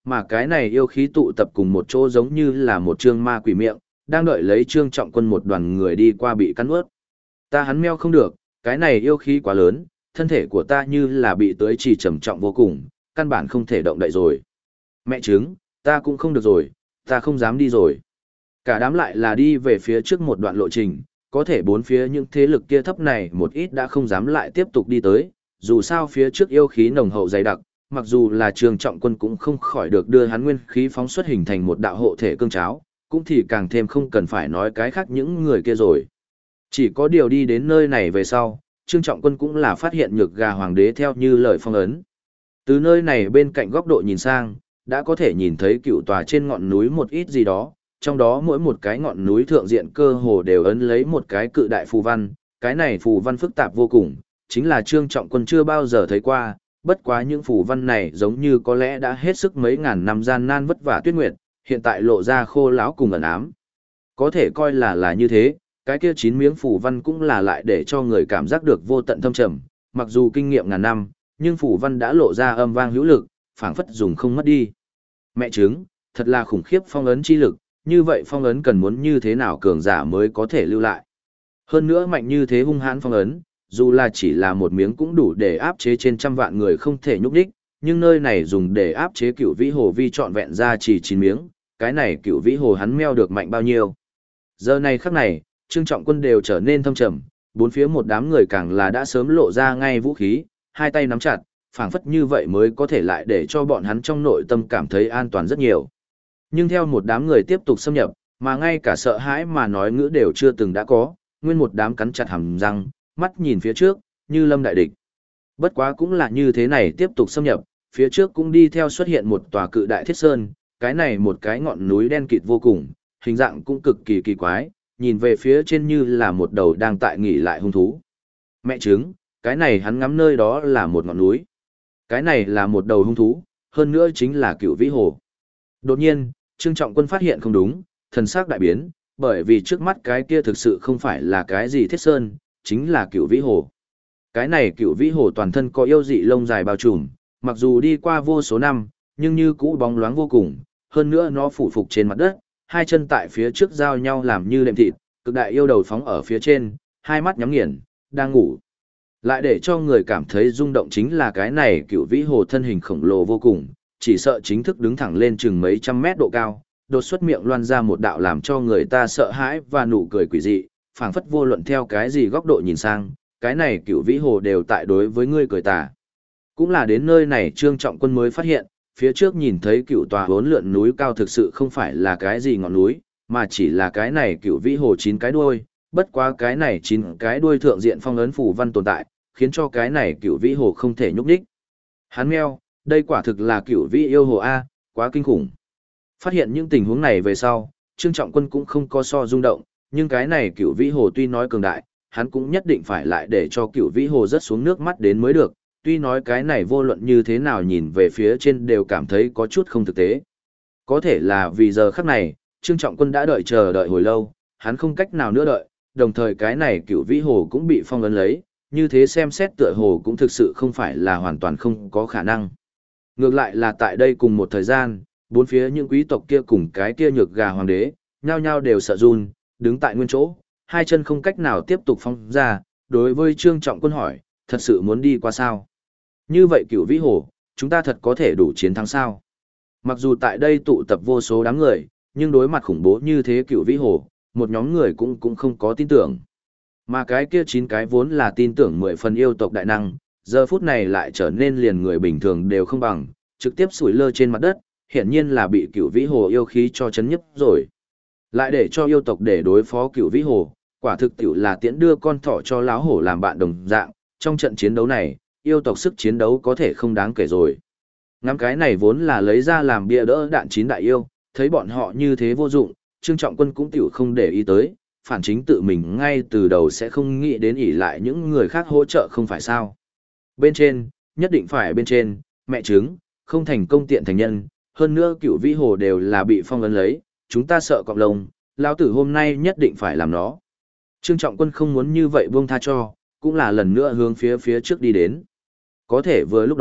mà cái này yêu khí tụ tập cùng một chỗ giống như là một trương ma quỷ miệng, đang đợi lấy Trương Trọng Quân một đoàn người đi qua bị cắn ướt. Ta hắn meo không được, cái này yêu khí quá lớn, thân thể của ta như là bị tưới chỉ trầm trọng vô cùng, căn bản không thể động đậy rồi. Mẹ chứng, ta cũng không được rồi, ta không dám đi rồi. Cả đám lại là đi về phía trước một đoạn lộ trình, có thể bốn phía những thế lực kia thấp này một ít đã không dám lại tiếp tục đi tới, dù sao phía trước yêu khí nồng hậu dày đặc, mặc dù là Trương Trọng Quân cũng không khỏi được đưa hắn nguyên khí phóng xuất hình thành một đạo hộ thể cương cháo, cũng thì càng thêm không cần phải nói cái khác những người kia rồi. Chỉ có điều đi đến nơi này về sau, Trương Trọng Quân cũng là phát hiện nhược gà hoàng đế theo như lời phong ấn. Từ nơi này bên cạnh góc độ nhìn sang, đã có thể nhìn thấy cựu tòa trên ngọn núi một ít gì đó, trong đó mỗi một cái ngọn núi thượng diện cơ hồ đều ấn lấy một cái cự đại phù văn, cái này phù văn phức tạp vô cùng, chính là Trương Trọng Quân chưa bao giờ thấy qua, bất quá những phù văn này giống như có lẽ đã hết sức mấy ngàn năm gian nan vất vả tuyết nguyệt, hiện tại lộ ra khô lão cùng ẩn ám. Có thể coi là như thế, cái kia 9 miếng phù văn cũng là lại để cho người cảm giác được vô tận thâm trầm, mặc dù kinh nghiệm ngàn năm, nhưng phù văn đã lộ ra âm vang hữu lực, phảng phất dùng không mất đi. Mẹ chứng, thật là khủng khiếp phong ấn chi lực, như vậy phong ấn cần muốn như thế nào cường giả mới có thể lưu lại. Hơn nữa mạnh như thế hung hãn phong ấn, dù là chỉ là một miếng cũng đủ để áp chế trên trăm vạn người không thể nhúc đích, nhưng nơi này dùng để áp chế cựu vĩ hồ vi trọn vẹn ra chỉ 9 miếng, cái này cựu vĩ hồ hắn meo được mạnh bao nhiêu. Giờ này khắc này, Trương Trọng Quân đều trở nên thâm trầm, bốn phía một đám người càng là đã sớm lộ ra ngay vũ khí, hai tay nắm chặt, phảng phất như vậy mới có thể lại để cho bọn hắn trong nội tâm cảm thấy an toàn rất nhiều. Nhưng theo một đám người tiếp tục xâm nhập, mà ngay cả sợ hãi mà nói ngữ đều chưa từng đã có, nguyên một đám cắn chặt hàm răng, mắt nhìn phía trước, như lâm đại địch. Bất quá cũng là như thế này tiếp tục xâm nhập, phía trước cũng đi theo xuất hiện một tòa cự đại thiết sơn, cái này một cái ngọn núi đen kịt vô cùng, hình dạng cũng cực kỳ kỳ quái, nhìn về phía trên như là một đầu đang tại nghỉ lại hung thú. Mẹ chứng, cái này hắn ngắm nơi đó là một ngọn núi. Cái này là một đầu hung thú, hơn nữa chính là cựu vĩ hồ. Đột nhiên, Trương Trọng Quân phát hiện không đúng, thần sắc đại biến, bởi vì trước mắt cái kia thực sự không phải là cái gì thiết sơn, chính là cựu vĩ hồ. Cái này cựu vĩ hồ toàn thân có yêu dị lông dài bao trùm, mặc dù đi qua vô số năm, nhưng như cũ bóng loáng vô cùng, hơn nữa nó phủ phục trên mặt đất, hai chân tại phía trước giao nhau làm như đệm thịt, cực đại yêu đầu phóng ở phía trên, hai mắt nhắm nghiền, đang ngủ. Lại để cho người cảm thấy rung động chính là cái này cựu vĩ hồ thân hình khổng lồ vô cùng, chỉ sợ chính thức đứng thẳng lên chừng mấy trăm mét độ cao, đột xuất miệng loan ra một đạo làm cho người ta sợ hãi và nụ cười quỷ dị, phảng phất vô luận theo cái gì góc độ nhìn sang, cái này cựu vĩ hồ đều tại đối với ngươi cười tà. Cũng là đến nơi này Trương Trọng Quân mới phát hiện, phía trước nhìn thấy cựu tòa hốn lượn núi cao thực sự không phải là cái gì ngọn núi, mà chỉ là cái này cựu vĩ hồ 9 cái đuôi, bất quá cái này 9 cái đuôi thượng diện phong ấn phù văn tồn tại, khiến cho cái này cựu vĩ hồ không thể nhúc nhích. Hắn meo, đây quả thực là cựu vĩ yêu hồ A, quá kinh khủng. Phát hiện những tình huống này về sau, Trương Trọng Quân cũng không có so rung động, nhưng cái này cựu vĩ hồ tuy nói cường đại, hắn cũng nhất định phải lại để cho cựu vĩ hồ rớt xuống nước mắt đến mới được, tuy nói cái này vô luận như thế nào nhìn về phía trên đều cảm thấy có chút không thực tế. Có thể là vì giờ khắc này, Trương Trọng Quân đã chờ đợi hồi lâu, hắn không cách nào nữa đợi, đồng thời cái này cựu vĩ hồ cũng bị phong ấn lấy, như thế xem xét tựa hồ cũng thực sự không phải là hoàn toàn không có khả năng. Ngược lại là tại đây cùng một thời gian, bốn phía những quý tộc kia cùng cái kia nhược gà hoàng đế, nhao nhao đều sợ run, đứng tại nguyên chỗ, hai chân không cách nào tiếp tục phong ra, đối với Trương Trọng Quân hỏi, thật sự muốn đi qua sao? Như vậy cựu vĩ hồ, chúng ta thật có thể đủ chiến thắng sao? Mặc dù tại đây tụ tập vô số đám người, nhưng đối mặt khủng bố như thế cựu vĩ hồ, một nhóm người cũng không có tin tưởng. Mà cái kia 9 cái vốn là tin tưởng 10 phần yêu tộc đại năng, giờ phút này lại trở nên liền người bình thường đều không bằng, trực tiếp sủi lơ trên mặt đất, hiển nhiên là bị cựu vĩ hồ yêu khí cho chấn nhấp rồi. Lại để cho yêu tộc để đối phó cựu vĩ hồ, quả thực tiểu là tiễn đưa con thỏ cho láo hổ làm bạn đồng dạng, trong trận chiến đấu này, yêu tộc sức chiến đấu có thể không đáng kể rồi. Ngắm cái này vốn là lấy ra làm bia đỡ đạn 9 đại yêu, thấy bọn họ như thế vô dụng, Trương Trọng Quân cũng tiểu không để ý tới, phản chính tự mình ngay từ đầu sẽ không nghĩ đến ỷ lại những người khác hỗ trợ không phải sao. Bên trên, nhất định phải bên trên, mẹ chứng, không thành công tiện thành nhân, hơn nữa cựu vĩ hồ đều là bị phong ấn lấy, chúng ta sợ cọp lông, lão tử hôm nay nhất định phải làm nó. Trương Trọng Quân không muốn như vậy buông tha cho, cũng là lần nữa hướng phía trước đi đến. Có thể vừa lúc đó,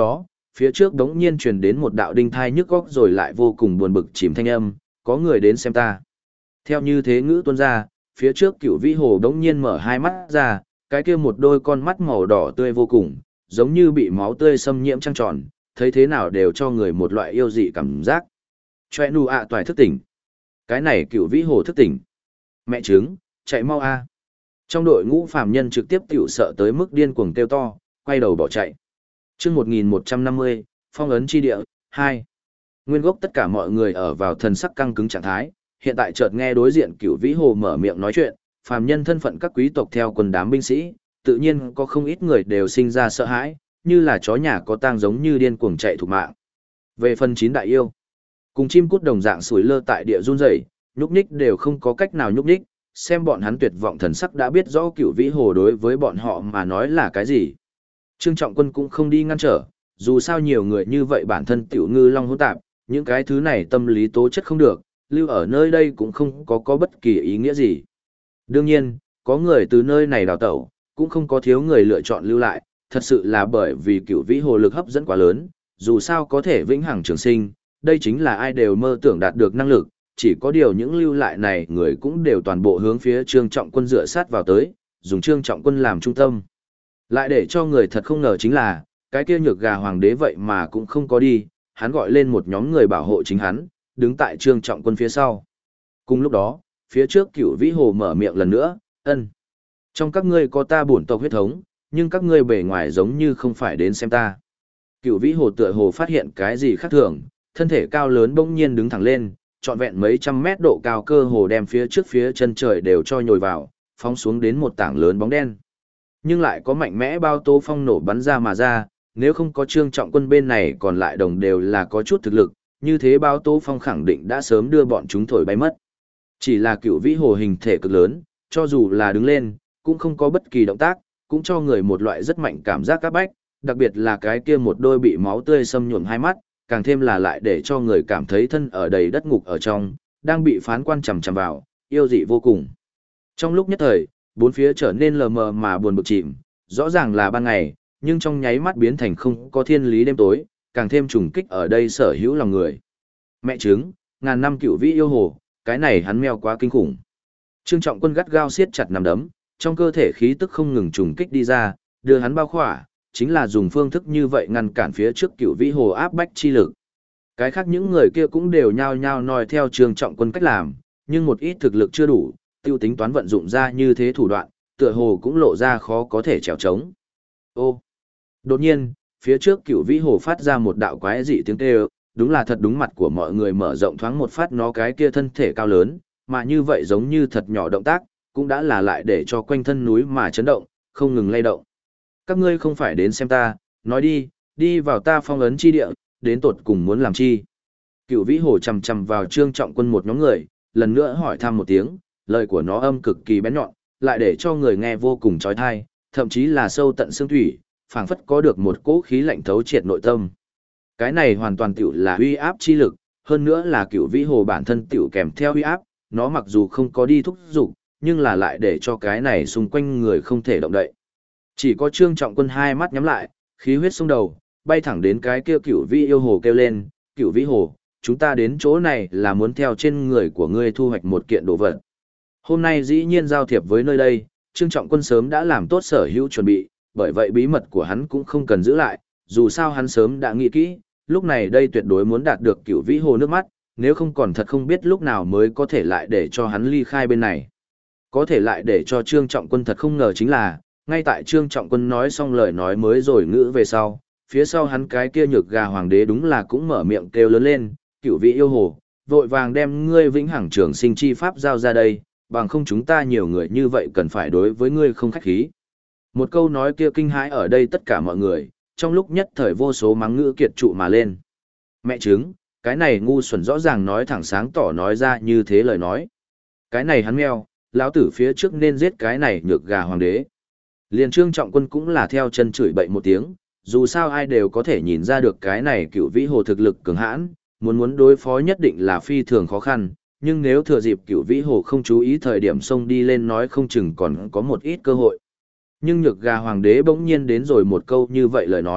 phía trước đống nhiên truyền đến một đạo đinh thai nhức góc rồi lại vô cùng buồn bực chìm thanh âm, có người đến xem ta. Theo như thế ngữ tuôn ra, phía trước Cửu Vĩ Hồ đống nhiên mở hai mắt ra, cái kia một đôi con mắt màu đỏ tươi vô cùng, giống như bị máu tươi xâm nhiễm trăng tròn, thấy thế nào đều cho người một loại yêu dị cảm giác. Choe nu ạ toại thức tỉnh. Cái này Cửu Vĩ Hồ thức tỉnh. Mẹ trứng, chạy mau a. Trong đội ngũ phàm nhân trực tiếp tiểu sợ tới mức điên cuồng kêu to, quay đầu bỏ chạy. Chương 1150, Phong ấn chi địa 2. Nguyên gốc tất cả mọi người ở vào thần sắc căng cứng trạng thái, hiện tại chợt nghe đối diện Cửu Vĩ Hồ mở miệng nói chuyện, phàm nhân thân phận các quý tộc theo quân đám binh sĩ, tự nhiên có không ít người đều sinh ra sợ hãi, như là chó nhà có tang giống như điên cuồng chạy thục mạng. Về phần 9 đại yêu, cùng chim cút đồng dạng sủi lơ tại địa run rẩy, nhúc nhích đều không có cách nào nhúc nhích, xem bọn hắn tuyệt vọng thần sắc đã biết rõ Cửu Vĩ Hồ đối với bọn họ mà nói là cái gì. Trương Trọng Quân cũng không đi ngăn trở, dù sao nhiều người như vậy bản thân tiểu ngư long hỗn tạp, những cái thứ này tâm lý tố chất không được, lưu ở nơi đây cũng không có bất kỳ ý nghĩa gì. Đương nhiên, có người từ nơi này đào tẩu, cũng không có thiếu người lựa chọn lưu lại, thật sự là bởi vì Cửu Vĩ Hồ lực hấp dẫn quá lớn, dù sao có thể vĩnh hằng trường sinh, đây chính là ai đều mơ tưởng đạt được năng lực, chỉ có điều những lưu lại này người cũng đều toàn bộ hướng phía Trương Trọng Quân dựa sát vào tới, dùng Trương Trọng Quân làm trung tâm. Lại để cho người thật không ngờ chính là, cái kia nhược gà hoàng đế vậy mà cũng không có đi, hắn gọi lên một nhóm người bảo hộ chính hắn, đứng tại Trương Trọng Quân phía sau. Cùng lúc đó, phía trước Cửu Vĩ Hồ mở miệng lần nữa, ân. Trong các ngươi có ta bổn tộc huyết thống, nhưng các ngươi bề ngoài giống như không phải đến xem ta. Cửu Vĩ Hồ tựa hồ phát hiện cái gì khác thường, thân thể cao lớn bỗng nhiên đứng thẳng lên, trọn vẹn mấy trăm mét độ cao cơ hồ đem phía trước phía chân trời đều cho nhồi vào, phóng xuống đến một tảng lớn bóng đen. Nhưng lại có mạnh mẽ bao tố phong nổ bắn ra mà ra, nếu không có Trương Trọng Quân bên này còn lại đồng đều là có chút thực lực, như thế bao tố phong khẳng định đã sớm đưa bọn chúng thổi bay mất. Chỉ là Cửu Vĩ Hồ hình thể cực lớn, cho dù là đứng lên, cũng không có bất kỳ động tác, cũng cho người một loại rất mạnh cảm giác áp bách, đặc biệt là cái kia một đôi bị máu tươi xâm nhuộm hai mắt, càng thêm là lại để cho người cảm thấy thân ở đầy đất ngục ở trong, đang bị phán quan chằm chằm vào, yêu dị vô cùng. Trong lúc nhất thời, bốn phía trở nên lờ mờ mà buồn bực chìm, rõ ràng là ban ngày, nhưng trong nháy mắt biến thành không có thiên lý đêm tối, càng thêm trùng kích ở đây sở hữu lòng người. Mẹ trứng, ngàn năm Cửu Vĩ yêu hồ, cái này hắn meo quá kinh khủng. Trương Trọng Quân gắt gao siết chặt nắm đấm, trong cơ thể khí tức không ngừng trùng kích đi ra, đưa hắn bao khỏa, chính là dùng phương thức như vậy ngăn cản phía trước Cửu Vĩ hồ áp bách chi lực. Cái khác những người kia cũng đều nhao nhao noi theo Trương Trọng Quân cách làm, nhưng một ít thực lực chưa đủ, tiêu tính toán vận dụng ra như thế thủ đoạn, tựa hồ cũng lộ ra khó có thể trèo trống. Ô! Đột nhiên, phía trước Cửu Vĩ hồ phát ra một đạo quái dị tiếng kêu, đúng là thật đúng mặt của mọi người mở rộng thoáng một phát nó cái kia thân thể cao lớn, mà như vậy giống như thật nhỏ động tác, cũng đã là lại để cho quanh thân núi mà chấn động, không ngừng lay động. Các ngươi không phải đến xem ta, nói đi, đi vào ta phong ấn chi địa, đến tột cùng muốn làm chi. Cửu Vĩ hồ chầm chầm vào Trương Trọng Quân một nhóm người, lần nữa hỏi thăm một tiếng, lời của nó âm cực kỳ bén nhọn, lại để cho người nghe vô cùng chói tai, thậm chí là sâu tận xương thủy, phảng phất có được một cỗ khí lạnh thấu triệt nội tâm. Cái này hoàn toàn tiểu là uy áp chi lực, hơn nữa là Cửu Vĩ hồ bản thân tiểu kèm theo uy áp, nó mặc dù không có đi thúc giục, nhưng là lại để cho cái này xung quanh người không thể động đậy. Chỉ có Trương Trọng Quân hai mắt nhắm lại, khí huyết xông đầu, bay thẳng đến cái kia Cửu Vĩ yêu hồ kêu lên, Cửu Vĩ hồ, chúng ta đến chỗ này là muốn theo trên người của ngươi thu hoạch một kiện đồ vật. Hôm nay dĩ nhiên giao thiệp với nơi đây, Trương Trọng Quân sớm đã làm tốt sở hữu chuẩn bị, bởi vậy bí mật của hắn cũng không cần giữ lại, dù sao hắn sớm đã nghĩ kỹ, lúc này đây tuyệt đối muốn đạt được Cửu Vĩ hồ nước mắt, nếu không còn thật không biết lúc nào mới có thể lại để cho hắn ly khai bên này. Có thể lại để cho Trương Trọng Quân thật không ngờ chính là, ngay tại Trương Trọng Quân nói xong lời nói mới rồi ngữ về sau, phía sau hắn cái kia nhược gà hoàng đế đúng là cũng mở miệng kêu lớn lên, Cửu Vĩ yêu hồ, vội vàng đem ngươi vĩnh hằng trường sinh chi pháp giao ra đây, bằng không chúng ta nhiều người như vậy cần phải đối với ngươi không khách khí. Một câu nói kia kinh hãi ở đây tất cả mọi người, trong lúc nhất thời vô số mắng ngữ kiệt trụ mà lên. Mẹ chứng, cái này ngu xuẩn rõ ràng nói thẳng sáng tỏ nói ra như thế lời nói. Cái này hắn meo, lão tử phía trước nên giết cái này nhược gà hoàng đế. Liền Trương Trọng Quân cũng là theo chân chửi bậy một tiếng, dù sao ai đều có thể nhìn ra được cái này Cửu Vĩ hồ thực lực cường hãn, muốn đối phó nhất định là phi thường khó khăn, nhưng nếu thừa dịp Cửu Vĩ hồ không chú ý thời điểm xông đi lên nói không chừng còn có một ít cơ hội. Nhưng nhược gà hoàng đế bỗng nhiên đến rồi một câu như vậy lời nói,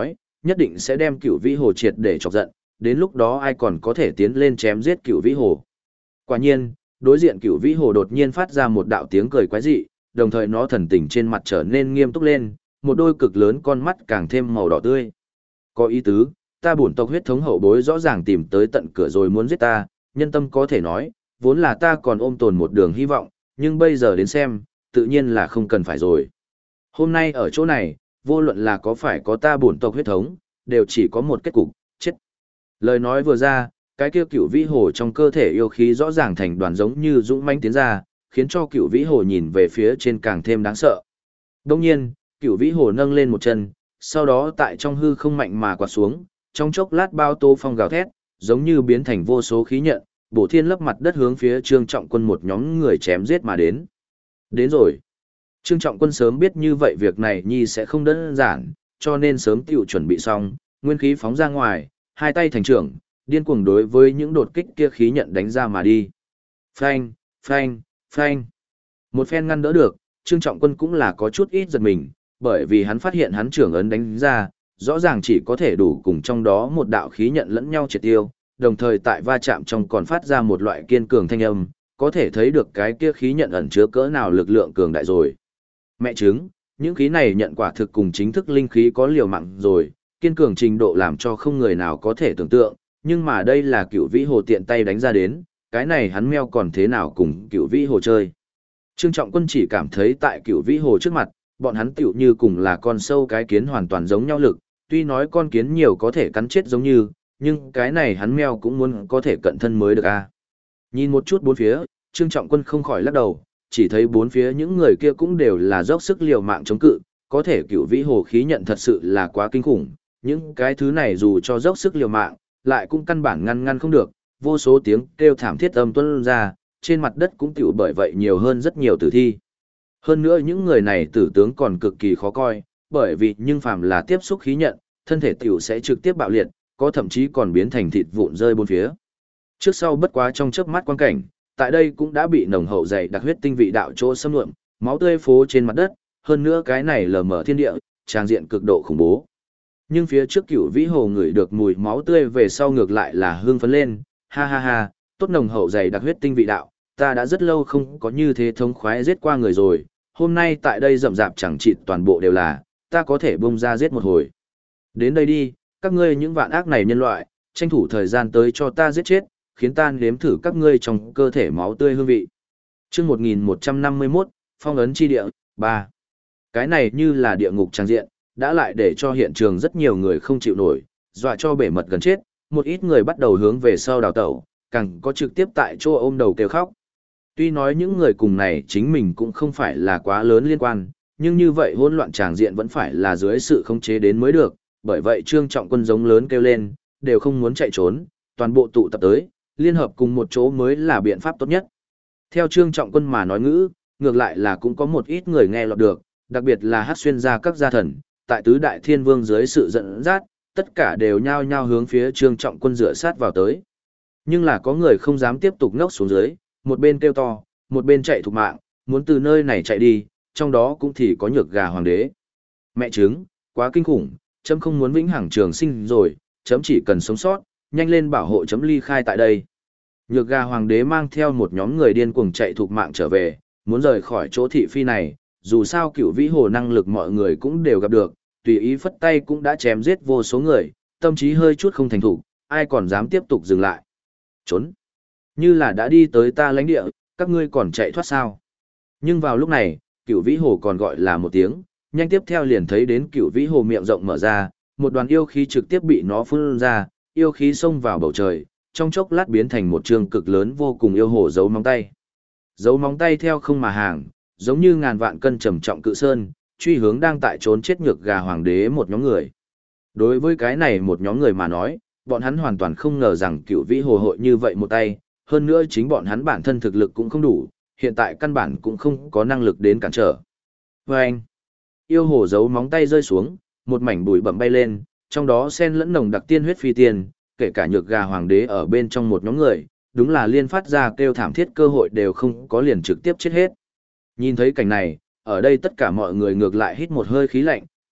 nhất định sẽ đem Cửu Vĩ Hồ triệt để chọc giận, đến lúc đó ai còn có thể tiến lên chém giết Cửu Vĩ Hồ. Quả nhiên, đối diện Cửu Vĩ Hồ đột nhiên phát ra một đạo tiếng cười quái dị, đồng thời nó thần tình trên mặt trở nên nghiêm túc lên, một đôi cực lớn con mắt càng thêm màu đỏ tươi. Có ý tứ, ta bổn tộc huyết thống hậu bối rõ ràng tìm tới tận cửa rồi muốn giết ta, nhân tâm có thể nói, vốn là ta còn ôm tồn một đường hy vọng, nhưng bây giờ đến xem, tự nhiên là không cần phải rồi. Hôm nay ở chỗ này, vô luận là có phải có ta bổn tộc huyết thống, đều chỉ có một kết cục, chết. Lời nói vừa ra, cái kia Cửu Vĩ Hồ trong cơ thể yêu khí rõ ràng thành đoàn giống như dũng mãnh tiến ra, khiến cho Cửu Vĩ Hồ nhìn về phía trên càng thêm đáng sợ. Đồng nhiên, Cửu Vĩ Hồ nâng lên một chân, sau đó tại trong hư không mạnh mà quạt xuống, trong chốc lát bao tô phong gào thét, giống như biến thành vô số khí nhận, bổ thiên lấp mặt đất hướng phía Trương Trọng Quân một nhóm người chém giết mà đến. Đến rồi. Trương Trọng Quân sớm biết như vậy việc này nhi sẽ không đơn giản, cho nên sớm tiểu chuẩn bị xong, nguyên khí phóng ra ngoài, hai tay thành trưởng, điên cuồng đối với những đột kích kia khí nhận đánh ra mà đi. Phanh, phanh, phanh. Một phen ngăn đỡ được, Trương Trọng Quân cũng là có chút ít giật mình, bởi vì hắn phát hiện hắn trưởng ấn đánh ra, rõ ràng chỉ có thể đủ cùng trong đó một đạo khí nhận lẫn nhau triệt tiêu, đồng thời tại va chạm trong còn phát ra một loại kiên cường thanh âm, có thể thấy được cái kia khí nhận ẩn chứa cỡ nào lực lượng cường đại rồi. Mẹ chứng, những khí này nhận quả thực cùng chính thức linh khí có liều mạng rồi, kiên cường trình độ làm cho không người nào có thể tưởng tượng, nhưng mà đây là Cửu Vĩ Hồ tiện tay đánh ra đến, cái này hắn meo còn thế nào cùng Cửu Vĩ Hồ chơi. Trương Trọng Quân chỉ cảm thấy tại Cửu Vĩ Hồ trước mặt, bọn hắn tựu như cùng là con sâu cái kiến hoàn toàn giống nhau lực, tuy nói con kiến nhiều có thể cắn chết giống như, nhưng cái này hắn meo cũng muốn có thể cận thân mới được a. Nhìn một chút bốn phía, Trương Trọng Quân không khỏi lắc đầu, chỉ thấy bốn phía những người kia cũng đều là dốc sức liều mạng chống cự, có thể Cửu Vĩ Hồ khí nhận thật sự là quá kinh khủng, những cái thứ này dù cho dốc sức liều mạng, lại cũng căn bản ngăn không được, vô số tiếng kêu thảm thiết âm tuôn ra, trên mặt đất cũng tiểu bởi vậy nhiều hơn rất nhiều tử thi. Hơn nữa những người này tử tướng còn cực kỳ khó coi, bởi vì nhưng phàm là tiếp xúc khí nhận, thân thể tiểu sẽ trực tiếp bạo liệt, có thậm chí còn biến thành thịt vụn rơi bốn phía. Trước sau bất quá trong chớp mắt quang cảnh, tại đây cũng đã bị nồng hậu dày đặc huyết tinh vị đạo chỗ xâm lượm, máu tươi phố trên mặt đất, hơn nữa cái này lờ mờ thiên địa, trang diện cực độ khủng bố. Nhưng phía trước Cửu Vĩ Hồ ngửi được mùi máu tươi về sau ngược lại là hưng phấn lên, ha ha ha, tốt nồng hậu dày đặc huyết tinh vị đạo, ta đã rất lâu không có như thế thống khoái giết qua người rồi, hôm nay tại đây rậm rạp chẳng chịt toàn bộ đều là, ta có thể bung ra giết một hồi. Đến đây đi, các ngươi những vạn ác này nhân loại, tranh thủ thời gian tới cho ta giết chết, khiến ta nếm thử các ngươi trong cơ thể máu tươi hương vị. Chương 1151, Phong ấn chi địa, 3. Cái này như là địa ngục tràng diện, đã lại để cho hiện trường rất nhiều người không chịu nổi, dọa cho bể mật gần chết, một ít người bắt đầu hướng về sau đào tẩu, càng có trực tiếp tại chỗ ôm đầu kêu khóc. Tuy nói những người cùng này chính mình cũng không phải là quá lớn liên quan, nhưng như vậy hỗn loạn tràng diện vẫn phải là dưới sự khống chế đến mới được, bởi vậy Trương Trọng Quân giống lớn kêu lên, đều không muốn chạy trốn, toàn bộ tụ tập tới, liên hợp cùng một chỗ mới là biện pháp tốt nhất. Theo Trương Trọng Quân mà nói ngữ, ngược lại là cũng có một ít người nghe lọt được, đặc biệt là hát xuyên gia các gia thần, tại tứ đại thiên vương dưới sự dẫn dắt, tất cả đều nhao nhao hướng phía Trương Trọng Quân dựa sát vào tới. Nhưng là có người không dám tiếp tục ngốc xuống dưới, một bên kêu to, một bên chạy thục mạng, muốn từ nơi này chạy đi, trong đó cũng thì có Nhược Gà Hoàng đế. Mẹ chứng, quá kinh khủng, chấm không muốn vĩnh hằng trường sinh rồi, chấm chỉ cần sống sót, nhanh lên bảo hộ chấm ly khai tại đây. Nhược Gà Hoàng đế mang theo một nhóm người điên cuồng chạy thục mạng trở về, muốn rời khỏi chỗ thị phi này, dù sao Cửu Vĩ Hồ năng lực mọi người cũng đều gặp được, tùy ý phất tay cũng đã chém giết vô số người, tâm trí hơi chút không thành thủ, ai còn dám tiếp tục dừng lại. Trốn. Như là đã đi tới ta lãnh địa, các ngươi còn chạy thoát sao. Nhưng vào lúc này, Cửu Vĩ Hồ còn gọi là một tiếng, nhanh tiếp theo liền thấy đến Cửu Vĩ Hồ miệng rộng mở ra, một đoàn yêu khí trực tiếp bị nó phun ra, yêu khí xông vào bầu trời, trong chốc lát biến thành một trường cực lớn vô cùng yêu hồ giấu móng tay. Giấu móng tay theo không mà hàng, giống như ngàn vạn cân trầm trọng cự sơn, truy hướng đang tại trốn chết Nhược Gà Hoàng đế một nhóm người. Đối với cái này một nhóm người mà nói, bọn hắn hoàn toàn không ngờ rằng Cửu Vĩ Hồ hội như vậy một tay, hơn nữa chính bọn hắn bản thân thực lực cũng không đủ, hiện tại căn bản cũng không có năng lực đến cản trở. Và anh, yêu hồ giấu móng tay rơi xuống, một mảnh bụi bặm bay lên, trong đó xen lẫn nồng đặc tiên huyết phi tiên, kể cả Nhược Gà Hoàng đế ở bên trong một nhóm người, đúng là liên phát ra kêu thảm thiết cơ hội đều không có, liền trực tiếp chết hết. Nhìn thấy cảnh này, ở đây tất cả mọi người ngược lại hít một hơi khí lạnh,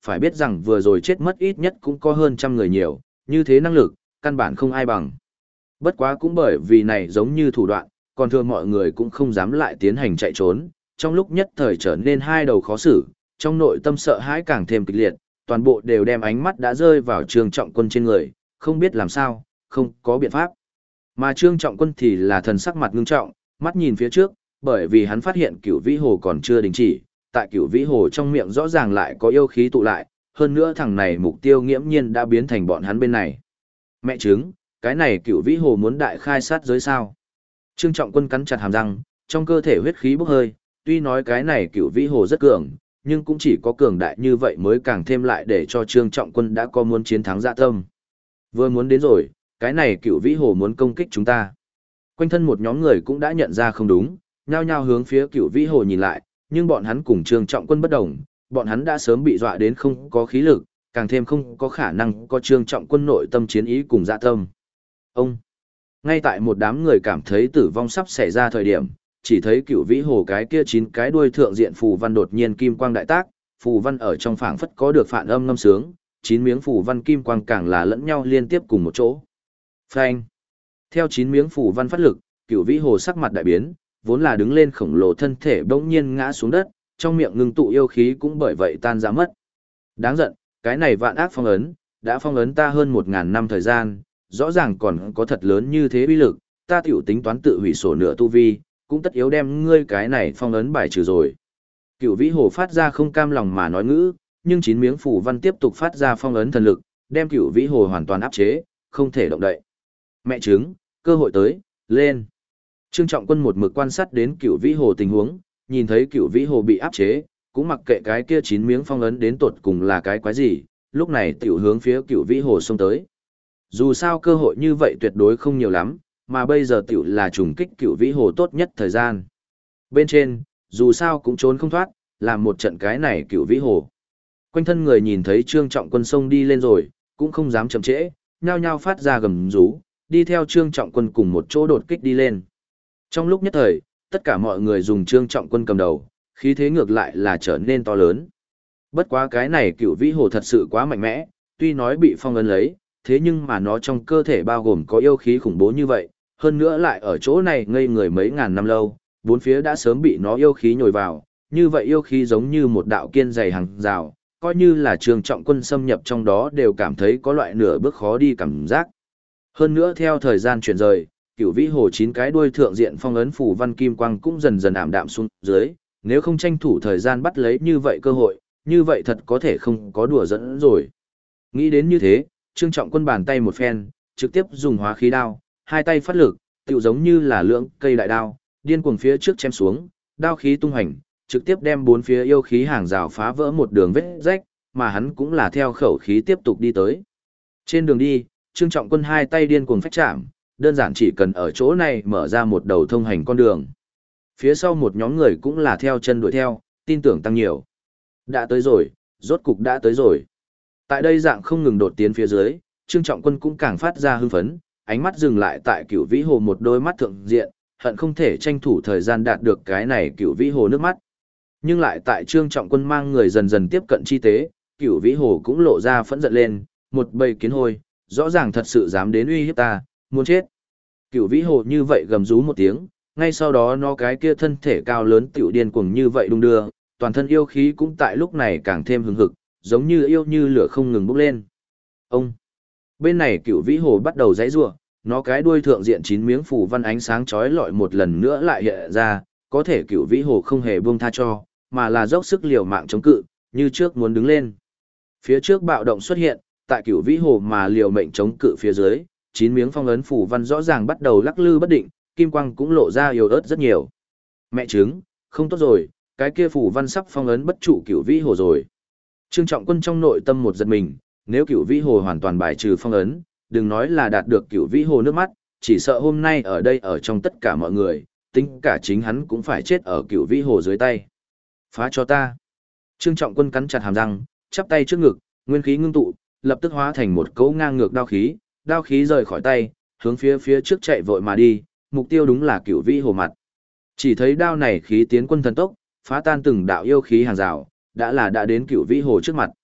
phải biết rằng vừa rồi chết mất ít nhất cũng có hơn trăm người nhiều, như thế năng lực, căn bản không ai bằng. Bất quá cũng bởi vì này giống như thủ đoạn, còn thường mọi người cũng không dám lại tiến hành chạy trốn, trong lúc nhất thời trở nên hai đầu khó xử, trong nội tâm sợ hãi càng thêm kịch liệt, toàn bộ đều đem ánh mắt đã rơi vào Trương Trọng Quân trên người, không biết làm sao, không có biện pháp. Mà Trương Trọng Quân thì là thần sắc mặt ngưng trọng, mắt nhìn phía trước, bởi vì hắn phát hiện Cửu Vĩ Hồ còn chưa đình chỉ, tại Cửu Vĩ Hồ trong miệng rõ ràng lại có yêu khí tụ lại, hơn nữa thằng này mục tiêu nghiễm nhiên đã biến thành bọn hắn bên này. Mẹ chứng, cái này Cửu Vĩ Hồ muốn đại khai sát giới sao? Trương Trọng Quân cắn chặt hàm răng, trong cơ thể huyết khí bốc hơi, tuy nói cái này Cửu Vĩ Hồ rất cường, nhưng cũng chỉ có cường đại như vậy mới càng thêm lại để cho Trương Trọng Quân đã có muốn chiến thắng dạ tâm. Vừa muốn đến rồi, cái này Cửu Vĩ Hồ muốn công kích chúng ta. Quanh thân một nhóm người cũng đã nhận ra không đúng, nhao nhao hướng phía Cửu Vĩ Hồ nhìn lại, nhưng bọn hắn cùng Trương Trọng Quân bất đồng, bọn hắn đã sớm bị dọa đến không có khí lực, càng thêm không có khả năng có Trương Trọng Quân nội tâm chiến ý cùng dạ tâm. Ông, ngay tại một đám người cảm thấy tử vong sắp xảy ra thời điểm, chỉ thấy Cửu Vĩ Hồ cái kia 9 cái đuôi thượng diện phù văn đột nhiên kim quang đại tác, phù văn ở trong phảng phất có được phản âm ngâm sướng, 9 miếng phù văn kim quang càng là lẫn nhau liên tiếp cùng một chỗ. Phanh. Theo 9 miếng phù văn phát lực, Cửu Vĩ Hồ sắc mặt đại biến, vốn là đứng lên khổng lồ thân thể bỗng nhiên ngã xuống đất, trong miệng ngưng tụ yêu khí cũng bởi vậy tan ra mất. Đáng giận, cái này vạn ác phong ấn, đã phong ấn ta hơn 1000 năm thời gian, rõ ràng còn có thật lớn như thế uy lực, ta tiểu tính toán tự hủy sổ nửa tu vi, cũng tất yếu đem ngươi cái này phong ấn bài trừ rồi. Cửu Vĩ Hồ phát ra không cam lòng mà nói ngữ, nhưng 9 miếng phù văn tiếp tục phát ra phong ấn thần lực, đem Cửu Vĩ Hồ hoàn toàn áp chế, không thể động đậy. Mẹ trứng, cơ hội tới, lên. Trương Trọng Quân một mực quan sát đến Cửu Vĩ Hồ tình huống, nhìn thấy Cửu Vĩ Hồ bị áp chế, cũng mặc kệ cái kia 9 miếng phong ấn đến tột cùng là cái quái gì, lúc này tiểu hướng phía Cửu Vĩ Hồ xông tới. Dù sao cơ hội như vậy tuyệt đối không nhiều lắm, mà bây giờ tiểu là trùng kích Cửu Vĩ Hồ tốt nhất thời gian. Bên trên, dù sao cũng trốn không thoát, làm một trận cái này Cửu Vĩ Hồ. Quanh thân người nhìn thấy Trương Trọng Quân xông đi lên rồi, cũng không dám chậm trễ, nhao nhao phát ra gầm rú, đi theo Trương Trọng Quân cùng một chỗ đột kích đi lên. Trong lúc nhất thời, tất cả mọi người dùng Trương Trọng Quân cầm đầu, khí thế ngược lại là trở nên to lớn. Bất quá cái này Cửu Vĩ Hồ thật sự quá mạnh mẽ, tuy nói bị phong ấn lấy, thế nhưng mà nó trong cơ thể bao gồm có yêu khí khủng bố như vậy, hơn nữa lại ở chỗ này ngây người mấy ngàn năm lâu, bốn phía đã sớm bị nó yêu khí nhồi vào, như vậy yêu khí giống như một đạo kiên dày hàng rào, coi như là Trương Trọng Quân xâm nhập trong đó đều cảm thấy có loại nửa bước khó đi cảm giác. Hơn nữa theo thời gian chuyển rời, Cửu Vĩ Hồ 9 cái đuôi thượng diện phong ấn phù văn kim quang cũng dần dần ảm đạm xuống dưới, nếu không tranh thủ thời gian bắt lấy như vậy cơ hội, như vậy thật có thể không có đùa dẫn rồi. Nghĩ đến như thế, Trương Trọng Quân bàn tay một phen, trực tiếp dùng hóa khí đao, hai tay phát lực, tựu giống như là lưỡng cây đại đao, điên cuồng phía trước chém xuống, đao khí tung hành, trực tiếp đem bốn phía yêu khí hàng rào phá vỡ một đường vết rách, mà hắn cũng là theo khẩu khí tiếp tục đi tới. Trên đường đi, Trương Trọng Quân hai tay điên cuồng phách chạm, đơn giản chỉ cần ở chỗ này mở ra một đầu thông hành con đường. Phía sau một nhóm người cũng là theo chân đuổi theo, tin tưởng tăng nhiều. Đã tới rồi, rốt cục đã tới rồi. Tại đây dạng không ngừng đột tiến phía dưới, Trương Trọng Quân cũng càng phát ra hưng phấn, ánh mắt dừng lại tại Cửu Vĩ Hồ một đôi mắt thượng diện, hận không thể tranh thủ thời gian đạt được cái này Cửu Vĩ Hồ nước mắt. Nhưng lại tại Trương Trọng Quân mang người dần dần tiếp cận chi tế, Cửu Vĩ Hồ cũng lộ ra phẫn giận lên, một bầy kiến hôi, rõ ràng thật sự dám đến uy hiếp ta, muốn chết. Cửu Vĩ Hồ như vậy gầm rú một tiếng, ngay sau đó nó cái kia thân thể cao lớn tiểu điên cuồng như vậy đung đưa, toàn thân yêu khí cũng tại lúc này càng thêm hừng hực, giống như yêu như lửa không ngừng bốc lên. Ông! Bên này Cửu Vĩ Hồ bắt đầu giãy giụa, nó cái đuôi thượng diện 9 miếng phù văn ánh sáng chói lọi một lần nữa lại hiện ra, có thể Cửu Vĩ Hồ không hề buông tha cho, mà là dốc sức liều mạng chống cự, như trước muốn đứng lên. Phía trước bạo động xuất hiện, tại Cửu Vĩ Hồ mà liều mệnh chống cự phía dưới, 9 miếng phong ấn phù văn rõ ràng bắt đầu lắc lư bất định, kim quang cũng lộ ra yếu ớt rất nhiều. Mẹ trứng, không tốt rồi, cái kia phù văn sắp phong ấn bất trụ Cửu Vĩ Hồ rồi. Trương Trọng Quân trong nội tâm một giật mình, nếu Cửu Vĩ Hồ hoàn toàn bài trừ phong ấn, đừng nói là đạt được Cửu Vĩ Hồ nước mắt, chỉ sợ hôm nay ở đây ở trong tất cả mọi người, tính cả chính hắn cũng phải chết ở Cửu Vĩ Hồ dưới tay. Phá cho ta. Trương Trọng Quân cắn chặt hàm răng, chắp tay trước ngực, nguyên khí ngưng tụ, lập tức hóa thành một cỗ ngang ngược đao khí rời khỏi tay, hướng phía trước chạy vội mà đi, mục tiêu đúng là Cửu Vĩ Hồ mặt. Chỉ thấy đao này khí tiến quân thần tốc, phá tan từng đạo yêu khí hàng rào, đã đến Cửu Vĩ Hồ trước mặt.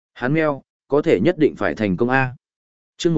Hắn meo, có thể nhất định phải thành công A. Chương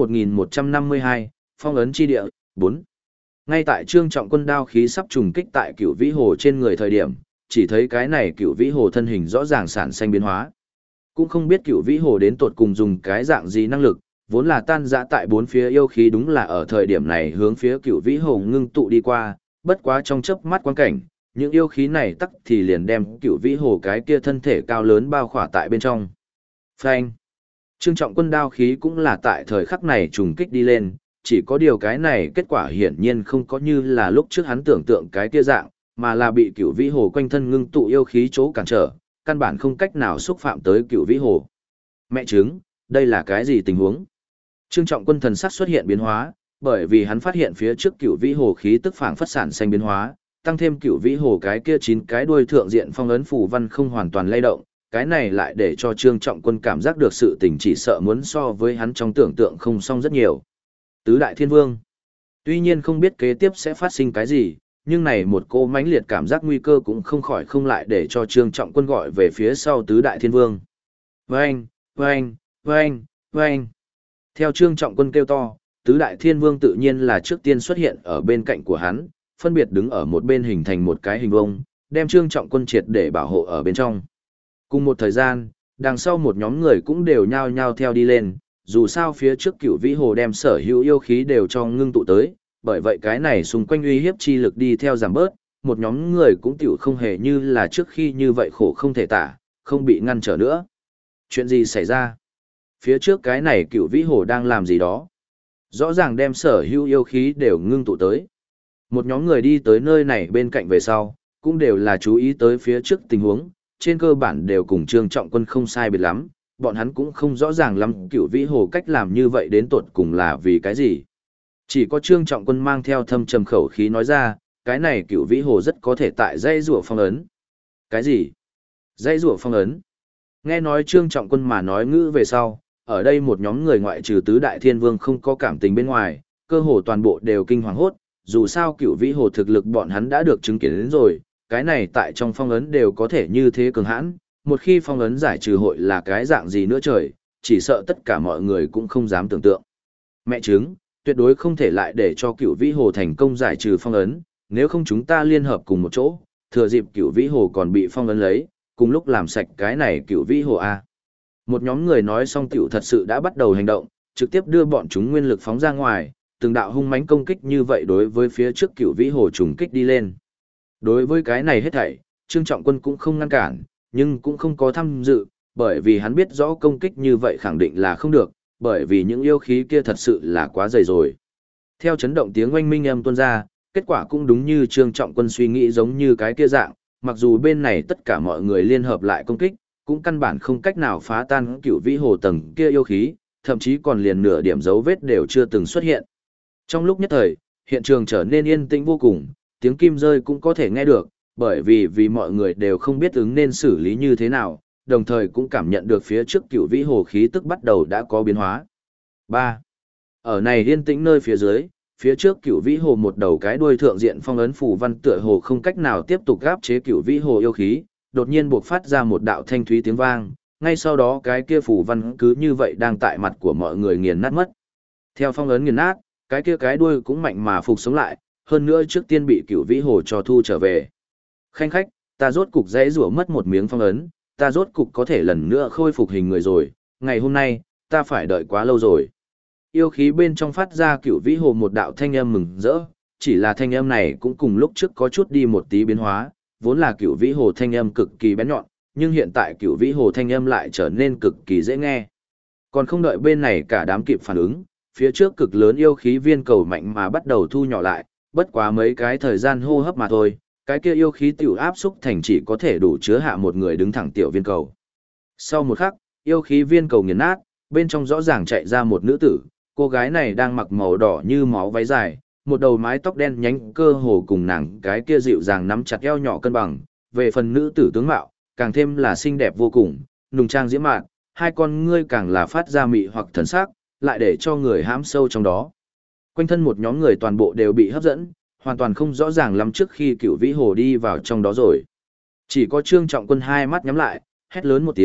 1152, phong ấn chi địa, 4. Ngay tại Trương Trọng Quân đao khí sắp trùng kích tại Cửu Vĩ Hồ trên người thời điểm, chỉ thấy cái này Cửu Vĩ Hồ thân hình rõ ràng sản sinh biến hóa. Cũng không biết Cửu Vĩ Hồ đến tột cùng dùng cái dạng gì năng lực, vốn là tan rã tại bốn phía yêu khí đúng là ở thời điểm này hướng phía Cửu Vĩ Hồ ngưng tụ đi qua, bất quá trong chớp mắt quang cảnh, những yêu khí này tắc thì liền đem Cửu Vĩ Hồ cái kia thân thể cao lớn bao khỏa tại bên trong. Phanh. Trương Trọng Quân đao khí cũng là tại thời khắc này trùng kích đi lên, chỉ có điều cái này kết quả hiển nhiên không có như là lúc trước hắn tưởng tượng cái kia dạng, mà là bị Cửu Vĩ Hồ quanh thân ngưng tụ yêu khí chỗ cản trở, căn bản không cách nào xúc phạm tới Cửu Vĩ Hồ. Mẹ chứng, đây là cái gì tình huống? Trương Trọng Quân thần sắc xuất hiện biến hóa, bởi vì hắn phát hiện phía trước Cửu Vĩ Hồ khí tức phảng phất sản sinh biến hóa, tăng thêm Cửu Vĩ Hồ cái kia 9 cái đuôi thượng diện phong ấn phù văn không hoàn toàn lay động, cái này lại để cho Trương Trọng Quân cảm giác được sự tình chỉ sợ muốn so với hắn trong tưởng tượng không xong rất nhiều. Tứ Đại Thiên Vương. Tuy nhiên không biết kế tiếp sẽ phát sinh cái gì, nhưng này một cô mãnh liệt cảm giác nguy cơ cũng không khỏi không lại để cho Trương Trọng Quân gọi về phía sau Tứ Đại Thiên Vương. Vâng, vâng, vâng, vâng. Theo Trương Trọng Quân kêu to, Tứ Đại Thiên Vương tự nhiên là trước tiên xuất hiện ở bên cạnh của hắn, phân biệt đứng ở một bên hình thành một cái hình vuông, đem Trương Trọng Quân triệt để bảo hộ ở bên trong. Cùng một thời gian, đằng sau một nhóm người cũng đều nhao nhao theo đi lên, dù sao phía trước Cửu Vĩ Hồ đem sở hữu yêu khí đều cho ngưng tụ tới, bởi vậy cái này xung quanh uy hiếp chi lực đi theo giảm bớt, một nhóm người cũng tiểu không hề như là trước khi như vậy khổ không thể tả, không bị ngăn trở nữa. Chuyện gì xảy ra? Phía trước cái này Cửu Vĩ Hồ đang làm gì đó? Rõ ràng đem sở hữu yêu khí đều ngưng tụ tới. Một nhóm người đi tới nơi này bên cạnh về sau, cũng đều là chú ý tới phía trước tình huống, trên cơ bản đều cùng Trương Trọng Quân không sai biệt lắm, bọn hắn cũng không rõ ràng lắm Cửu Vĩ Hồ cách làm như vậy đến tột cùng là vì cái gì. Chỉ có Trương Trọng Quân mang theo thâm trầm khẩu khí nói ra, cái này Cửu Vĩ Hồ rất có thể tại dây rùa phong ấn. Cái gì? Dây rùa phong ấn? Nghe nói Trương Trọng Quân mà nói ngữ về sau, ở đây một nhóm người ngoại trừ Tứ Đại Thiên Vương không có cảm tình bên ngoài, cơ hồ toàn bộ đều kinh hoàng hốt, dù sao Cửu Vĩ Hồ thực lực bọn hắn đã được chứng kiến đến rồi, cái này tại trong phong ấn đều có thể như thế cường hãn, một khi phong ấn giải trừ hội là cái dạng gì nữa trời, chỉ sợ tất cả mọi người cũng không dám tưởng tượng. Mẹ chứng, tuyệt đối không thể lại để cho Cửu Vĩ Hồ thành công giải trừ phong ấn, nếu không chúng ta liên hợp cùng một chỗ, thừa dịp Cửu Vĩ Hồ còn bị phong ấn lấy, cùng lúc làm sạch cái này Cửu Vĩ Hồ a. Một nhóm người nói xong tiểu thật sự đã bắt đầu hành động, trực tiếp đưa bọn chúng nguyên lực phóng ra ngoài, từng đạo hung mãnh công kích như vậy đối với phía trước Cửu Vĩ Hồ trùng kích đi lên. Đối với cái này hết thảy, Trương Trọng Quân cũng không ngăn cản, nhưng cũng không có tham dự, bởi vì hắn biết rõ công kích như vậy khẳng định là không được, bởi vì những yêu khí kia thật sự là quá dày rồi. Theo chấn động tiếng oanh minh âm tuôn ra, kết quả cũng đúng như Trương Trọng Quân suy nghĩ giống như cái kia dạng, mặc dù bên này tất cả mọi người liên hợp lại công kích, cũng căn bản không cách nào phá tan Cửu Vĩ Hồ tầng kia yêu khí, thậm chí còn liền nửa điểm dấu vết đều chưa từng xuất hiện. Trong lúc nhất thời, hiện trường trở nên yên tĩnh vô cùng, tiếng kim rơi cũng có thể nghe được, bởi vì mọi người đều không biết ứng nên xử lý như thế nào, đồng thời cũng cảm nhận được phía trước Cửu Vĩ Hồ khí tức bắt đầu đã có biến hóa. 3. Ở này yên tĩnh nơi phía dưới, phía trước Cửu Vĩ Hồ một đầu cái đuôi thượng diện phong ấn phù văn tựa hồ không cách nào tiếp tục áp chế Cửu Vĩ Hồ yêu khí, đột nhiên bộc phát ra một đạo thanh thúy tiếng vang, ngay sau đó cái kia phù văn cứ như vậy đang tại mặt của mọi người nghiền nát mất. Theo phong ấn nghiền nát, cái kia cái đuôi cũng mạnh mà phục sống lại, hơn nữa trước tiên bị Cửu Vĩ Hồ cho thu trở về. Khanh khách, ta rốt cục dễ rủa mất một miếng phong ấn, ta rốt cục có thể lần nữa khôi phục hình người rồi, ngày hôm nay, ta phải đợi quá lâu rồi. Yêu khí bên trong phát ra Cửu Vĩ Hồ một đạo thanh âm mừng rỡ, chỉ là thanh âm này cũng cùng lúc trước có chút đi một tí biến hóa, vốn là Cửu Vĩ Hồ thanh âm cực kỳ bén nhọn, nhưng hiện tại Cửu Vĩ Hồ thanh âm lại trở nên cực kỳ dễ nghe. Còn không đợi bên này cả đám kịp phản ứng, phía trước cực lớn yêu khí viên cầu mạnh mà bắt đầu thu nhỏ lại, bất quá mấy cái thời gian hô hấp mà thôi, cái kia yêu khí tiểu áp xúc thành chỉ có thể đủ chứa hạ một người đứng thẳng tiểu viên cầu. Sau một khắc, yêu khí viên cầu nghiền nát, bên trong rõ ràng chạy ra một nữ tử, cô gái này đang mặc màu đỏ như máu váy dài, một đầu mái tóc đen nhánh cơ hồ cùng nàng cái kia dịu dàng nắm chặt eo nhỏ cân bằng, về phần nữ tử tướng mạo, càng thêm là xinh đẹp vô cùng, nùng trang diễm mạn, hai con ngươi càng là phát ra mị hoặc thần sắc, lại để cho người hãm sâu trong đó. Quanh thân một nhóm người toàn bộ đều bị hấp dẫn, hoàn toàn không rõ ràng lắm trước khi Cửu Vĩ Hồ đi vào trong đó rồi. Chỉ có Trương Trọng Quân hai mắt nhắm lại, hét lớn một tiếng,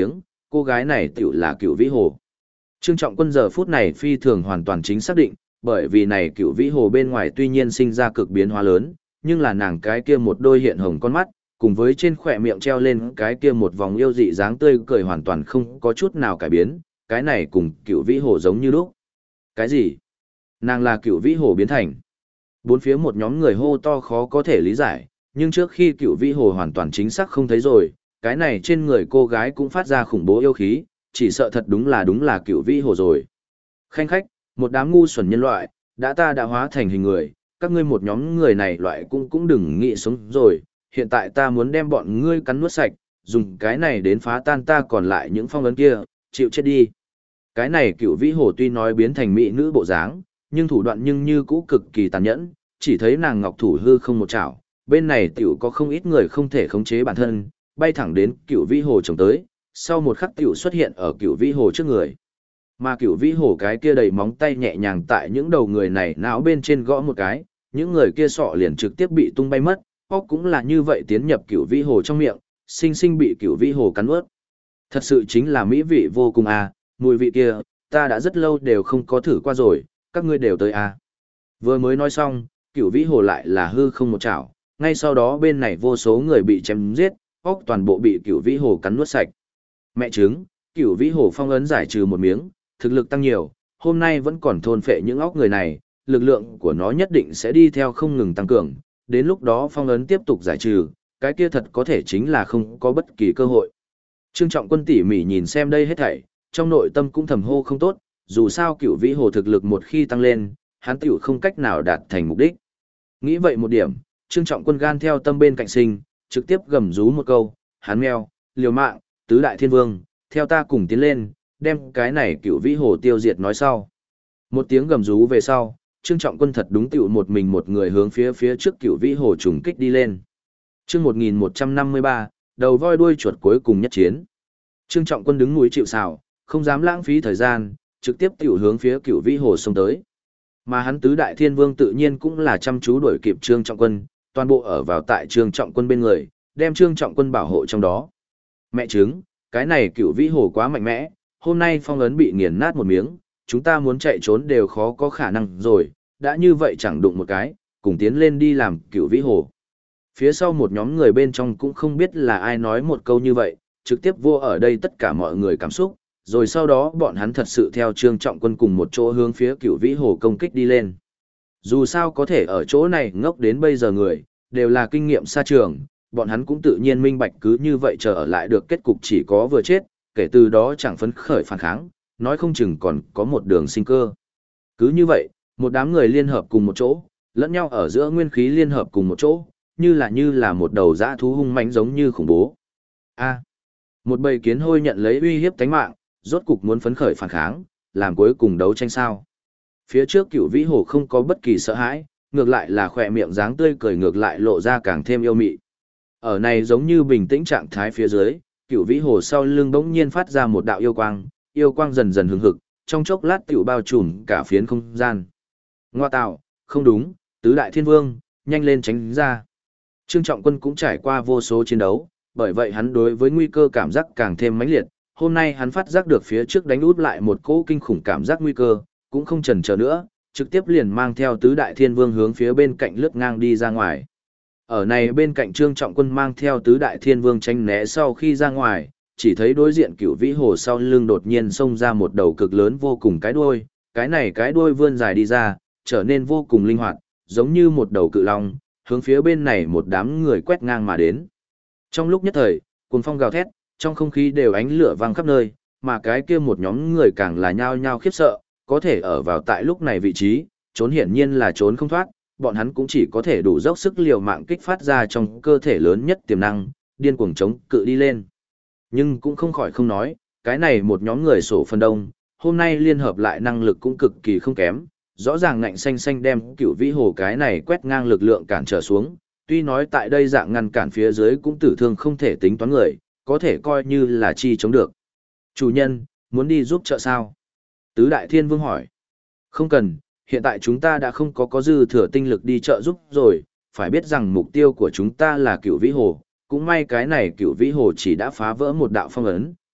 cô gái này tiểu là Cửu Vĩ Hồ. Trương Trọng Quân giờ phút này phi thường hoàn toàn chính xác định, bởi vì này Cửu Vĩ Hồ bên ngoài tuy nhiên sinh ra cực biến hóa lớn, nhưng là nàng cái kia một đôi hiện hồng con mắt, cùng với trên khỏe miệng treo lên cái kia một vòng yêu dị dáng tươi cười hoàn toàn không có chút nào cải biến, cái này cùng Cửu Vĩ Hồ giống như lúc. Cái gì? Nàng là Cửu Vĩ Hồ biến thành. Bốn phía một nhóm người hô to khó có thể lý giải, nhưng trước khi Cửu Vĩ Hồ hoàn toàn chính xác không thấy rồi, cái này trên người cô gái cũng phát ra khủng bố yêu khí, chỉ sợ thật đúng là Cửu Vĩ Hồ rồi. Khanh khách, một đám ngu xuẩn nhân loại, ta đã hóa thành hình người, các ngươi một nhóm người này loại cũng đừng nghĩ sống rồi, hiện tại ta muốn đem bọn ngươi cắn nuốt sạch, dùng cái này đến phá tan ta còn lại những phong ấn kia, chịu chết đi. Cái này Cửu Vĩ Hồ tuy nói biến thành mỹ nữ bộ dáng, nhưng thủ đoạn nhưng như cũ cực kỳ tàn nhẫn, chỉ thấy nàng ngọc thủ hư không một chảo, bên này tiểu có không ít người không thể khống chế bản thân, bay thẳng đến Cửu Vĩ Hồ trồng tới, sau một khắc tiểu xuất hiện ở Cửu Vĩ Hồ trước người. Mà Cửu Vĩ Hồ cái kia đầy móng tay nhẹ nhàng tại những đầu người này não bên trên gõ một cái, những người kia sọ liền trực tiếp bị tung bay mất, óc cũng là như vậy tiến nhập Cửu Vĩ Hồ trong miệng, sinh sinh bị Cửu Vĩ Hồ cắn nuốt. Thật sự chính là mỹ vị vô cùng à, mùi vị kia, ta đã rất lâu đều không có thử qua rồi, các ngươi đều tới à. Vừa mới nói xong, Cửu Vĩ Hồ lại là hư không một chảo, ngay sau đó bên này vô số người bị chém giết, óc toàn bộ bị Cửu Vĩ Hồ cắn nuốt sạch. Mẹ trứng, Cửu Vĩ Hồ phong ấn giải trừ một miếng, thực lực tăng nhiều, hôm nay vẫn còn thôn phệ những óc người này, lực lượng của nó nhất định sẽ đi theo không ngừng tăng cường, đến lúc đó phong ấn tiếp tục giải trừ, cái kia thật có thể chính là không có bất kỳ cơ hội. Trương Trọng Quân tỉ mỉ nhìn xem đây hết thảy, trong nội tâm cũng thầm hô không tốt, dù sao Cửu Vĩ Hồ thực lực một khi tăng lên, hắn tiểu không cách nào đạt thành mục đích. Nghĩ vậy một điểm, Trương Trọng Quân gan theo tâm bên cạnh sinh, trực tiếp gầm rú một câu, hắn mèo, liều mạng, tứ đại thiên vương, theo ta cùng tiến lên, đem cái này Cửu Vĩ Hồ tiêu diệt nói sau. Một tiếng gầm rú về sau, Trương Trọng Quân thật đúng tiểu một mình một người hướng phía trước Cửu Vĩ Hồ trùng kích đi lên. Chương 1153, đầu voi đuôi chuột cuối cùng nhất chiến. Trương Trọng Quân đứng núi chịu sào, không dám lãng phí thời gian, trực tiếp tiểu hướng phía Cửu Vĩ Hồ xông tới. Mà hắn tứ đại thiên vương tự nhiên cũng là chăm chú đuổi kịp Trương Trọng Quân, toàn bộ ở vào tại Trương Trọng Quân bên người, đem Trương Trọng Quân bảo hộ trong đó. Mẹ trứng, cái này Cửu Vĩ Hồ quá mạnh mẽ, hôm nay phong ấn bị nghiền nát một miếng, chúng ta muốn chạy trốn đều khó có khả năng rồi, đã như vậy chẳng đụng một cái, cùng tiến lên đi làm Cửu Vĩ Hồ. Phía sau một nhóm người bên trong cũng không biết là ai nói một câu như vậy, trực tiếp vô ở đây tất cả mọi người cảm xúc, rồi sau đó bọn hắn thật sự theo Trương Trọng Quân cùng một chỗ hướng phía Cửu Vĩ Hồ công kích đi lên. Dù sao có thể ở chỗ này ngốc đến bây giờ người, đều là kinh nghiệm xa trường, bọn hắn cũng tự nhiên minh bạch cứ như vậy chờ ở lại được kết cục chỉ có vừa chết, kể từ đó chẳng phấn khởi phản kháng, nói không chừng còn có một đường sinh cơ. Cứ như vậy, một đám người liên hợp cùng một chỗ, lẫn nhau ở giữa nguyên khí liên hợp cùng một chỗ, như là một đầu dã thú hung mãnh giống như khủng bố. Một bầy kiến hôi nhận lấy uy hiếp tánh mạng, rốt cục muốn phấn khởi phản kháng, làm cuối cùng đấu tranh sao. Phía trước Cửu Vĩ Hồ không có bất kỳ sợ hãi, ngược lại là khỏe miệng dáng tươi cười ngược lại lộ ra càng thêm yêu mị. Ở này giống như bình tĩnh trạng thái phía dưới, Cửu Vĩ Hồ sau lưng bỗng nhiên phát ra một đạo yêu quang dần dần hừng hực, trong chốc lát tiểu bao trùm cả phiến không gian. Ngoa tạo, không đúng, tứ đại thiên vương, nhanh lên tránh ra. Trương Trọng Quân cũng trải qua vô số chiến đấu, bởi vậy hắn đối với nguy cơ cảm giác càng thêm mãnh liệt, hôm nay hắn phát giác được phía trước đánh út lại một cỗ kinh khủng cảm giác nguy cơ, cũng không chần chờ nữa, trực tiếp liền mang theo tứ đại thiên vương hướng phía bên cạnh lướt ngang đi ra ngoài. Ở này bên cạnh Trương Trọng Quân mang theo tứ đại thiên vương tránh né sau khi ra ngoài, chỉ thấy đối diện Cửu Vĩ Hồ sau lưng đột nhiên xông ra một đầu cực lớn vô cùng cái đuôi, cái này cái đuôi vươn dài đi ra, trở nên vô cùng linh hoạt, giống như một đầu cự long, hướng phía bên này một đám người quét ngang mà đến. Trong lúc nhất thời, cuồng phong gào thét, trong không khí đều ánh lửa vang khắp nơi, mà cái kia một nhóm người càng là nhao nhao khiếp sợ, có thể ở vào tại lúc này vị trí, trốn hiển nhiên là trốn không thoát, bọn hắn cũng chỉ có thể đủ dốc sức liều mạng kích phát ra trong cơ thể lớn nhất tiềm năng, điên cuồng chống cự đi lên. Nhưng cũng không khỏi không nói, cái này một nhóm người sổ phần đông, hôm nay liên hợp lại năng lực cũng cực kỳ không kém, rõ ràng ngạnh xanh xanh đem Cửu Vĩ Hồ cái này quét ngang lực lượng cản trở xuống, tuy nói tại đây dạng ngăn cản phía dưới cũng tử thương không thể tính toán người, có thể coi như là chi chống được. Chủ nhân, muốn đi giúp trợ sao? Tứ Đại Thiên Vương hỏi. Không cần, hiện tại chúng ta đã không có dư thừa tinh lực đi trợ giúp rồi, phải biết rằng mục tiêu của chúng ta là Cửu Vĩ Hồ, cũng may cái này Cửu Vĩ Hồ chỉ đã phá vỡ một đạo phong ấn,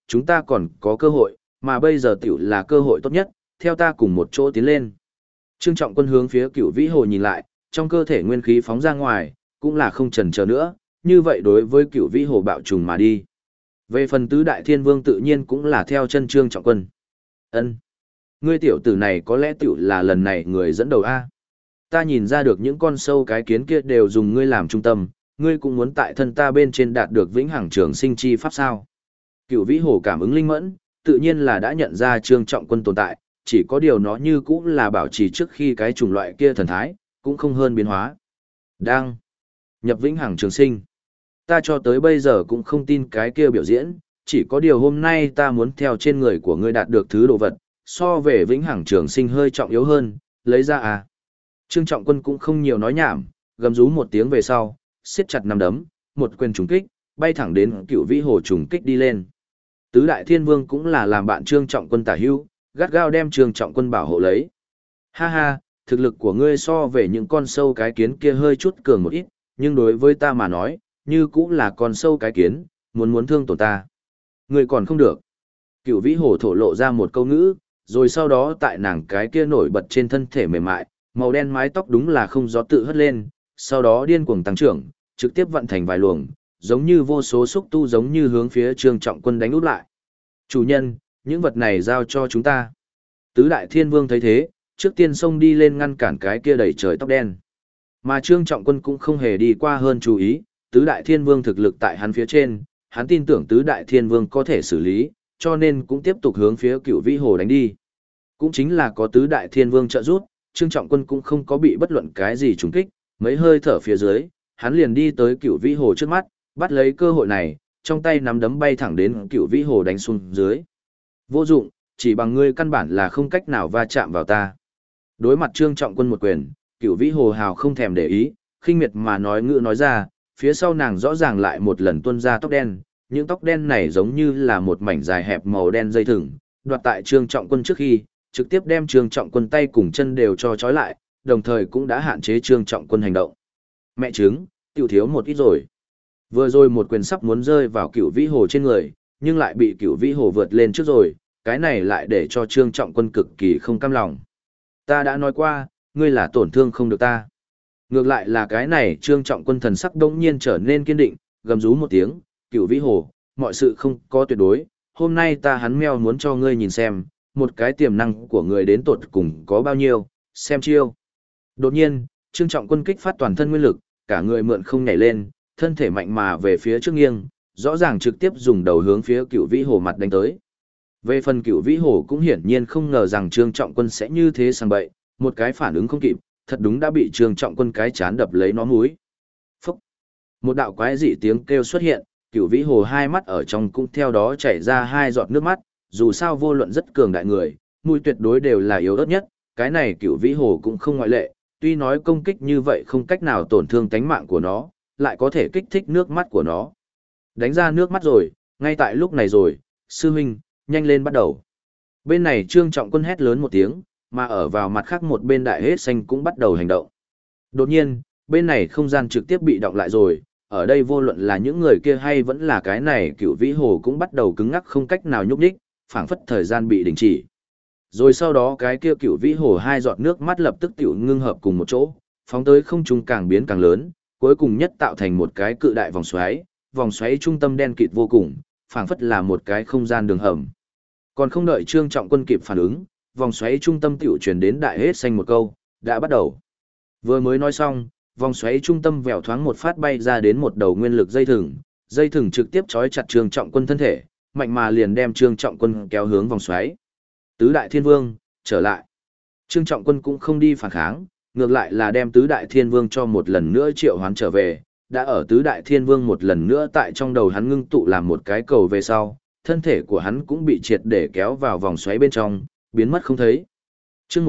chúng ta còn có cơ hội, mà bây giờ tiểu là cơ hội tốt nhất, theo ta cùng một chỗ tiến lên. Trương Trọng Quân hướng phía Cửu Vĩ Hồ nhìn lại, trong cơ thể nguyên khí phóng ra ngoài, cũng là không chần chờ nữa, như vậy đối với Cửu Vĩ Hồ bạo trùng mà đi. Về phần tứ đại thiên vương tự nhiên cũng là theo chân Trương Trọng Quân. Ân, ngươi tiểu tử này có lẽ tiểu là lần này người dẫn đầu A. Ta nhìn ra được những con sâu cái kiến kia đều dùng ngươi làm trung tâm, ngươi cũng muốn tại thân ta bên trên đạt được vĩnh hằng trường sinh chi pháp sao. Cửu Vĩ Hồ cảm ứng linh mẫn, tự nhiên là đã nhận ra Trương Trọng Quân tồn tại, chỉ có điều nó như cũng là bảo trì trước khi cái chủng loại kia thần thái, cũng không hơn biến hóa. Đang nhập vĩnh hằng trường sinh. Ta cho tới bây giờ cũng không tin cái kia biểu diễn, chỉ có điều hôm nay ta muốn theo trên người của ngươi đạt được thứ đồ vật, so về vĩnh hằng trường sinh hơi trọng yếu hơn, lấy ra à. Trương Trọng Quân cũng không nhiều nói nhảm, gầm rú một tiếng về sau, siết chặt nắm đấm, một quyền trùng kích, bay thẳng đến Cửu Vĩ Hồ trùng kích đi lên. Tứ đại thiên vương cũng là làm bạn Trương Trọng Quân tả hữu, gắt gao đem Trương Trọng Quân bảo hộ lấy. Ha ha, thực lực của ngươi so về những con sâu cái kiến kia hơi chút cường một ít, nhưng đối với ta mà nói, như cũng là con sâu cái kiến, muốn thương tổn ta. Ngươi còn không được. Cửu Vĩ Hồ thổ lộ ra một câu ngữ, rồi sau đó tại nàng cái kia nổi bật trên thân thể mềm mại, màu đen mái tóc đúng là không gió tự hất lên, sau đó điên cuồng tăng trưởng, trực tiếp vận thành vài luồng, giống như vô số xúc tu giống như hướng phía Trương Trọng Quân đánh úp lại. Chủ nhân, những vật này giao cho chúng ta. Tứ đại thiên vương thấy thế, trước tiên xông đi lên ngăn cản cái kia đầy trời tóc đen. Mà Trương Trọng Quân cũng không hề đi qua hơn chú ý, tứ đại thiên vương thực lực tại hắn phía trên, hắn tin tưởng tứ đại thiên vương có thể xử lý, cho nên cũng tiếp tục hướng phía Cửu Vĩ Hồ đánh đi. Cũng chính là có tứ đại thiên vương trợ giúp, Trương Trọng Quân cũng không có bị bất luận cái gì trúng kích, mấy hơi thở phía dưới, hắn liền đi tới Cửu Vĩ Hồ trước mắt, bắt lấy cơ hội này, trong tay nắm đấm bay thẳng đến Cửu Vĩ Hồ đánh xuống dưới. Vô dụng, chỉ bằng ngươi căn bản là không cách nào va chạm vào ta. Đối mặt Trương Trọng Quân một quyền, Cửu Vĩ Hồ hào không thèm để ý, khinh miệt mà nói ra, phía sau nàng rõ ràng lại một lần tuôn ra tóc đen, những tóc đen này giống như là một mảnh dài hẹp màu đen dây thừng, đoạt tại Trương Trọng Quân trước khi, trực tiếp đem Trương Trọng Quân tay cùng chân đều cho trói lại, đồng thời cũng đã hạn chế Trương Trọng Quân hành động. Mẹ trứng, tiểu thiếu một ít rồi. Vừa rồi một quyền sắp muốn rơi vào Cửu Vĩ Hồ trên người, nhưng lại bị Cửu Vĩ Hồ vượt lên trước rồi, cái này lại để cho Trương Trọng Quân cực kỳ không cam lòng. Ta đã nói qua, ngươi là tổn thương không được ta. Ngược lại là cái này Trương Trọng Quân thần sắc đông nhiên trở nên kiên định, gầm rú một tiếng, Cửu Vĩ Hồ, mọi sự không có tuyệt đối, hôm nay ta hắn meo muốn cho ngươi nhìn xem, một cái tiềm năng của người đến tột cùng có bao nhiêu, xem chiêu. Đột nhiên, Trương Trọng Quân kích phát toàn thân nguyên lực, cả người mượn không nhảy lên, thân thể mạnh mà về phía trước nghiêng, rõ ràng trực tiếp dùng đầu hướng phía Cửu Vĩ Hồ mặt đánh tới. Về phần Cửu Vĩ Hồ cũng hiển nhiên không ngờ rằng Trương Trọng Quân sẽ như thế sang bậy, một cái phản ứng không kịp, thật đúng đã bị Trương Trọng Quân cái chán đập lấy nó múi. Phúc! Một đạo quái dị tiếng kêu xuất hiện, Cửu Vĩ Hồ hai mắt ở trong cũng theo đó chảy ra hai giọt nước mắt, dù sao vô luận rất cường đại người, mũi tuyệt đối đều là yếu ớt nhất, cái này Cửu Vĩ Hồ cũng không ngoại lệ, tuy nói công kích như vậy không cách nào tổn thương tánh mạng của nó, lại có thể kích thích nước mắt của nó. Đánh ra nước mắt rồi, ngay tại lúc này rồi, sư huynh, nhanh lên bắt đầu. Bên này Trương Trọng Quân hét lớn một tiếng, mà ở vào mặt khác một bên đại hết xanh cũng bắt đầu hành động. Đột nhiên, bên này không gian trực tiếp bị động lại rồi, ở đây vô luận là những người kia hay vẫn là cái này Cửu Vĩ Hồ cũng bắt đầu cứng ngắc không cách nào nhúc nhích, phảng phất thời gian bị đình chỉ. Rồi sau đó cái kia Cửu Vĩ Hồ hai giọt nước mắt lập tức tiểu ngưng hợp cùng một chỗ, phóng tới không trung càng biến càng lớn, cuối cùng nhất tạo thành một cái cự đại vòng xoáy trung tâm đen kịt vô cùng, phảng phất là một cái không gian đường hầm. Còn không đợi Trương Trọng Quân kịp phản ứng, vòng xoáy trung tâm tiểu truyền đến đại hết xanh một câu, đã bắt đầu. Vừa mới nói xong, vòng xoáy trung tâm vèo thoáng một phát bay ra đến một đầu nguyên lực dây thừng trực tiếp trói chặt Trương Trọng Quân thân thể, mạnh mà liền đem Trương Trọng Quân kéo hướng vòng xoáy. Tứ đại thiên vương, trở lại. Trương Trọng Quân cũng không đi phản kháng, ngược lại là đem tứ đại thiên vương cho một lần nữa triệu hoán trở về, đã ở tứ đại thiên vương một lần nữa tại trong đầu hắn ngưng tụ làm một cái cầu về sau, thân thể của hắn cũng bị triệt để kéo vào vòng xoáy bên trong, biến mất không thấy. Chương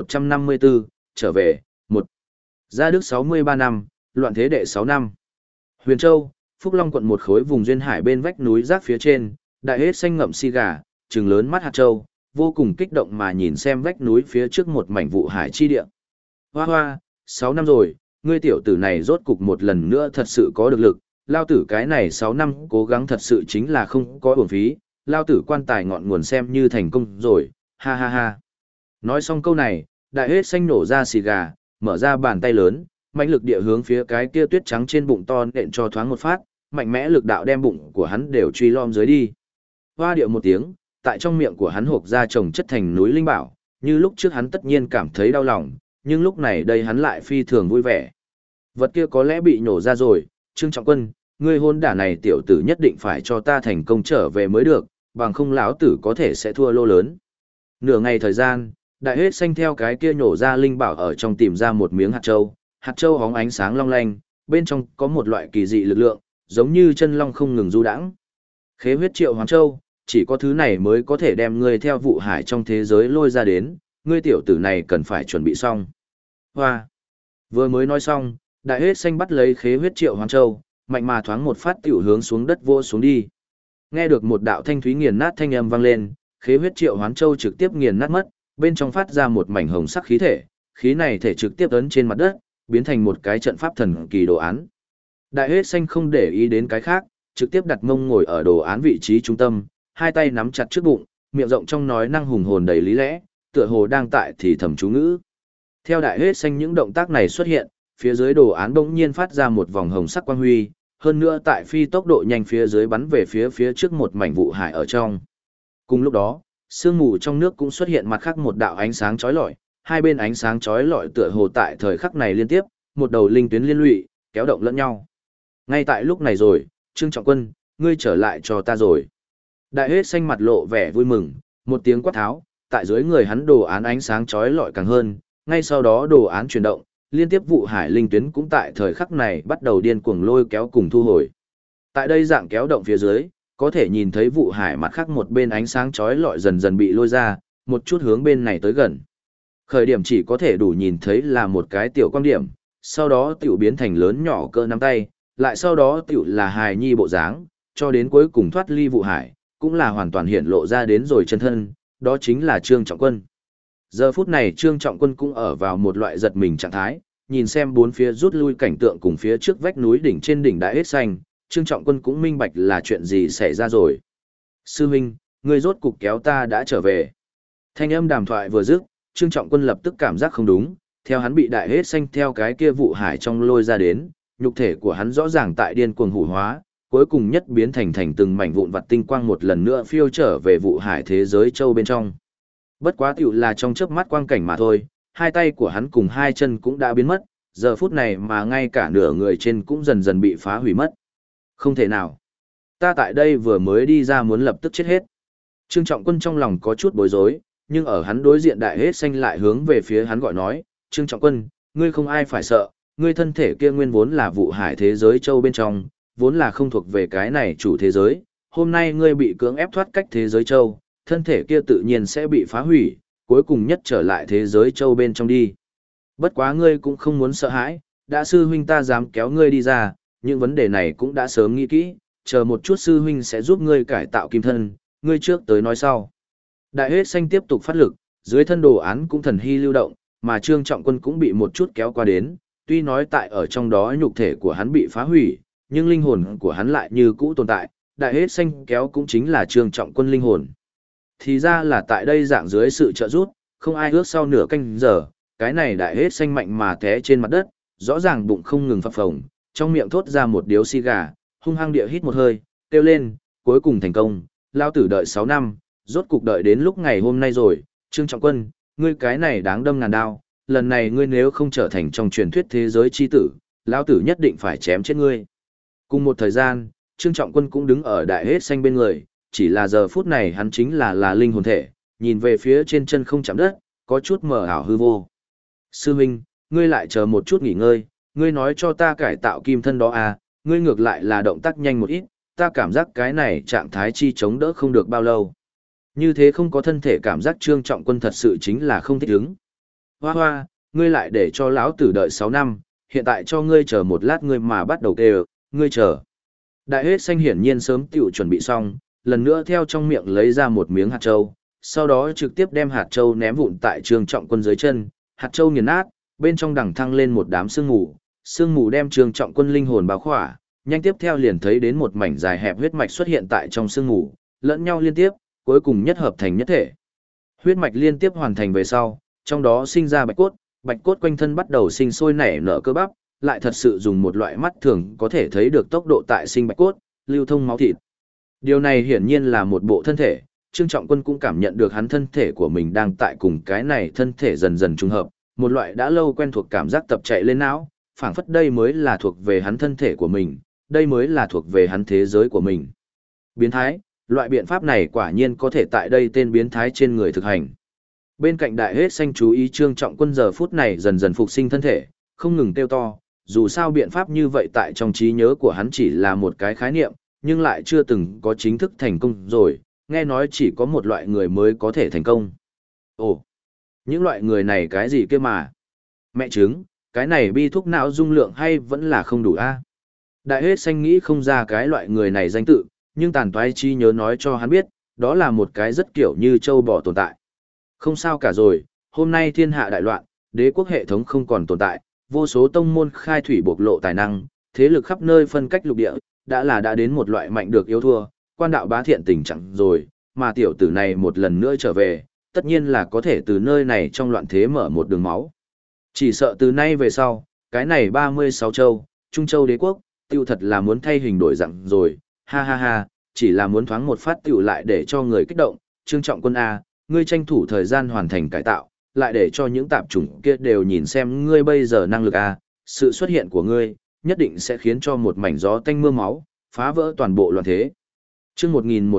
1154, trở về, 1. Gia Đức 63 năm, loạn thế đệ 6 năm. Huyền Châu, Phúc Long quận một khối vùng duyên hải bên vách núi rác phía trên, đại hết xanh ngậm si gà, trừng lớn mắt hạt châu, vô cùng kích động mà nhìn xem vách núi phía trước một mảnh vụ hải chi địa. Hoa hoa, 6 năm rồi, ngươi tiểu tử này rốt cục một lần nữa thật sự có được lực, lao tử cái này 6 năm cố gắng thật sự chính là không có uổng phí, lao tử quan tài ngọn nguồn xem như thành công rồi, ha ha ha. Nói xong câu này, đại hết xanh nổ ra xì gà, mở ra bàn tay lớn, mạnh lực địa hướng phía cái kia tuyết trắng trên bụng to nện cho thoáng một phát, mạnh mẽ lực đạo đem bụng của hắn đều truy lom dưới đi. Hoa điệu một tiếng, tại trong miệng của hắn hộc ra chồng chất thành núi linh bảo, như lúc trước hắn tất nhiên cảm thấy đau lòng, nhưng lúc này đây hắn lại phi thường vui vẻ. Vật kia có lẽ bị nhổ ra rồi, Trương Trọng Quân, ngươi hôn đả này tiểu tử nhất định phải cho ta thành công trở về mới được, bằng không lão tử có thể sẽ thua lô lớn. Nửa ngày thời gian, đại hết xanh theo cái kia nhổ ra linh bảo ở trong tìm ra một miếng hạt châu hóng ánh sáng long lanh, bên trong có một loại kỳ dị lực lượng, giống như chân long không ngừng du đãng. Khế huyết triệu hoán châu, chỉ có thứ này mới có thể đem ngươi theo vụ hải trong thế giới lôi ra đến, ngươi tiểu tử này cần phải chuẩn bị xong. Hoa! Vừa mới nói xong, đại hết xanh bắt lấy khế huyết triệu hoán châu, mạnh mà thoáng một phát tiểu hướng xuống đất vô xuống đi. Nghe được một đạo thanh thúy nghiền nát thanh âm vang lên, khế huyết triệu hoán châu trực tiếp nghiền nát mất, bên trong phát ra một mảnh hồng sắc khí thể, khí này thể trực tiếp ấn trên mặt đất, biến thành một cái trận pháp thần kỳ đồ án. Đại hết xanh không để ý đến cái khác, trực tiếp đặt mông ngồi ở đồ án vị trí trung tâm, hai tay nắm chặt trước bụng, miệng rộng trong nói năng hùng hồn đầy lý lẽ, tựa hồ đang tại thì thầm chú ngữ. Theo đại hết xanh những động tác này xuất hiện, phía dưới đồ án bỗng nhiên phát ra một vòng hồng sắc quang huy, hơn nữa tại phi tốc độ nhanh phía dưới bắn về phía trước một mảnh vụ hải ở trong. Cùng lúc đó, sương mù trong nước cũng xuất hiện mặt khác một đạo ánh sáng chói lọi, hai bên ánh sáng chói lọi tựa hồ tại thời khắc này liên tiếp, một đầu linh tuyến liên lụy, kéo động lẫn nhau. Ngay tại lúc này rồi, Trương Trọng Quân, ngươi trở lại cho ta rồi. Đại hết xanh mặt lộ vẻ vui mừng, một tiếng quát tháo, tại dưới người hắn đồ án ánh sáng chói lọi càng hơn, ngay sau đó đồ án chuyển động, liên tiếp vụ hải linh tuyến cũng tại thời khắc này bắt đầu điên cuồng lôi kéo cùng thu hồi. Tại đây dạng kéo động phía dưới, có thể nhìn thấy vụ hải mặt khác một bên ánh sáng chói lọi dần dần bị lôi ra, một chút hướng bên này tới gần. Khởi điểm chỉ có thể đủ nhìn thấy là một cái tiểu quan điểm, sau đó tiểu biến thành lớn nhỏ cỡ nắm tay, lại sau đó tiểu là hài nhi bộ dáng, cho đến cuối cùng thoát ly vụ hải, cũng là hoàn toàn hiện lộ ra đến rồi chân thân, đó chính là Trương Trọng Quân. Giờ phút này Trương Trọng Quân cũng ở vào một loại giật mình trạng thái, nhìn xem bốn phía rút lui cảnh tượng cùng phía trước vách núi đỉnh trên đỉnh đại hết xanh, Trương Trọng Quân cũng minh bạch là chuyện gì xảy ra rồi. Sư huynh, người rốt cục kéo ta đã trở về. Thanh âm đàm thoại vừa dứt, Trương Trọng Quân lập tức cảm giác không đúng, theo hắn bị đại hết xanh theo cái kia vụ hải trong lôi ra đến, nhục thể của hắn rõ ràng tại điên cuồng hủ hóa, cuối cùng nhất biến thành từng mảnh vụn vặt tinh quang một lần nữa phiêu trở về vụ hải thế giới châu bên trong. Bất quá tiểu là trong chớp mắt quang cảnh mà thôi, hai tay của hắn cùng hai chân cũng đã biến mất, giờ phút này mà ngay cả nửa người trên cũng dần dần bị phá hủy mất. Không thể nào. Ta tại đây vừa mới đi ra muốn lập tức chết hết. Trương Trọng Quân trong lòng có chút bối rối, nhưng ở hắn đối diện đại hết xanh lại hướng về phía hắn gọi nói, Trương Trọng Quân, ngươi không ai phải sợ, ngươi thân thể kia nguyên vốn là vụ hải thế giới châu bên trong, vốn là không thuộc về cái này chủ thế giới, hôm nay ngươi bị cưỡng ép thoát cách thế giới châu, thân thể kia tự nhiên sẽ bị phá hủy, cuối cùng nhất trở lại thế giới châu bên trong đi. Bất quá ngươi cũng không muốn sợ hãi, đã sư huynh ta dám kéo ngươi đi ra, những vấn đề này cũng đã sớm nghĩ kỹ, chờ một chút sư huynh sẽ giúp ngươi cải tạo kim thân, ngươi trước tới nói sau. Đại hết xanh tiếp tục phát lực, dưới thân đồ án cũng thần hy lưu động, mà Trương Trọng Quân cũng bị một chút kéo qua đến, tuy nói tại ở trong đó nhục thể của hắn bị phá hủy, nhưng linh hồn của hắn lại như cũ tồn tại, đại hết xanh kéo cũng chính là Trương Trọng Quân linh hồn. Thì ra là tại đây dạng dưới sự trợ giúp, không ai ước sau nửa canh giờ, cái này đại hết xanh mạnh mà té trên mặt đất, rõ ràng bụng không ngừng phập phồng, trong miệng thốt ra một điếu xì gà, hung hăng địa hít một hơi, kêu lên, cuối cùng thành công, lao tử đợi 6 năm, rốt cục đợi đến lúc ngày hôm nay rồi, Trương Trọng Quân, ngươi cái này đáng đâm ngàn đao, lần này ngươi nếu không trở thành trong truyền thuyết thế giới chi tử, lao tử nhất định phải chém chết ngươi. Cùng một thời gian, Trương Trọng Quân cũng đứng ở đại hết xanh bên người, chỉ là giờ phút này hắn chính là linh hồn thể, nhìn về phía trên chân không chạm đất, có chút mờ ảo hư vô. Sư huynh, ngươi lại chờ một chút nghỉ ngơi, ngươi nói cho ta cải tạo kim thân đó à, ngươi ngược lại là động tác nhanh một ít, ta cảm giác cái này trạng thái chi chống đỡ không được bao lâu. Như thế không có thân thể cảm giác Trương Trọng Quân thật sự chính là không thích ứng. Hoa hoa, ngươi lại để cho lão tử đợi 6 năm, hiện tại cho ngươi chờ một lát ngươi mà bắt đầu kêu, ngươi chờ. Đại hết xanh hiển nhiên sớm tiểu chuẩn bị xong, lần nữa theo trong miệng lấy ra một miếng hạt châu, sau đó trực tiếp đem hạt châu ném vụn tại Trương Trọng Quân dưới chân, hạt châu nghiền nát, bên trong đằng thăng lên một đám sương mù đem Trương Trọng Quân linh hồn bao khỏa, nhanh tiếp theo liền thấy đến một mảnh dài hẹp huyết mạch xuất hiện tại trong sương mù, lẫn nhau liên tiếp, cuối cùng nhất hợp thành nhất thể. Huyết mạch liên tiếp hoàn thành về sau, trong đó sinh ra bạch cốt quanh thân bắt đầu sinh sôi nảy nở cơ bắp, lại thật sự dùng một loại mắt thường có thể thấy được tốc độ tại sinh bạch cốt, lưu thông máu thịt. Điều này hiển nhiên là một bộ thân thể, Trương Trọng Quân cũng cảm nhận được hắn thân thể của mình đang tại cùng cái này thân thể dần dần trùng hợp, một loại đã lâu quen thuộc cảm giác tập chạy lên não, phảng phất đây mới là thuộc về hắn thân thể của mình, đây mới là thuộc về hắn thế giới của mình. Biến thái, loại biện pháp này quả nhiên có thể tại đây tên biến thái trên người thực hành. Bên cạnh đại hết xanh chú ý Trương Trọng Quân giờ phút này dần dần phục sinh thân thể, không ngừng kêu to, dù sao biện pháp như vậy tại trong trí nhớ của hắn chỉ là một cái khái niệm, nhưng lại chưa từng có chính thức thành công rồi, nghe nói chỉ có một loại người mới có thể thành công. Ồ, những loại người này cái gì kia mà? Mẹ chứng, cái này bi thuốc não dung lượng hay vẫn là không đủ a? Đại hết xanh nghĩ không ra cái loại người này danh tự, nhưng tàn toái chi nhớ nói cho hắn biết, đó là một cái rất kiểu như châu bò tồn tại. Không sao cả rồi, hôm nay thiên hạ đại loạn, đế quốc hệ thống không còn tồn tại, vô số tông môn khai thủy bộc lộ tài năng, thế lực khắp nơi phân cách lục địa, đã đến một loại mạnh được yếu thua, quan đạo bá thiện tình trạng rồi, mà tiểu tử này một lần nữa trở về, tất nhiên là có thể từ nơi này trong loạn thế mở một đường máu. Chỉ sợ từ nay về sau, cái này 36 châu, Trung Châu đế quốc, tiêu thật là muốn thay hình đổi dạng rồi, ha ha ha, chỉ là muốn thoáng một phát tiểu lại để cho người kích động, Trương Trọng Quân A, ngươi tranh thủ thời gian hoàn thành cải tạo, lại để cho những tạp chủng kia đều nhìn xem ngươi bây giờ năng lực A, sự xuất hiện của ngươi, nhất định sẽ khiến cho một mảnh gió tanh mưa máu, phá vỡ toàn bộ loạn thế. Chương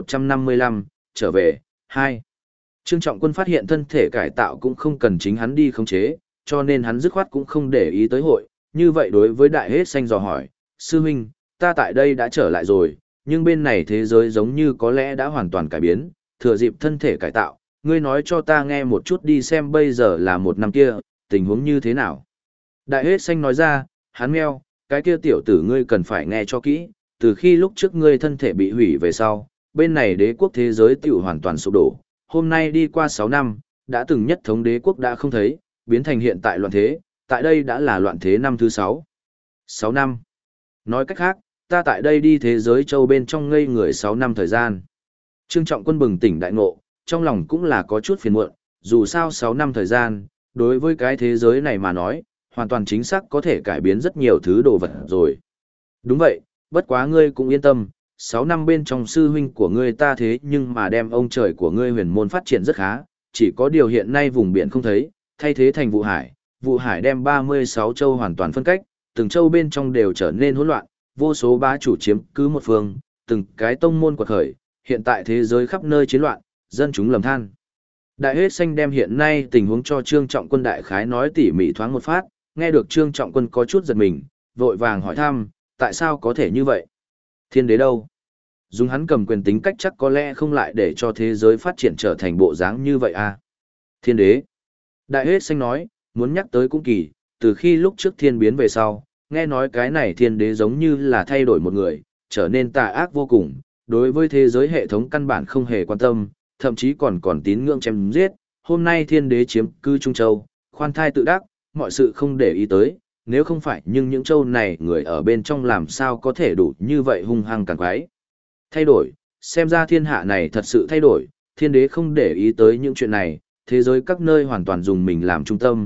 1155, trở về, 2. Trương Trọng Quân phát hiện thân thể cải tạo cũng không cần chính hắn đi khống chế, cho nên hắn dứt khoát cũng không để ý tới hội, như vậy đối với đại hết xanh dò hỏi, sư huynh, ta tại đây đã trở lại rồi, nhưng bên này thế giới giống như có lẽ đã hoàn toàn cải biến, thừa dịp thân thể cải tạo, ngươi nói cho ta nghe một chút đi xem bây giờ là một năm kia, tình huống như thế nào. Đại hết xanh nói ra, hắn meo, cái kia tiểu tử ngươi cần phải nghe cho kỹ, từ khi lúc trước ngươi thân thể bị hủy về sau, bên này đế quốc thế giới tiểu hoàn toàn sụp đổ, hôm nay đi qua 6 năm, đã từng nhất thống đế quốc đã không thấy, biến thành hiện tại loạn thế, tại đây đã là loạn thế năm thứ 6. 6 năm. Nói cách khác, ta tại đây đi thế giới châu bên trong ngây người 6 năm thời gian. Trương Trọng Quân bừng tỉnh đại ngộ, trong lòng cũng là có chút phiền muộn, dù sao 6 năm thời gian, đối với cái thế giới này mà nói, hoàn toàn chính xác có thể cải biến rất nhiều thứ đồ vật rồi. Đúng vậy, bất quá ngươi cũng yên tâm, 6 năm bên trong sư huynh của ngươi ta thế nhưng mà đem ông trời của ngươi huyền môn phát triển rất khá, chỉ có điều hiện nay vùng biển không thấy, thay thế thành vụ hải đem 36 châu hoàn toàn phân cách, từng châu bên trong đều trở nên hỗn loạn, vô số bá chủ chiếm cứ một phương, từng cái tông môn quật khởi, hiện tại thế giới khắp nơi chiến loạn, dân chúng lầm than. Đại hết xanh đem hiện nay tình huống cho Trương Trọng Quân đại khái nói tỉ mỉ thoáng một phát, nghe được Trương Trọng Quân có chút giật mình, vội vàng hỏi thăm, tại sao có thể như vậy? Thiên đế đâu? Dùng hắn cầm quyền tính cách chắc có lẽ không lại để cho thế giới phát triển trở thành bộ dáng như vậy à? Thiên đế. Đại hết xanh nói, muốn nhắc tới cũng kỳ, từ khi lúc trước thiên biến về sau, nghe nói cái này thiên đế giống như là thay đổi một người, trở nên tà ác vô cùng, đối với thế giới hệ thống căn bản không hề quan tâm, thậm chí còn tín ngưỡng chém giết. Hôm nay thiên đế chiếm cư Trung Châu, khoan thai tự đắc, mọi sự không để ý tới, nếu không phải nhưng những châu này người ở bên trong làm sao có thể đủ như vậy hung hăng càng quái. Thay đổi, xem ra thiên hạ này thật sự thay đổi, thiên đế không để ý tới những chuyện này, thế giới các nơi hoàn toàn dùng mình làm trung tâm,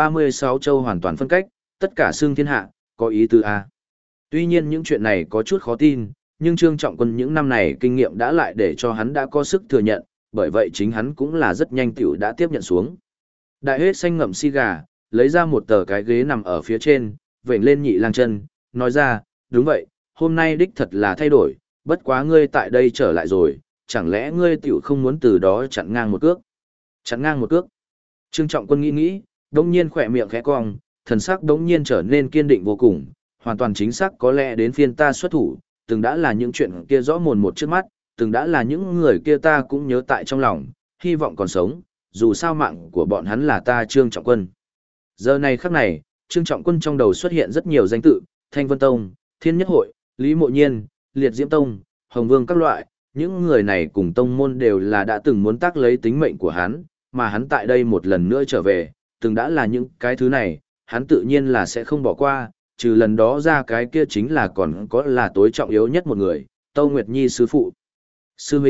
36 châu hoàn toàn phân cách, tất cả xương thiên hạ, có ý tứ A. Tuy nhiên những chuyện này có chút khó tin, nhưng Trương Trọng Quân những năm này kinh nghiệm đã lại để cho hắn đã có sức thừa nhận, bởi vậy chính hắn cũng là rất nhanh tiểu đã tiếp nhận xuống. Đại hết xanh ngậm xi gà, lấy ra một tờ cái ghế nằm ở phía trên, vểnh lên nhị lang chân, nói ra, đúng vậy, hôm nay đích thật là thay đổi, bất quá ngươi tại đây trở lại rồi, chẳng lẽ ngươi tiểu không muốn từ đó chặn ngang một cước? Chặn ngang một cước. Trương Trọng Quân nghĩ, đống nhiên khỏe miệng khẽ cong, thần sắc đống nhiên trở nên kiên định vô cùng, hoàn toàn chính xác có lẽ đến phiên ta xuất thủ, từng đã là những chuyện kia rõ mồn một trước mắt, từng đã là những người kia ta cũng nhớ tại trong lòng, hy vọng còn sống, dù sao mạng của bọn hắn là ta Trương Trọng Quân. Giờ này khắc này, Trương Trọng Quân trong đầu xuất hiện rất nhiều danh tự, Thanh Vân Tông, Thiên Nhất Hội, Lý Mộ Nhiên, Liệt Diễm Tông, Hồng Vương các loại, những người này cùng tông môn đều là đã từng muốn tác lấy tính mệnh của hắn, mà hắn tại đây một lần nữa trở về, từng đã là những cái thứ này, hắn tự nhiên là sẽ không bỏ qua, trừ lần đó ra cái kia chính là còn có là tối trọng yếu nhất một người, Tâu Nguyệt Nhi sư phụ. Sư huynh,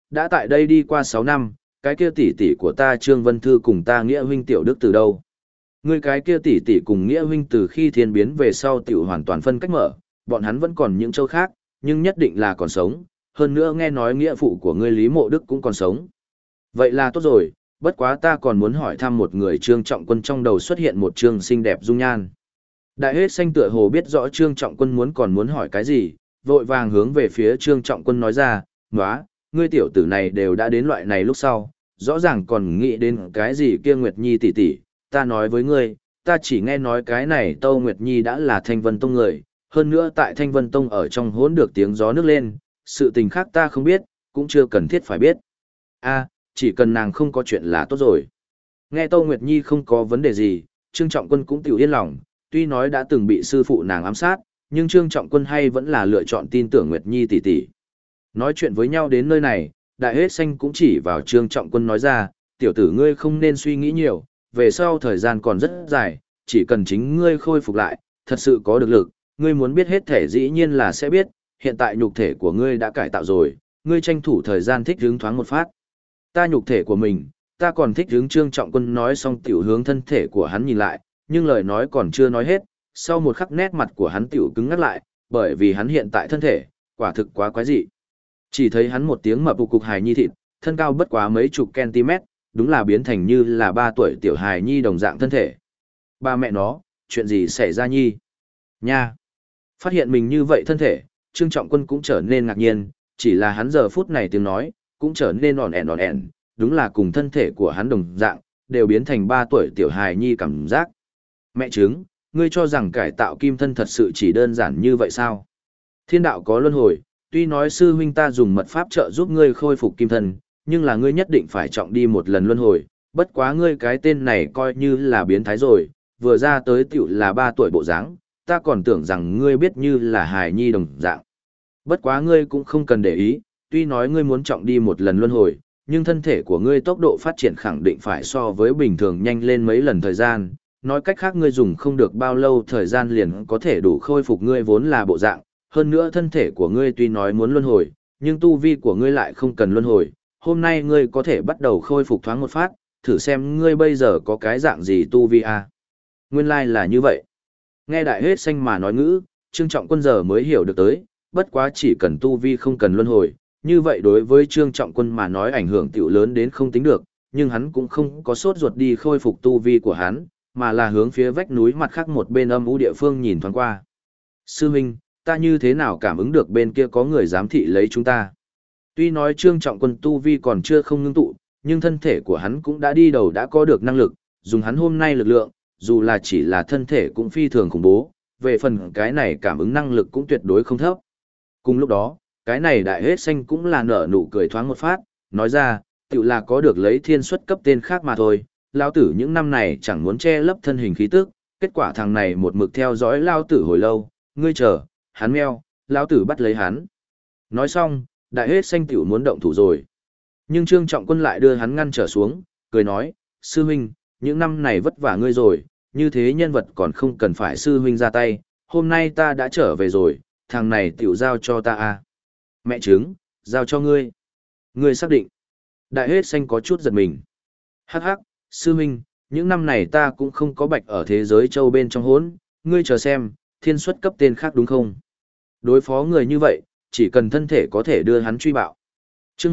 đã tại đây đi qua 6 năm, cái kia tỷ tỷ của ta Trương Vân Thư cùng ta nghĩa huynh tiểu đức từ đâu? Ngươi cái kia tỷ tỷ cùng nghĩa huynh từ khi thiên biến về sau tiểu hoàn toàn phân cách mở, bọn hắn vẫn còn những châu khác, nhưng nhất định là còn sống, hơn nữa nghe nói nghĩa phụ của ngươi Lý Mộ Đức cũng còn sống. Vậy là tốt rồi, bất quá ta còn muốn hỏi thăm một người. Trương Trọng Quân trong đầu xuất hiện một trương xinh đẹp dung nhan. Đại hết xanh tựa hồ biết rõ Trương Trọng Quân còn muốn hỏi cái gì, vội vàng hướng về phía Trương Trọng Quân nói ra, "Nóa, ngươi tiểu tử này đều đã đến loại này lúc sau, rõ ràng còn nghĩ đến cái gì kia Nguyệt Nhi tỷ tỷ, ta nói với ngươi, ta chỉ nghe nói cái này Tâu Nguyệt Nhi đã là Thanh Vân Tông người, hơn nữa tại Thanh Vân Tông ở trong hỗn được tiếng gió nước lên, sự tình khác ta không biết, cũng chưa cần thiết phải biết. A, chỉ cần nàng không có chuyện là tốt rồi." Nghe Tâu Nguyệt Nhi không có vấn đề gì, Trương Trọng Quân cũng tiểu yên lòng, tuy nói đã từng bị sư phụ nàng ám sát, nhưng Trương Trọng Quân hay vẫn là lựa chọn tin tưởng Nguyệt Nhi tỷ tỷ. Nói chuyện với nhau đến nơi này, Đại Hết Xanh cũng chỉ vào Trương Trọng Quân nói ra, "Tiểu tử ngươi không nên suy nghĩ nhiều, về sau thời gian còn rất dài, chỉ cần chính ngươi khôi phục lại, thật sự có được lực, ngươi muốn biết hết thể dĩ nhiên là sẽ biết, hiện tại nhục thể của ngươi đã cải tạo rồi, ngươi tranh thủ thời gian thích hứng thoáng một phát." "Ta nhục thể của mình, ta còn thích hứng." Trương Trọng Quân nói xong tiểu hướng thân thể của hắn nhìn lại, nhưng lời nói còn chưa nói hết, sau một khắc nét mặt của hắn tiểu cứng ngắt lại, bởi vì hắn hiện tại thân thể, quả thực quá quái dị. Chỉ thấy hắn một tiếng mập cục hài nhi thịt, thân cao bất quá mấy chục cm, đúng là biến thành như là 3 tuổi tiểu hài nhi đồng dạng thân thể. Ba mẹ nó, chuyện gì xảy ra nhi? Nha! Phát hiện mình như vậy thân thể, Trương Trọng Quân cũng trở nên ngạc nhiên, chỉ là hắn giờ phút này tiếng nói, cũng trở nên ỏn ẻn, đúng là cùng thân thể của hắn đồng dạng, đều biến thành 3 tuổi tiểu hài nhi cảm giác. Mẹ chứng, ngươi cho rằng cải tạo kim thân thật sự chỉ đơn giản như vậy sao? Thiên đạo có luân hồi, tuy nói sư huynh ta dùng mật pháp trợ giúp ngươi khôi phục kim thân, nhưng là ngươi nhất định phải trọng đi một lần luân hồi, bất quá ngươi cái tên này coi như là biến thái rồi, vừa ra tới tiểu là 3 tuổi bộ dáng, ta còn tưởng rằng ngươi biết như là hài nhi đồng dạng. Bất quá ngươi cũng không cần để ý, tuy nói ngươi muốn trọng đi một lần luân hồi, nhưng thân thể của ngươi tốc độ phát triển khẳng định phải so với bình thường nhanh lên mấy lần thời gian, nói cách khác ngươi dùng không được bao lâu thời gian liền có thể đủ khôi phục ngươi vốn là bộ dạng, hơn nữa thân thể của ngươi tuy nói muốn luân hồi, nhưng tu vi của ngươi lại không cần luân hồi, hôm nay ngươi có thể bắt đầu khôi phục thoáng một phát, thử xem ngươi bây giờ có cái dạng gì tu vi a. Nguyên lai là như vậy. Nghe Đại Hết Xanh mà nói ngữ, Trương Trọng Quân giờ mới hiểu được tới, bất quá chỉ cần tu vi không cần luân hồi, như vậy đối với Trương Trọng Quân mà nói ảnh hưởng tiểu lớn đến không tính được, nhưng hắn cũng không có sốt ruột đi khôi phục tu vi của hắn, mà là hướng phía vách núi mặt khác một bên âm u địa phương nhìn thoáng qua. "Sư huynh, ta như thế nào cảm ứng được bên kia có người giám thị lấy chúng ta?" Tuy nói Trương Trọng Quân tu vi còn chưa không ngưng tụ, nhưng thân thể của hắn cũng đã đi đầu đã có được năng lực, dùng hắn hôm nay lực lượng, dù là chỉ là thân thể cũng phi thường khủng bố, về phần cái này cảm ứng năng lực cũng tuyệt đối không thấp. Cùng lúc đó, cái này Đại Hết Xanh cũng là nở nụ cười thoáng một phát, nói ra, tự là có được lấy thiên xuất cấp tên khác mà thôi, lao tử những năm này chẳng muốn che lấp thân hình khí tức, kết quả thằng này một mực theo dõi lao tử hồi lâu, ngươi chờ, hắn meo, lao tử bắt lấy hắn. Nói xong, Đại Hết Xanh tiểu muốn động thủ rồi. Nhưng Trương Trọng Quân lại đưa hắn ngăn trở xuống, cười nói, sư huynh, những năm này vất vả ngươi rồi, như thế nhân vật còn không cần phải sư huynh ra tay, hôm nay ta đã trở về rồi, thằng này tiểu giao cho ta a. Mẹ chứng, giao cho ngươi. Ngươi xác định. Đại Hết Xanh có chút giật mình. Hắc hắc, sư huynh, những năm này ta cũng không có bạch ở thế giới châu bên trong hốn, ngươi chờ xem, thiên xuất cấp tên khác đúng không? Đối phó người như vậy, chỉ cần thân thể có thể đưa hắn truy bạo. Chương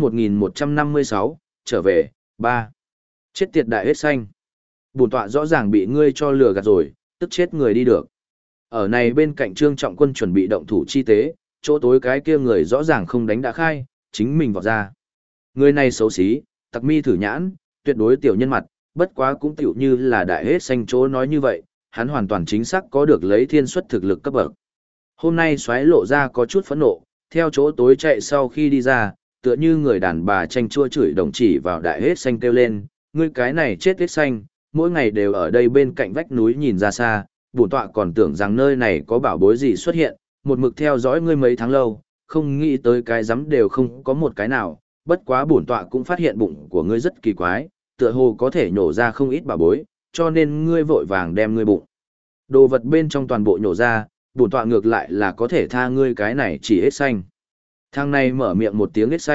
1156, trở về, 3. Chết tiệt Đại Hết Xanh. Bổn tọa rõ ràng bị ngươi cho lừa gạt rồi, tức chết người đi được. Ở này bên cạnh Trương Trọng Quân chuẩn bị động thủ chi tế, chỗ tối cái kia người rõ ràng không đánh đã khai, chính mình vọt ra. Người này xấu xí, tặc mi thử nhãn, tuyệt đối tiểu nhân mặt, bất quá cũng tiểu như là Đại Hết Xanh chỗ nói như vậy, hắn hoàn toàn chính xác có được lấy thiên xuất thực lực cấp bậc. Hôm nay xoáy lộ ra có chút phẫn nộ, theo chỗ tối chạy sau khi đi ra, tựa như người đàn bà tranh chua chửi đồng chỉ vào Đại Hết Xanh kêu lên, ngươi cái này chết hết xanh, mỗi ngày đều ở đây bên cạnh vách núi nhìn ra xa, bổn tọa còn tưởng rằng nơi này có bảo bối gì xuất hiện, một mực theo dõi ngươi mấy tháng lâu, không nghĩ tới cái rắm đều không có một cái nào, bất quá bổn tọa cũng phát hiện bụng của ngươi rất kỳ quái, tựa hồ có thể nhổ ra không ít bảo bối, cho nên ngươi vội vàng đem ngươi bụng đồ vật bên trong toàn bộ nhổ ra, bổn tọa ngược lại là có thể tha ngươi cái này chỉ hết xanh. Thằng này mở miệng một tiếng hết xanh,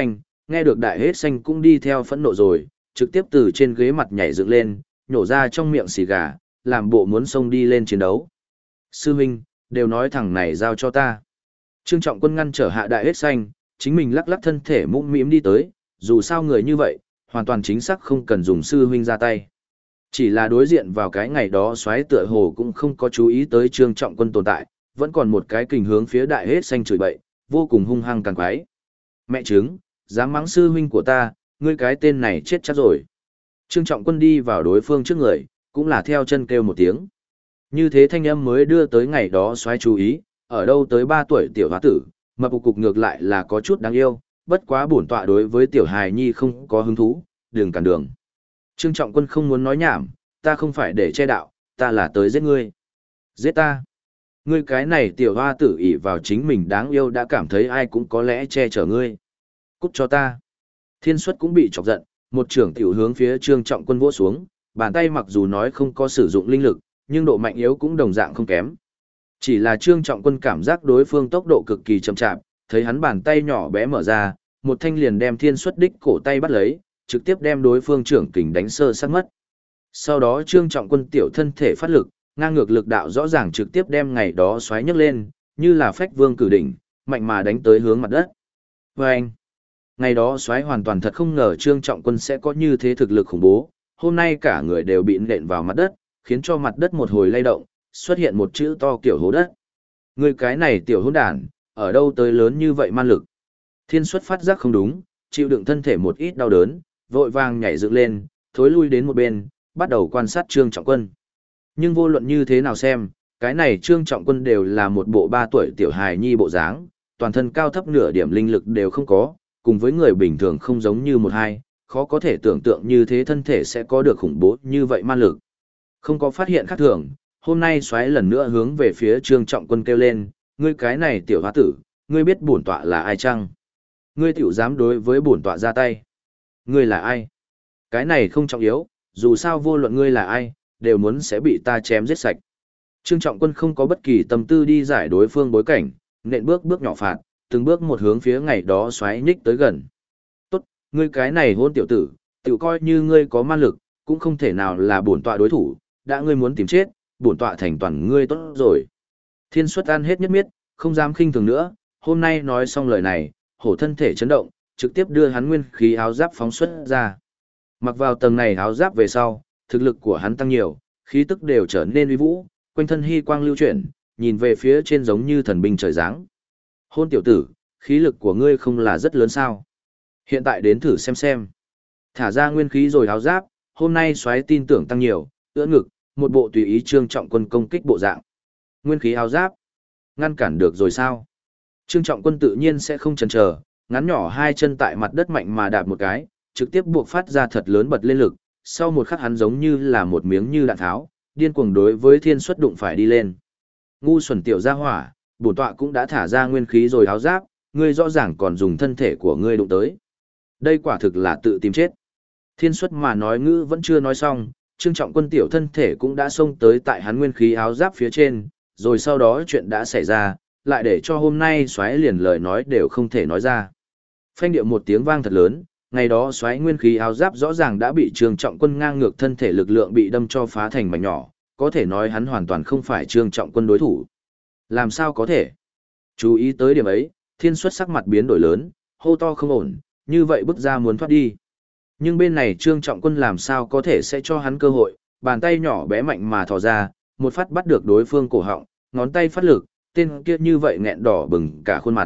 nghe được đại hết xanh cũng đi theo phẫn nộ rồi, trực tiếp từ trên ghế mặt nhảy dựng lên, nhổ ra trong miệng xì gà, làm bộ muốn xông đi lên chiến đấu. Sư huynh, đều nói thằng này giao cho ta. Trương Trọng Quân ngăn trở hạ đại hết xanh, chính mình lắc lắc thân thể mũm mĩm đi tới, dù sao người như vậy, hoàn toàn chính xác không cần dùng sư huynh ra tay. Chỉ là đối diện vào cái ngày đó xoáy tựa hồ cũng không có chú ý tới Trương Trọng Quân tồn tại, vẫn còn một cái kình hướng phía đại hết xanh chửi bậy, vô cùng hung hăng càng quái. Mẹ trứng, dám mắng sư huynh của ta, ngươi cái tên này chết chắc rồi. Trương Trọng Quân đi vào đối phương trước người, cũng là theo chân kêu một tiếng. Như thế thanh âm mới đưa tới ngày đó xoáy chú ý, ở đâu tới 3 tuổi tiểu hóa tử, mập cục ngược lại là có chút đáng yêu, bất quá bổn tọa đối với tiểu hài nhi không có hứng thú, đừng cản đường. Trương Trọng Quân không muốn nói nhảm, ta không phải để che đạo, ta là tới giết ngươi. Giết ta. Ngươi cái này tiểu hoa tử ỷ vào chính mình đáng yêu đã cảm thấy ai cũng có lẽ che chở ngươi. Cút cho ta. Thiên Xuất cũng bị chọc giận, một trưởng tiểu hướng phía Trương Trọng Quân vỗ xuống, bàn tay mặc dù nói không có sử dụng linh lực, nhưng độ mạnh yếu cũng đồng dạng không kém. Chỉ là Trương Trọng Quân cảm giác đối phương tốc độ cực kỳ chậm chạp, thấy hắn bàn tay nhỏ bé mở ra, một thanh liền đem Thiên Xuất đích cổ tay bắt lấy, trực tiếp đem đối phương trưởng kình đánh sơ sát mất. Sau đó Trương Trọng Quân tiểu thân thể phát lực, ngang ngược lực đạo rõ ràng trực tiếp đem ngày đó xoáy nhấc lên, như là phách vương cử đỉnh, mạnh mà đánh tới hướng mặt đất. Và anh, ngày đó xoáy hoàn toàn thật không ngờ Trương Trọng Quân sẽ có như thế thực lực khủng bố, hôm nay cả người đều bị nện vào mặt đất, khiến cho mặt đất một hồi lay động, xuất hiện một chữ to kiểu hố đất. Người cái này tiểu hỗn đản, ở đâu tới lớn như vậy man lực? Thiên Xuất phát giác không đúng, chịu đựng thân thể một ít đau đớn, vội vàng nhảy dựng lên, thối lui đến một bên, bắt đầu quan sát Trương Trọng Quân. Nhưng vô luận như thế nào xem, cái này Trương Trọng Quân đều là một bộ 3 tuổi tiểu hài nhi bộ dáng, toàn thân cao thấp nửa điểm linh lực đều không có, cùng với người bình thường không giống như một hai, khó có thể tưởng tượng như thế thân thể sẽ có được khủng bố như vậy man lực. Không có phát hiện khác thường, hôm nay xoáy lần nữa hướng về phía Trương Trọng Quân kêu lên, ngươi cái này tiểu hóa tử, ngươi biết bổn tọa là ai chăng? Ngươi tiểu dám đối với bổn tọa ra tay. Ngươi là ai? Cái này không trọng yếu, dù sao vô luận ngươi là ai, đều muốn sẽ bị ta chém giết sạch. Trương Trọng Quân không có bất kỳ tâm tư đi giải đối phương bối cảnh, nện bước bước nhỏ phạt, từng bước một hướng phía ngày đó xoáy nhích tới gần. Tốt, ngươi cái này hôn tiểu tử, tiểu coi như ngươi có man lực, cũng không thể nào là bổn tọa đối thủ, đã ngươi muốn tìm chết, bổn tọa thành toàn ngươi tốt rồi. Thiên Xuất ăn hết nhất miết, không dám khinh thường nữa, hôm nay nói xong lời này, hổ thân thể chấn động, trực tiếp đưa hắn nguyên khí áo giáp phóng xuất ra. Mặc vào tầng này áo giáp về sau, thực lực của hắn tăng nhiều, khí tức đều trở nên uy vũ, quanh thân hy quang lưu chuyển, nhìn về phía trên giống như thần binh trời giáng. Hôn tiểu tử, khí lực của ngươi không là rất lớn sao? Hiện tại đến thử xem. Thả ra nguyên khí rồi áo giáp, hôm nay xoáy tin tưởng tăng nhiều, ưỡn ngực, một bộ tùy ý Trương Trọng Quân công kích bộ dạng. Nguyên khí áo giáp, ngăn cản được rồi sao? Trương Trọng Quân tự nhiên sẽ không chần chờ, ngắn nhỏ hai chân tại mặt đất mạnh mà đạp một cái, trực tiếp buộc phát ra thật lớn bật lên lực, sau một khắc hắn giống như là một miếng như đạn tháo, điên cuồng đối với Thiên Xuất đụng phải đi lên. Ngu xuẩn tiểu gia hỏa, bổn tọa cũng đã thả ra nguyên khí rồi áo giáp, ngươi rõ ràng còn dùng thân thể của ngươi đụng tới. Đây quả thực là tự tìm chết. Thiên Xuất mà nói ngữ vẫn chưa nói xong, Trương Trọng Quân tiểu thân thể cũng đã xông tới tại hắn nguyên khí áo giáp phía trên, rồi sau đó chuyện đã xảy ra, lại để cho hôm nay xoáy liền lời nói đều không thể nói ra. Phanh điệu một tiếng vang thật lớn, ngày đó xoáy nguyên khí áo giáp rõ ràng đã bị Trương Trọng Quân ngang ngược thân thể lực lượng bị đâm cho phá thành mảnh nhỏ, có thể nói hắn hoàn toàn không phải Trương Trọng Quân đối thủ. Làm sao có thể? Chú ý tới điểm ấy, Thiên Xuất sắc mặt biến đổi lớn, hô to không ổn, như vậy bước ra muốn thoát đi. Nhưng bên này Trương Trọng Quân làm sao có thể sẽ cho hắn cơ hội, bàn tay nhỏ bé mạnh mà thò ra, một phát bắt được đối phương cổ họng, ngón tay phát lực, tên kia như vậy nghẹn đỏ bừng cả khuôn mặt.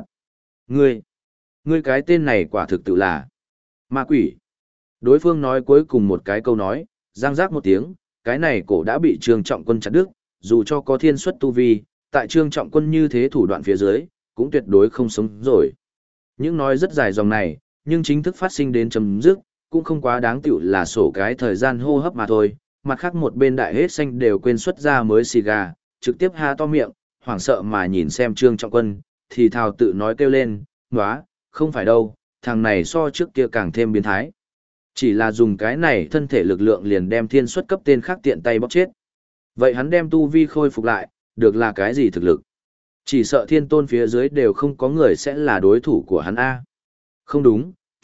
Ngươi cái tên này quả thực tự là ma quỷ. Đối phương nói cuối cùng một cái câu nói, giang giác một tiếng, cái này cổ đã bị Trương Trọng Quân chặt đứt, dù cho có thiên xuất tu vi, tại Trương Trọng Quân như thế thủ đoạn phía dưới, cũng tuyệt đối không sống rồi. Những nói rất dài dòng này, nhưng chính thức phát sinh đến chấm dứt, cũng không quá đáng tiểu là sổ cái thời gian hô hấp mà thôi. Mặt khác một bên đại hết xanh đều quên xuất ra mới xì gà, trực tiếp ha to miệng, hoảng sợ mà nhìn xem Trương Trọng Quân, thì thào tự nói kêu lên, nóa, không phải đâu, thằng này so trước kia càng thêm biến thái. Chỉ là dùng cái này thân thể lực lượng liền đem thiên xuất cấp tên khác tiện tay bóc chết. Vậy hắn đem tu vi khôi phục lại, được là cái gì thực lực? Chỉ sợ thiên tôn phía dưới đều không có người sẽ là đối thủ của hắn A. Không đúng,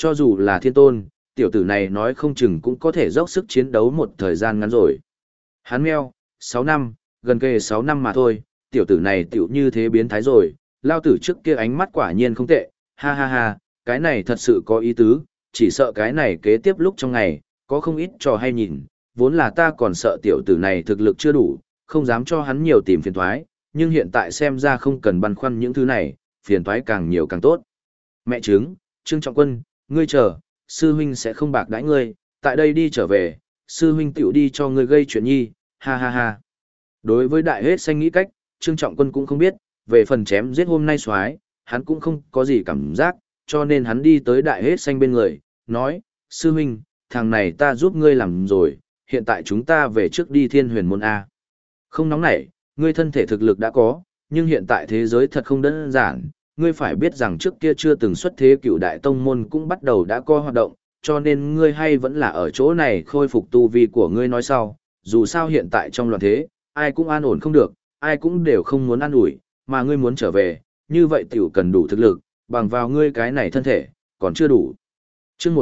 Cho dù là thiên tôn, tiểu tử này nói không chừng cũng có thể dốc sức chiến đấu một thời gian ngắn rồi. Hắn meo, 6 năm, gần kề 6 năm mà thôi, tiểu tử này tiểu như thế biến thái rồi, lao tử trước kia ánh mắt quả nhiên không tệ, ha ha ha, cái này thật sự có ý tứ, chỉ sợ cái này kế tiếp lúc trong ngày, có không ít trò hay nhìn, vốn là ta còn sợ tiểu tử này thực lực chưa đủ, không dám cho hắn nhiều tìm phiền toái, nhưng hiện tại xem ra không cần băn khoăn những thứ này, phiền toái càng nhiều càng tốt. Mẹ chứng, Trương Trọng Quân, ngươi chờ, sư huynh sẽ không bạc đãi ngươi, tại đây đi trở về, sư huynh tiểu đi cho ngươi gây chuyện nhi, ha ha ha. Đối với đại hết xanh nghĩ cách, Trương Trọng Quân cũng không biết, về phần chém giết hôm nay soái, hắn cũng không có gì cảm giác, cho nên hắn đi tới đại hết xanh bên người, nói, sư huynh, thằng này ta giúp ngươi làm rồi, hiện tại chúng ta về trước đi Thiên Huyền môn A. Không nóng nảy, ngươi thân thể thực lực đã có, nhưng hiện tại thế giới thật không đơn giản, ngươi phải biết rằng trước kia chưa từng xuất thế cựu đại tông môn cũng bắt đầu đã có hoạt động, cho nên ngươi hay vẫn là ở chỗ này khôi phục tu vi của ngươi nói sau, dù sao hiện tại trong loạn thế, ai cũng an ổn không được, ai cũng đều không muốn an ủi, mà ngươi muốn trở về, như vậy tiểu cần đủ thực lực, bằng vào ngươi cái này thân thể, còn chưa đủ. Chương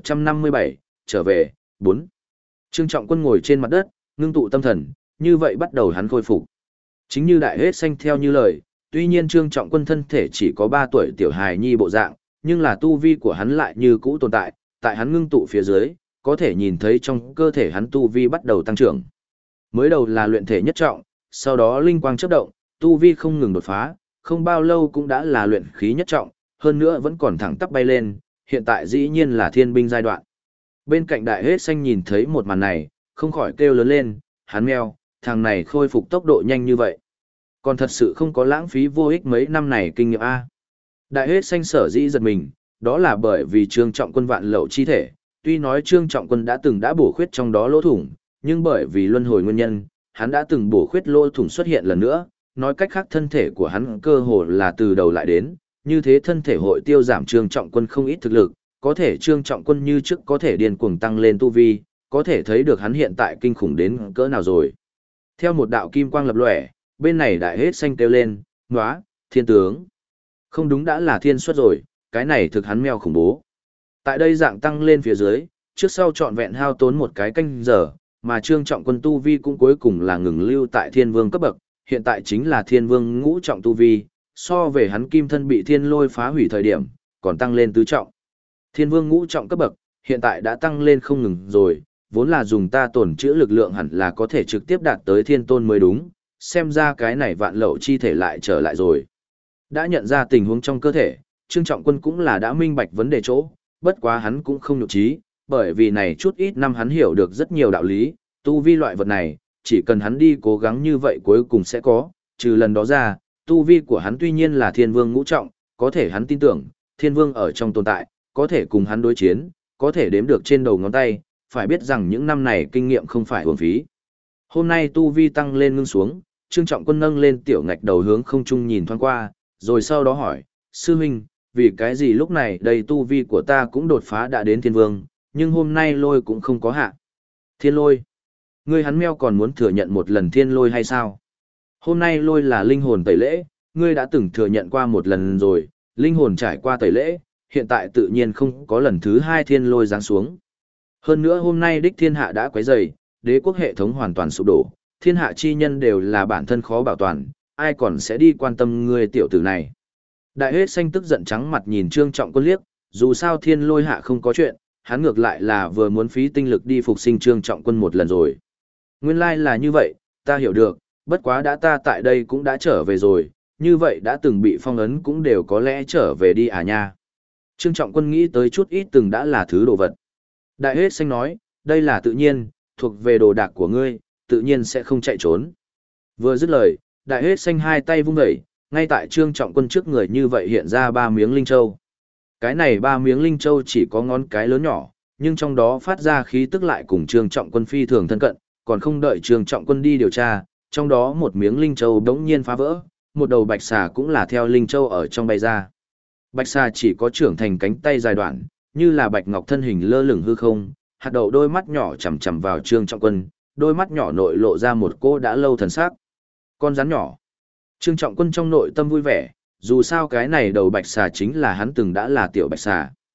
1157, trở về, 4. Trương Trọng Quân ngồi trên mặt đất, ngưng tụ tâm thần, như vậy bắt đầu hắn khôi phục. Chính như đại hết xanh theo như lời, tuy nhiên Trương Trọng Quân thân thể chỉ có 3 tuổi tiểu hài nhi bộ dạng, nhưng là tu vi của hắn lại như cũ tồn tại hắn ngưng tụ phía dưới, có thể nhìn thấy trong cơ thể hắn tu vi bắt đầu tăng trưởng. Mới đầu là luyện thể nhất trọng, sau đó linh quang chớp động, tu vi không ngừng đột phá, không bao lâu cũng đã là luyện khí nhất trọng, hơn nữa vẫn còn thẳng tắp bay lên, hiện tại dĩ nhiên là thiên binh giai đoạn. Bên cạnh đại hết xanh nhìn thấy một màn này, không khỏi kêu lớn lên, hắn meo, thằng này khôi phục tốc độ nhanh như vậy. Còn thật sự không có lãng phí vô ích mấy năm này kinh nghiệm A. Đại hết xanh sở dĩ giật mình, đó là bởi vì Trương Trọng Quân vạn lậu chi thể, tuy nói Trương Trọng Quân đã từng đã bổ khuyết trong đó lỗ thủng, nhưng bởi vì luân hồi nguyên nhân, hắn đã từng bổ khuyết lỗ thủng xuất hiện lần nữa, nói cách khác thân thể của hắn cơ hồ là từ đầu lại đến, như thế thân thể hội tiêu giảm Trương Trọng Quân không ít thực lực, có thể Trương Trọng Quân như trước có thể điên cuồng tăng lên tu vi, có thể thấy được hắn hiện tại kinh khủng đến cỡ nào rồi. Theo một đạo kim quang lập lòe, bên này đại hết xanh kêu lên, "Nóa, thiên tướng." Không đúng đã là thiên xuất rồi, cái này thực hắn mèo khủng bố. Tại đây dạng tăng lên phía dưới, trước sau trọn vẹn hao tốn một cái canh giờ, mà Trương Trọng Quân tu vi cũng cuối cùng là ngừng lưu tại thiên vương cấp bậc, hiện tại chính là thiên vương ngũ trọng tu vi, so về hắn kim thân bị thiên lôi phá hủy thời điểm, còn tăng lên tứ trọng. Thiên vương ngũ trọng cấp bậc, hiện tại đã tăng lên không ngừng rồi, vốn là dùng ta tổn trữ lực lượng hẳn là có thể trực tiếp đạt tới thiên tôn mới đúng, xem ra cái này vạn lậu chi thể lại trở lại rồi. Đã nhận ra tình huống trong cơ thể, Trương Trọng Quân cũng là đã minh bạch vấn đề chỗ, bất quá hắn cũng không nhục trí, bởi vì này chút ít năm hắn hiểu được rất nhiều đạo lý, tu vi loại vật này, chỉ cần hắn đi cố gắng như vậy cuối cùng sẽ có, trừ lần đó ra, tu vi của hắn tuy nhiên là thiên vương ngũ trọng, có thể hắn tin tưởng, thiên vương ở trong tồn tại, có thể cùng hắn đối chiến, có thể đếm được trên đầu ngón tay, phải biết rằng những năm này kinh nghiệm không phải uổng phí. Hôm nay tu vi tăng lên ngưng xuống, Trương Trọng Quân nâng lên tiểu ngạch đầu hướng không trung nhìn thoáng qua, rồi sau đó hỏi, sư huynh, vì cái gì lúc này đây tu vi của ta cũng đột phá đã đến thiên vương, nhưng hôm nay lôi cũng không có hạ. Thiên lôi? Ngươi hắn meo còn muốn thừa nhận một lần thiên lôi hay sao? Hôm nay lôi là linh hồn tẩy lễ, ngươi đã từng thừa nhận qua một lần rồi, linh hồn trải qua tẩy lễ, hiện tại tự nhiên không có lần thứ hai thiên lôi giáng xuống. Hơn nữa hôm nay đích thiên hạ đã quấy rầy, đế quốc hệ thống hoàn toàn sụp đổ, thiên hạ chi nhân đều là bản thân khó bảo toàn, ai còn sẽ đi quan tâm ngươi tiểu tử này. Đại hết xanh tức giận trắng mặt nhìn Trương Trọng Quân liếc, dù sao thiên lôi hạ không có chuyện, hắn ngược lại là vừa muốn phí tinh lực đi phục sinh Trương Trọng Quân một lần rồi. Nguyên lai là như vậy, ta hiểu được, bất quá đã ta tại đây cũng đã trở về rồi, như vậy đã từng bị phong ấn cũng đều có lẽ trở về đi à nha. Trương Trọng Quân nghĩ tới chút ít từng đã là thứ đồ vật. Đại hết xanh nói, đây là tự nhiên, thuộc về đồ đạc của ngươi, tự nhiên sẽ không chạy trốn. Vừa dứt lời, đại hết xanh hai tay vung dậy, ngay tại Trương Trọng Quân trước người như vậy hiện ra 3 miếng linh châu. Cái này 3 miếng linh châu chỉ có ngón cái lớn nhỏ, nhưng trong đó phát ra khí tức lại cùng Trương Trọng Quân phi thường thân cận, còn không đợi Trương Trọng Quân đi điều tra, trong đó một miếng linh châu đống nhiên phá vỡ, một đầu bạch xà cũng là theo linh châu ở trong bay ra. Bạch xà chỉ có trưởng thành cánh tay dài đoạn, như là bạch ngọc thân hình lơ lửng hư không, hạt đậu đôi mắt nhỏ chằm chằm vào Trương Trọng Quân, đôi mắt nhỏ nội lộ ra một cô đã lâu thần sắc. Con rắn nhỏ. Trương Trọng Quân trong nội tâm vui vẻ, dù sao cái này đầu bạch xà chính là hắn từng đã là tiểu bạch xà.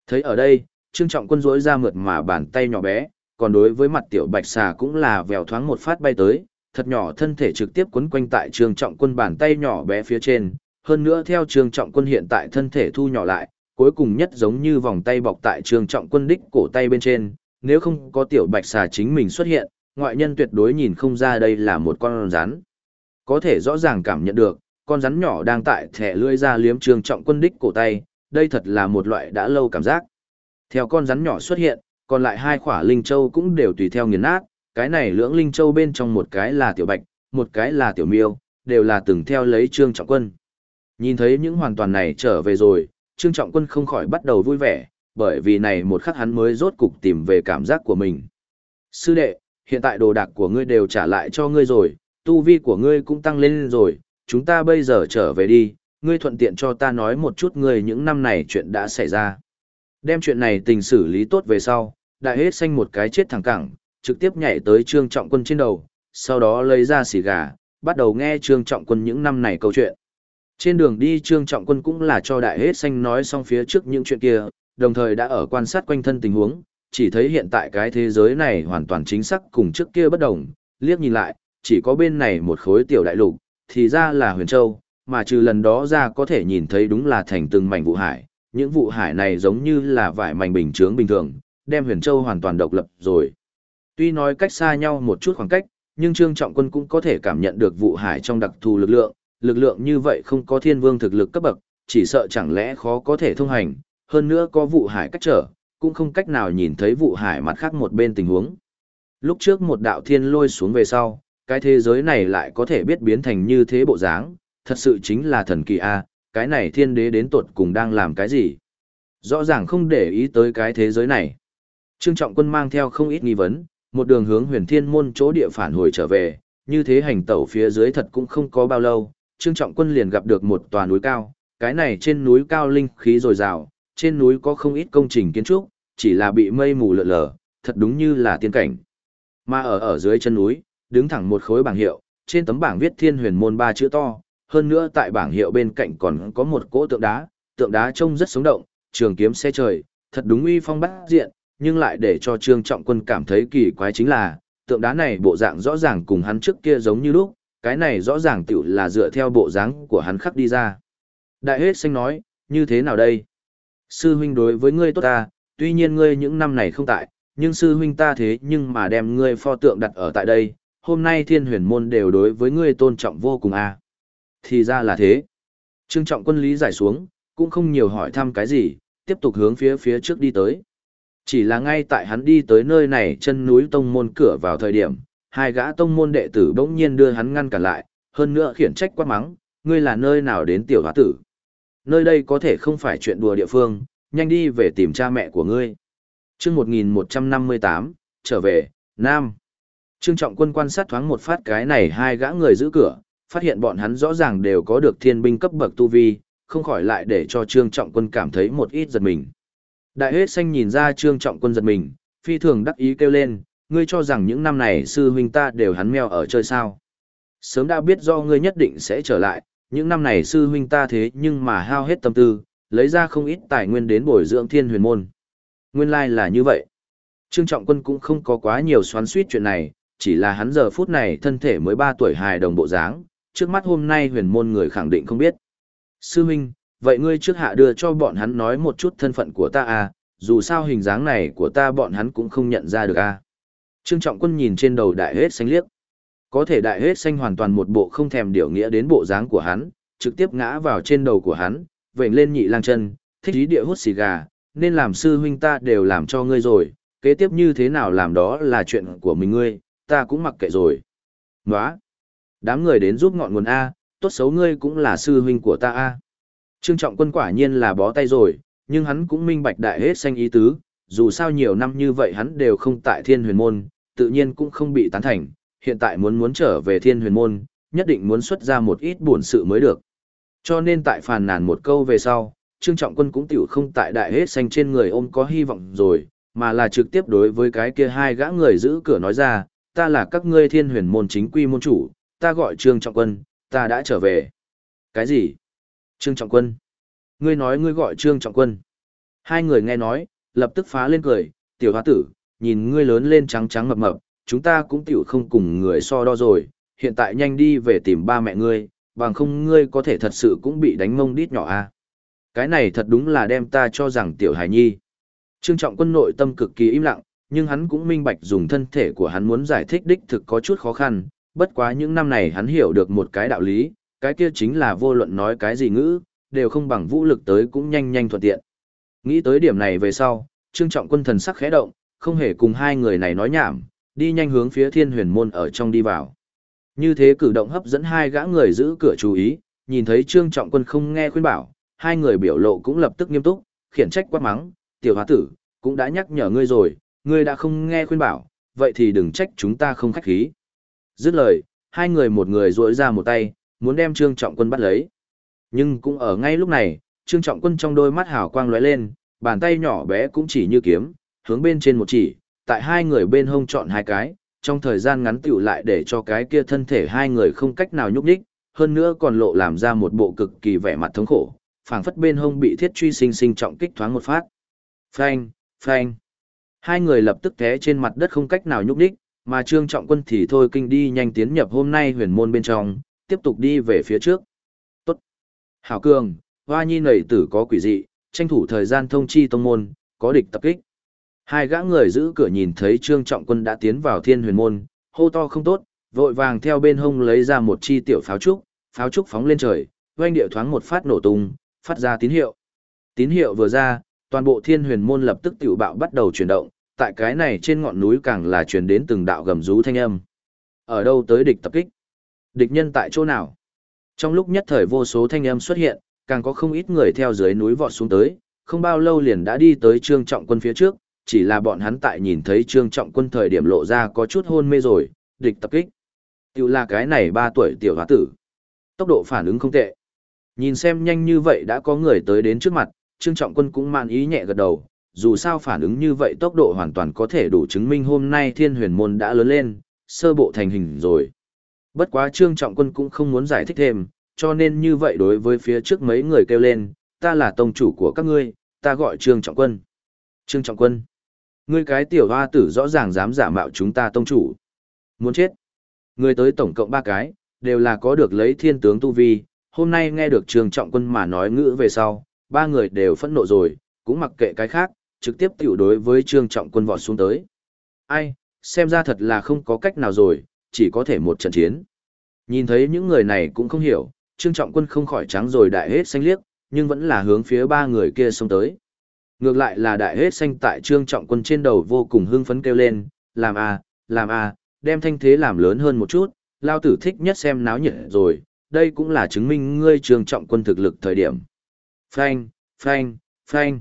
Thấy ở đây, Trương Trọng Quân rỗi ra mượt mà bàn tay nhỏ bé, còn đối với mặt tiểu bạch xà cũng là vèo thoáng một phát bay tới, thật nhỏ thân thể trực tiếp quấn quanh tại Trương Trọng Quân bàn tay nhỏ bé phía trên, hơn nữa theo Trương Trọng Quân hiện tại thân thể thu nhỏ lại, cuối cùng nhất giống như vòng tay bọc tại Trương Trọng Quân đích cổ tay bên trên, nếu không có tiểu bạch xà chính mình xuất hiện, ngoại nhân tuyệt đối nhìn không ra đây là một con rắn. Có thể rõ ràng cảm nhận được, con rắn nhỏ đang tại thẻ lưỡi ra liếm Trương Trọng Quân đích cổ tay, đây thật là một loại đã lâu cảm giác. Theo con rắn nhỏ xuất hiện, còn lại hai khỏa linh châu cũng đều tùy theo nghiền nát, cái này lưỡng linh châu bên trong một cái là tiểu bạch, một cái là tiểu miêu, đều là từng theo lấy Trương Trọng Quân. Nhìn thấy những hoàn toàn này trở về rồi, Trương Trọng Quân không khỏi bắt đầu vui vẻ, bởi vì này một khắc hắn mới rốt cục tìm về cảm giác của mình. Sư đệ, hiện tại đồ đạc của ngươi đều trả lại cho ngươi rồi, tu vi của ngươi cũng tăng lên rồi, chúng ta bây giờ trở về đi, ngươi thuận tiện cho ta nói một chút ngươi những năm này chuyện đã xảy ra. Đem chuyện này tình xử lý tốt về sau, đại hết xanh một cái chết thẳng cẳng, trực tiếp nhảy tới Trương Trọng Quân trên đầu, sau đó lấy ra xì gà, bắt đầu nghe Trương Trọng Quân những năm này câu chuyện. Trên đường đi Trương Trọng Quân cũng là cho đại hết xanh nói xong phía trước những chuyện kia, đồng thời đã ở quan sát quanh thân tình huống, chỉ thấy hiện tại cái thế giới này hoàn toàn chính xác cùng trước kia bất đồng, liếc nhìn lại, chỉ có bên này một khối tiểu đại lục, thì ra là Huyền Châu, mà trừ lần đó ra có thể nhìn thấy đúng là thành từng mảnh vụ hải, những vụ hải này giống như là vải mảnh bình chướng bình thường, đem Huyền Châu hoàn toàn độc lập rồi. Tuy nói cách xa nhau một chút khoảng cách, nhưng Trương Trọng Quân cũng có thể cảm nhận được vụ hải trong đặc thù lực lượng như vậy không có thiên vương thực lực cấp bậc, chỉ sợ chẳng lẽ khó có thể thông hành, hơn nữa có vụ hải cách trở, cũng không cách nào nhìn thấy vụ hải mặt khác một bên tình huống. Lúc trước một đạo thiên lôi xuống về sau, cái thế giới này lại có thể biết biến thành như thế bộ dáng, thật sự chính là thần kỳ a, cái này thiên đế đến tột cùng đang làm cái gì? Rõ ràng không để ý tới cái thế giới này. Trương Trọng Quân mang theo không ít nghi vấn, một đường hướng Huyền Thiên môn chỗ địa phản hồi trở về, như thế hành tẩu phía dưới thật cũng không có bao lâu, Trương Trọng Quân liền gặp được một tòa núi cao, cái này trên núi cao linh khí dồi dào, trên núi có không ít công trình kiến trúc, chỉ là bị mây mù lượn lờ, thật đúng như là tiên cảnh. Mà ở dưới chân núi, đứng thẳng một khối bảng hiệu, trên tấm bảng viết Thiên Huyền môn 3 chữ to, hơn nữa tại bảng hiệu bên cạnh còn có một cỗ tượng đá trông rất sống động, trường kiếm xe trời, thật đúng uy phong bát diện, nhưng lại để cho Trương Trọng Quân cảm thấy kỳ quái chính là, tượng đá này bộ dạng rõ ràng cùng hắn trước kia giống như lúc, cái này rõ ràng tiểu là dựa theo bộ dáng của hắn khắc đi ra. Đại hết xanh nói, như thế nào đây? Sư huynh đối với ngươi tốt ta, tuy nhiên ngươi những năm này không tại, nhưng sư huynh ta thế nhưng mà đem ngươi pho tượng đặt ở tại đây, hôm nay Thiên Huyền môn đều đối với ngươi tôn trọng vô cùng a. Thì ra là thế. Trương Trọng Quân lý giải xuống, cũng không nhiều hỏi thăm cái gì, tiếp tục hướng phía trước đi tới. Chỉ là ngay tại hắn đi tới nơi này chân núi tông môn cửa vào thời điểm, hai gã tông môn đệ tử bỗng nhiên đưa hắn ngăn cản lại, hơn nữa khiển trách quát mắng, ngươi là nơi nào đến tiểu hóa tử. Nơi đây có thể không phải chuyện đùa địa phương, nhanh đi về tìm cha mẹ của ngươi. Chương 1158, trở về, Nam. Trương Trọng Quân quan sát thoáng một phát cái này hai gã người giữ cửa, phát hiện bọn hắn rõ ràng đều có được thiên binh cấp bậc tu vi, không khỏi lại để cho Trương Trọng Quân cảm thấy một ít giật mình. Đại hết xanh nhìn ra Trương Trọng Quân giật mình, phi thường đắc ý kêu lên, ngươi cho rằng những năm này sư huynh ta đều hắn mèo ở chơi sao. Sớm đã biết do ngươi nhất định sẽ trở lại, những năm này sư huynh ta thế nhưng mà hao hết tâm tư, lấy ra không ít tài nguyên đến bồi dưỡng Thiên Huyền môn. Nguyên lai là như vậy. Trương Trọng Quân cũng không có quá nhiều xoắn xuýt chuyện này, chỉ là hắn giờ phút này thân thể mới 3 tuổi hài đồng bộ dáng, trước mắt hôm nay huyền môn người khẳng định không biết. Sư huynh, vậy ngươi trước hạ đưa cho bọn hắn nói một chút thân phận của ta à, dù sao hình dáng này của ta bọn hắn cũng không nhận ra được à. Trương Trọng Quân nhìn trên đầu đại hết xanh liếc. Có thể đại hết xanh hoàn toàn một bộ không thèm điều nghĩa đến bộ dáng của hắn, trực tiếp ngã vào trên đầu của hắn, vểnh lên nhị lang chân, thích ý địa hút xì gà, nên làm sư huynh ta đều làm cho ngươi rồi, kế tiếp như thế nào làm đó là chuyện của mình ngươi, ta cũng mặc kệ rồi. Nóa! Đám người đến giúp ngọn nguồn A, tốt xấu ngươi cũng là sư huynh của ta A. Trương Trọng Quân quả nhiên là bó tay rồi, nhưng hắn cũng minh bạch đại hết xanh ý tứ, dù sao nhiều năm như vậy hắn đều không tại Thiên Huyền môn, tự nhiên cũng không bị tán thành, hiện tại muốn trở về Thiên Huyền môn, nhất định muốn xuất ra một ít buồn sự mới được. Cho nên tại phàn nàn một câu về sau, Trương Trọng Quân cũng tiểu không tại đại hết xanh trên người ôm có hy vọng rồi, mà là trực tiếp đối với cái kia hai gã người giữ cửa nói ra, ta là các ngươi Thiên Huyền môn chính quy môn chủ, ta gọi Trương Trọng Quân, ta đã trở về. Cái gì? Trương Trọng Quân? Ngươi nói ngươi gọi Trương Trọng Quân? Hai người nghe nói, lập tức phá lên cười, tiểu hoa tử, nhìn ngươi lớn lên trắng trắng mập mập, chúng ta cũng tiểu không cùng người so đo rồi, hiện tại nhanh đi về tìm ba mẹ ngươi, bằng không ngươi có thể thật sự cũng bị đánh mông đít nhỏ à. Cái này thật đúng là đem ta cho rằng tiểu hài nhi. Trương Trọng Quân nội tâm cực kỳ im lặng, nhưng hắn cũng minh bạch dùng thân thể của hắn muốn giải thích đích thực có chút khó khăn, bất quá những năm này hắn hiểu được một cái đạo lý, cái kia chính là vô luận nói cái gì ngữ, đều không bằng vũ lực tới cũng nhanh nhanh thuận tiện. Nghĩ tới điểm này về sau, Trương Trọng Quân thần sắc khẽ động, không hề cùng hai người này nói nhảm, đi nhanh hướng phía Thiên Huyền môn ở trong đi vào. Như thế cử động hấp dẫn hai gã người giữ cửa chú ý, nhìn thấy Trương Trọng Quân không nghe khuyên bảo, hai người biểu lộ cũng lập tức nghiêm túc, khiển trách quát mắng, tiểu hóa tử, cũng đã nhắc nhở ngươi rồi, ngươi đã không nghe khuyên bảo, vậy thì đừng trách chúng ta không khách khí. Dứt lời, hai người một người duỗi ra một tay, muốn đem Trương Trọng Quân bắt lấy. Nhưng cũng ở ngay lúc này, Trương Trọng Quân trong đôi mắt hào quang lóe lên, bàn tay nhỏ bé cũng chỉ như kiếm, hướng bên trên một chỉ, tại hai người bên hông chọn hai cái, trong thời gian ngắn tiểu lại để cho cái kia thân thể hai người không cách nào nhúc nhích, hơn nữa còn lộ làm ra một bộ cực kỳ vẻ mặt thống khổ, phảng phất bên hông bị thiết truy sinh sinh trọng kích thoáng một phát. Phanh, phanh. Hai người lập tức té trên mặt đất không cách nào nhúc nhích, mà Trương Trọng Quân thì thôi kinh đi nhanh tiến nhập hôm nay huyền môn bên trong, tiếp tục đi về phía trước. Tốt. Hảo Cường, Hoa Nhi nảy tử có quỷ dị, tranh thủ thời gian thông chi tông môn, có địch tập kích. Hai gã người giữ cửa nhìn thấy Trương Trọng Quân đã tiến vào Thiên Huyền môn, hô to không tốt, vội vàng theo bên hông lấy ra một chi tiểu pháo trúc phóng lên trời, oanh điệu thoáng một phát nổ tung, phát ra tín hiệu. Tín hiệu vừa ra, toàn bộ Thiên Huyền môn lập tức tiểu bạo bắt đầu chuyển động, tại cái này trên ngọn núi càng là truyền đến từng đạo gầm rú thanh âm. Ở đâu tới địch tập kích? Địch nhân tại chỗ nào? Trong lúc nhất thời vô số thanh âm xuất hiện, càng có không ít người theo dưới núi vọt xuống tới, không bao lâu liền đã đi tới Trương Trọng Quân phía trước, chỉ là bọn hắn tại nhìn thấy Trương Trọng Quân thời điểm lộ ra có chút hôn mê rồi, địch tập kích. Tiểu là cái này 3 tuổi tiểu hóa tử. Tốc độ phản ứng không tệ. Nhìn xem nhanh như vậy đã có người tới đến trước mặt, Trương Trọng Quân cũng mạn ý nhẹ gật đầu, dù sao phản ứng như vậy tốc độ hoàn toàn có thể đủ chứng minh hôm nay Thiên Huyền môn đã lớn lên, sơ bộ thành hình rồi. Bất quá Trương Trọng Quân cũng không muốn giải thích thêm, cho nên như vậy đối với phía trước mấy người kêu lên, ta là tông chủ của các ngươi, ta gọi Trương Trọng Quân. Trương Trọng Quân, ngươi cái tiểu hoa tử rõ ràng dám giả mạo chúng ta tông chủ. Muốn chết. Người tới tổng cộng 3 cái, đều là có được lấy thiên tướng tu vi, hôm nay nghe được Trương Trọng Quân mà nói ngữ về sau, 3 người đều phẫn nộ rồi, cũng mặc kệ cái khác, trực tiếp tiểu đối với Trương Trọng Quân vọt xuống tới. Ai, xem ra thật là không có cách nào rồi, chỉ có thể một trận chiến. Nhìn thấy những người này cũng không hiểu, Trương Trọng Quân không khỏi trắng rồi đại hết xanh liếc, nhưng vẫn là hướng phía 3 người kia xông tới. Ngược lại là đại hết xanh tại Trương Trọng Quân trên đầu vô cùng hưng phấn kêu lên, làm đem thanh thế làm lớn hơn một chút, lao tử thích nhất xem náo nhiệt rồi, đây cũng là chứng minh ngươi Trương Trọng Quân thực lực thời điểm. Phanh, phanh, phanh.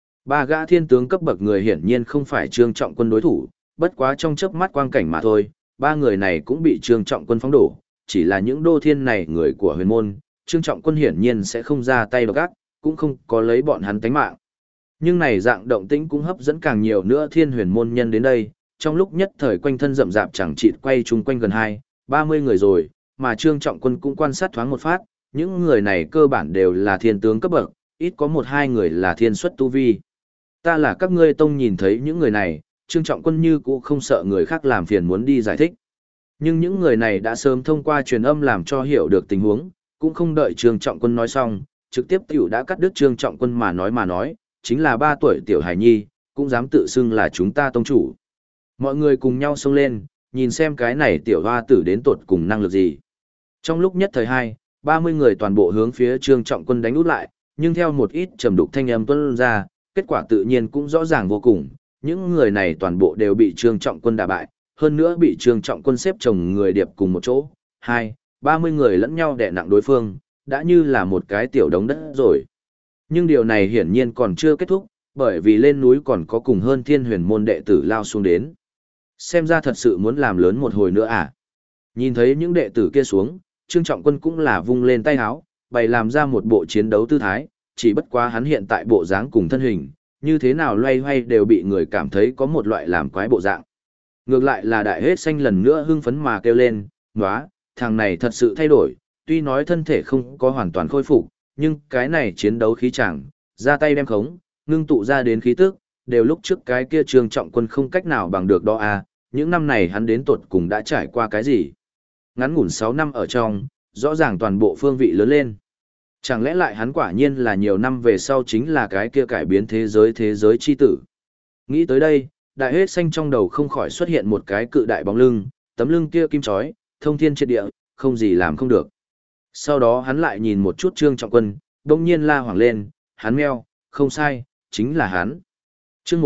3 gã thiên tướng cấp bậc người hiển nhiên không phải Trương Trọng Quân đối thủ, bất quá trong chớp mắt quang cảnh mà thôi, 3 người này cũng bị Trương Trọng Quân phóng đổ, chỉ là những đô thiên này người của huyền môn, Trương Trọng Quân hiển nhiên sẽ không ra tay độc ác, cũng không có lấy bọn hắn tánh mạng. Nhưng này dạng động tĩnh cũng hấp dẫn càng nhiều nữa thiên huyền môn nhân đến đây, trong lúc nhất thời quanh thân rậm rạp chẳng chịt quay chung quanh gần 30 người rồi, mà Trương Trọng Quân cũng quan sát thoáng một phát, những người này cơ bản đều là thiên tướng cấp bậc, ít có 1-2 người là thiên xuất tu vi. Ta là các ngươi tông nhìn thấy những người này, Trương Trọng Quân như cũng không sợ người khác làm phiền muốn đi giải thích. Nhưng những người này đã sớm thông qua truyền âm làm cho hiểu được tình huống, cũng không đợi Trương Trọng Quân nói xong, trực tiếp tiểu đã cắt đứt Trương Trọng Quân mà nói, chính là 3 tuổi tiểu hài nhi, cũng dám tự xưng là chúng ta tông chủ. Mọi người cùng nhau xông lên, nhìn xem cái này tiểu hoa tử đến tột cùng năng lực gì. Trong lúc nhất thời 30 người toàn bộ hướng phía Trương Trọng Quân đánh út lại, nhưng theo một ít trầm đục thanh âm tuôn ra, kết quả tự nhiên cũng rõ ràng vô cùng, những người này toàn bộ đều bị Trương Trọng Quân đả bại, hơn nữa bị Trương Trọng Quân xếp chồng người điệp cùng một chỗ, 30 người lẫn nhau đè nặng đối phương, đã như là một cái tiểu đống đất rồi. Nhưng điều này hiển nhiên còn chưa kết thúc, bởi vì lên núi còn có cùng hơn thiên huyền môn đệ tử lao xuống đến. Xem ra thật sự muốn làm lớn một hồi nữa à? Nhìn thấy những đệ tử kia xuống, Trương Trọng Quân cũng là vung lên tay háo, bày làm ra một bộ chiến đấu tư thái, chỉ bất quá hắn hiện tại bộ dáng cùng thân hình, như thế nào loay hoay đều bị người cảm thấy có một loại làm quái bộ dạng. Ngược lại là đại hết xanh lần nữa hưng phấn mà kêu lên, nóa, thằng này thật sự thay đổi, tuy nói thân thể không có hoàn toàn khôi phục, nhưng cái này chiến đấu khí chẳng, ra tay đem khống, ngưng tụ ra đến khí tức, đều lúc trước cái kia Trương Trọng Quân không cách nào bằng được đó à, những năm này hắn đến tột cùng đã trải qua cái gì. Ngắn ngủn 6 năm ở trong, rõ ràng toàn bộ phương vị lớn lên. Chẳng lẽ lại hắn quả nhiên là nhiều năm về sau chính là cái kia cải biến thế giới chi tử. Nghĩ tới đây, đại hết xanh trong đầu không khỏi xuất hiện một cái cự đại bóng lưng, tấm lưng kia kim chói, thông thiên triệt địa, không gì làm không được. Sau đó hắn lại nhìn một chút Trương Trọng Quân, đông nhiên la hoảng lên, hắn meo, không sai, chính là hắn. Chương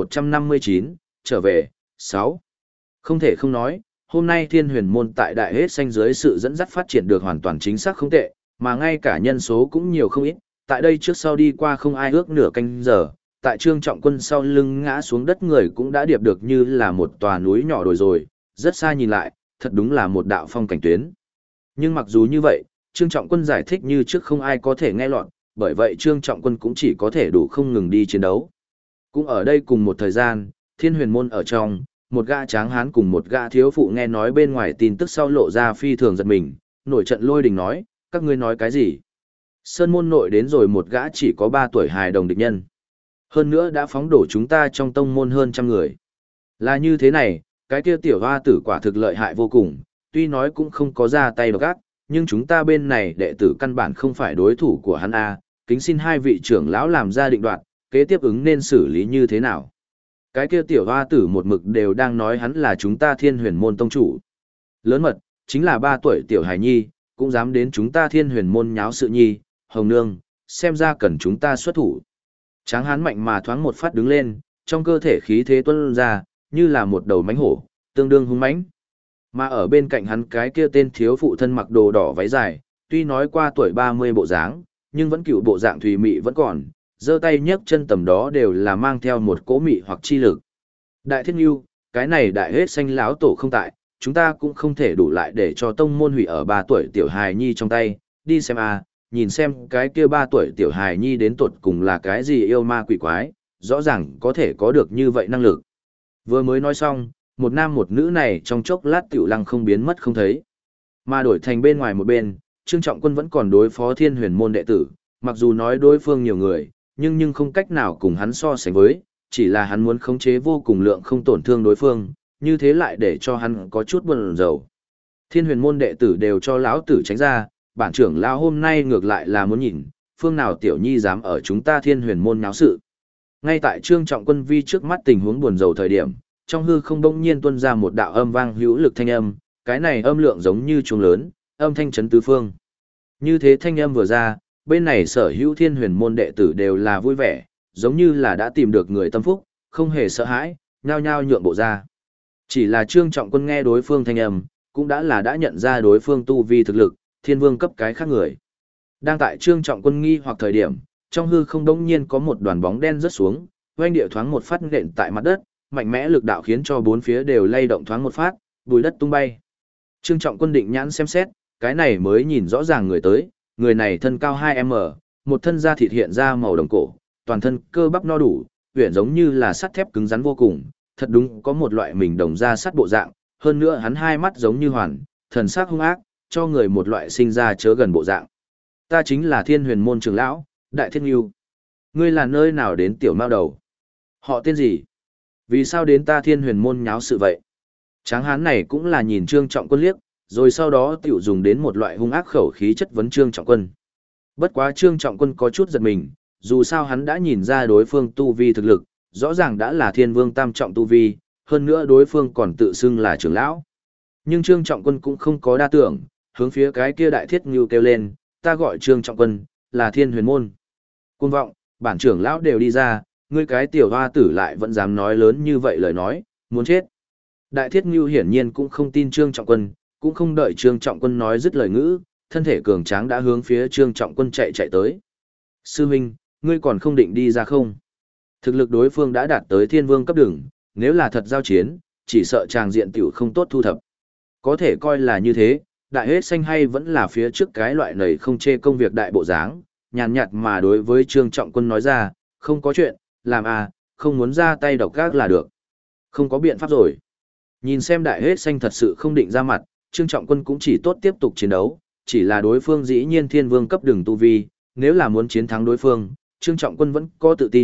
1159, trở về, 6. Không thể không nói, hôm nay Thiên Huyền môn tại đại hết xanh dưới sự dẫn dắt phát triển được hoàn toàn chính xác không tệ, mà ngay cả nhân số cũng nhiều không ít, tại đây trước sau đi qua không ai ước nửa canh giờ, tại Trương Trọng Quân sau lưng ngã xuống đất người cũng đã điệp được như là một tòa núi nhỏ đồi rồi, rất xa nhìn lại, thật đúng là một đạo phong cảnh tuyến. Nhưng mặc dù như vậy, Trương Trọng Quân giải thích như trước không ai có thể nghe lọt, bởi vậy Trương Trọng Quân cũng chỉ có thể đủ không ngừng đi chiến đấu. Cũng ở đây cùng một thời gian, Thiên Huyền môn ở trong, một gã tráng hán cùng một gã thiếu phụ nghe nói bên ngoài tin tức sau lộ ra phi thường giật mình, nổi trận lôi đình nói, các ngươi nói cái gì? Sơn môn nội đến rồi một gã chỉ có 3 tuổi hài đồng địch nhân. Hơn nữa đã phóng đổ chúng ta trong tông môn hơn trăm người. Là như thế này, cái kia tiểu hoa tử quả thực lợi hại vô cùng, tuy nói cũng không có ra tay độc ác, nhưng chúng ta bên này đệ tử căn bản không phải đối thủ của hắn a, kính xin hai vị trưởng lão làm ra định đoạt, kế tiếp ứng nên xử lý như thế nào. Cái kia tiểu hoa tử một mực đều đang nói hắn là chúng ta Thiên Huyền môn tông chủ. Lớn mật, chính là 3 tuổi tiểu hài nhi, cũng dám đến chúng ta Thiên Huyền môn nháo sự nhi, hồng nương, xem ra cần chúng ta xuất thủ. Tráng hán mạnh mà thoáng một phát đứng lên, trong cơ thể khí thế tuôn ra, như là một đầu mãnh hổ, tương đương hung mãnh. Mà ở bên cạnh hắn cái kia tên thiếu phụ thân mặc đồ đỏ váy dài, tuy nói qua tuổi 30 bộ dáng, nhưng vẫn cựu bộ dạng thùy mị vẫn còn, giơ tay nhấc chân tầm đó đều là mang theo một cỗ mị hoặc chi lực. Đại Thiết Nhu, cái này đại hết xanh láo tổ không tại, chúng ta cũng không thể đủ lại để cho tông môn hủy ở 3 tuổi tiểu hài nhi trong tay, đi xem a, nhìn xem cái kia 3 tuổi tiểu hài nhi đến tột cùng là cái gì yêu ma quỷ quái, rõ ràng có thể có được như vậy năng lực. Vừa mới nói xong, một nam một nữ này trong chốc lát tiểu lăng không biến mất không thấy. Mà đổi thành bên ngoài một bên, Trương Trọng Quân vẫn còn đối phó Thiên Huyền môn đệ tử, mặc dù nói đối phương nhiều người, nhưng không cách nào cùng hắn so sánh với, chỉ là hắn muốn khống chế vô cùng lượng không tổn thương đối phương, như thế lại để cho hắn có chút buồn rầu. Thiên Huyền môn đệ tử đều cho lão tử tránh ra, bản trưởng lão hôm nay ngược lại là muốn nhìn, phương nào tiểu nhi dám ở chúng ta Thiên Huyền môn náo sự. Ngay tại Trương Trọng Quân vi trước mắt tình huống buồn rầu thời điểm, trong hư không bỗng nhiên tuôn ra một đạo âm vang hữu lực thanh âm, cái này âm lượng giống như chuông lớn, âm thanh chấn tứ phương. Như thế thanh âm vừa ra, bên này sở hữu Thiên Huyền môn đệ tử đều là vui vẻ, giống như là đã tìm được người tâm phúc, không hề sợ hãi, nhao nhao nhượng bộ ra. Chỉ là Trương Trọng Quân nghe đối phương thanh âm, cũng đã nhận ra đối phương tu vi thực lực, thiên vương cấp cái khác người. Đang tại Trương Trọng Quân nghi hoặc thời điểm, trong hư không đống nhiên có một đoàn bóng đen rớt xuống, oanh địa thoáng một phát nện tại mặt đất, mạnh mẽ lực đạo khiến cho bốn phía đều lay động thoáng một phát, bùi đất tung bay. Trương Trọng Quân định nhãn xem xét, cái này mới nhìn rõ ràng người tới, người này thân cao 2m, một thân da thịt hiện ra màu đồng cổ, toàn thân cơ bắp no đủ, huyền giống như là sắt thép cứng rắn vô cùng, thật đúng có một loại mình đồng da sắt bộ dạng, hơn nữa hắn hai mắt giống như hoàn, thần sắc hung ác, cho người một loại sinh ra chớ gần bộ dạng. Ta chính là Thiên Huyền môn trưởng lão, Đại Thiết Nhu. Ngươi là nơi nào đến tiểu mao đầu? Họ tên gì? Vì sao đến ta Thiên Huyền môn nháo sự vậy? Tráng hán này cũng là nhìn Trương Trọng Quân liếc, rồi sau đó tiểu dùng đến một loại hung ác khẩu khí chất vấn Trương Trọng Quân. Bất quá Trương Trọng Quân có chút giật mình, dù sao hắn đã nhìn ra đối phương tu vi thực lực, rõ ràng đã là Thiên Vương tam trọng tu vi, hơn nữa đối phương còn tự xưng là trưởng lão. Nhưng Trương Trọng Quân cũng không có đa tưởng, hướng phía cái kia Đại Thiết Ngưu kêu lên, ta gọi Trương Trọng Quân, là Thiên Huyền môn. Cuồng vọng, bản trưởng lão đều đi ra, ngươi cái tiểu hoa tử lại vẫn dám nói lớn như vậy lời nói, muốn chết. Đại Thiết Ngưu hiển nhiên cũng không tin Trương Trọng Quân, cũng không đợi Trương Trọng Quân nói dứt lời ngữ, thân thể cường tráng đã hướng phía Trương Trọng Quân chạy tới. Sư huynh, ngươi còn không định đi ra không? Thực lực đối phương đã đạt tới Thiên Vương cấp đường, nếu là thật giao chiến, chỉ sợ tràng diện tiểu không tốt thu thập. Có thể coi là như thế, đại hết xanh hay vẫn là phía trước cái loại này không chê công việc đại bộ dáng, nhàn nhạt mà đối với Trương Trọng Quân nói ra, không có chuyện, làm à, không muốn ra tay độc ác là được. Không có biện pháp rồi. Nhìn xem đại hết xanh thật sự không định ra mặt, Trương Trọng Quân cũng chỉ tốt tiếp tục chiến đấu, chỉ là đối phương dĩ nhiên Thiên Vương cấp đường tu vi, nếu là muốn chiến thắng đối phương, Trương Trọng Quân vẫn có tự tin,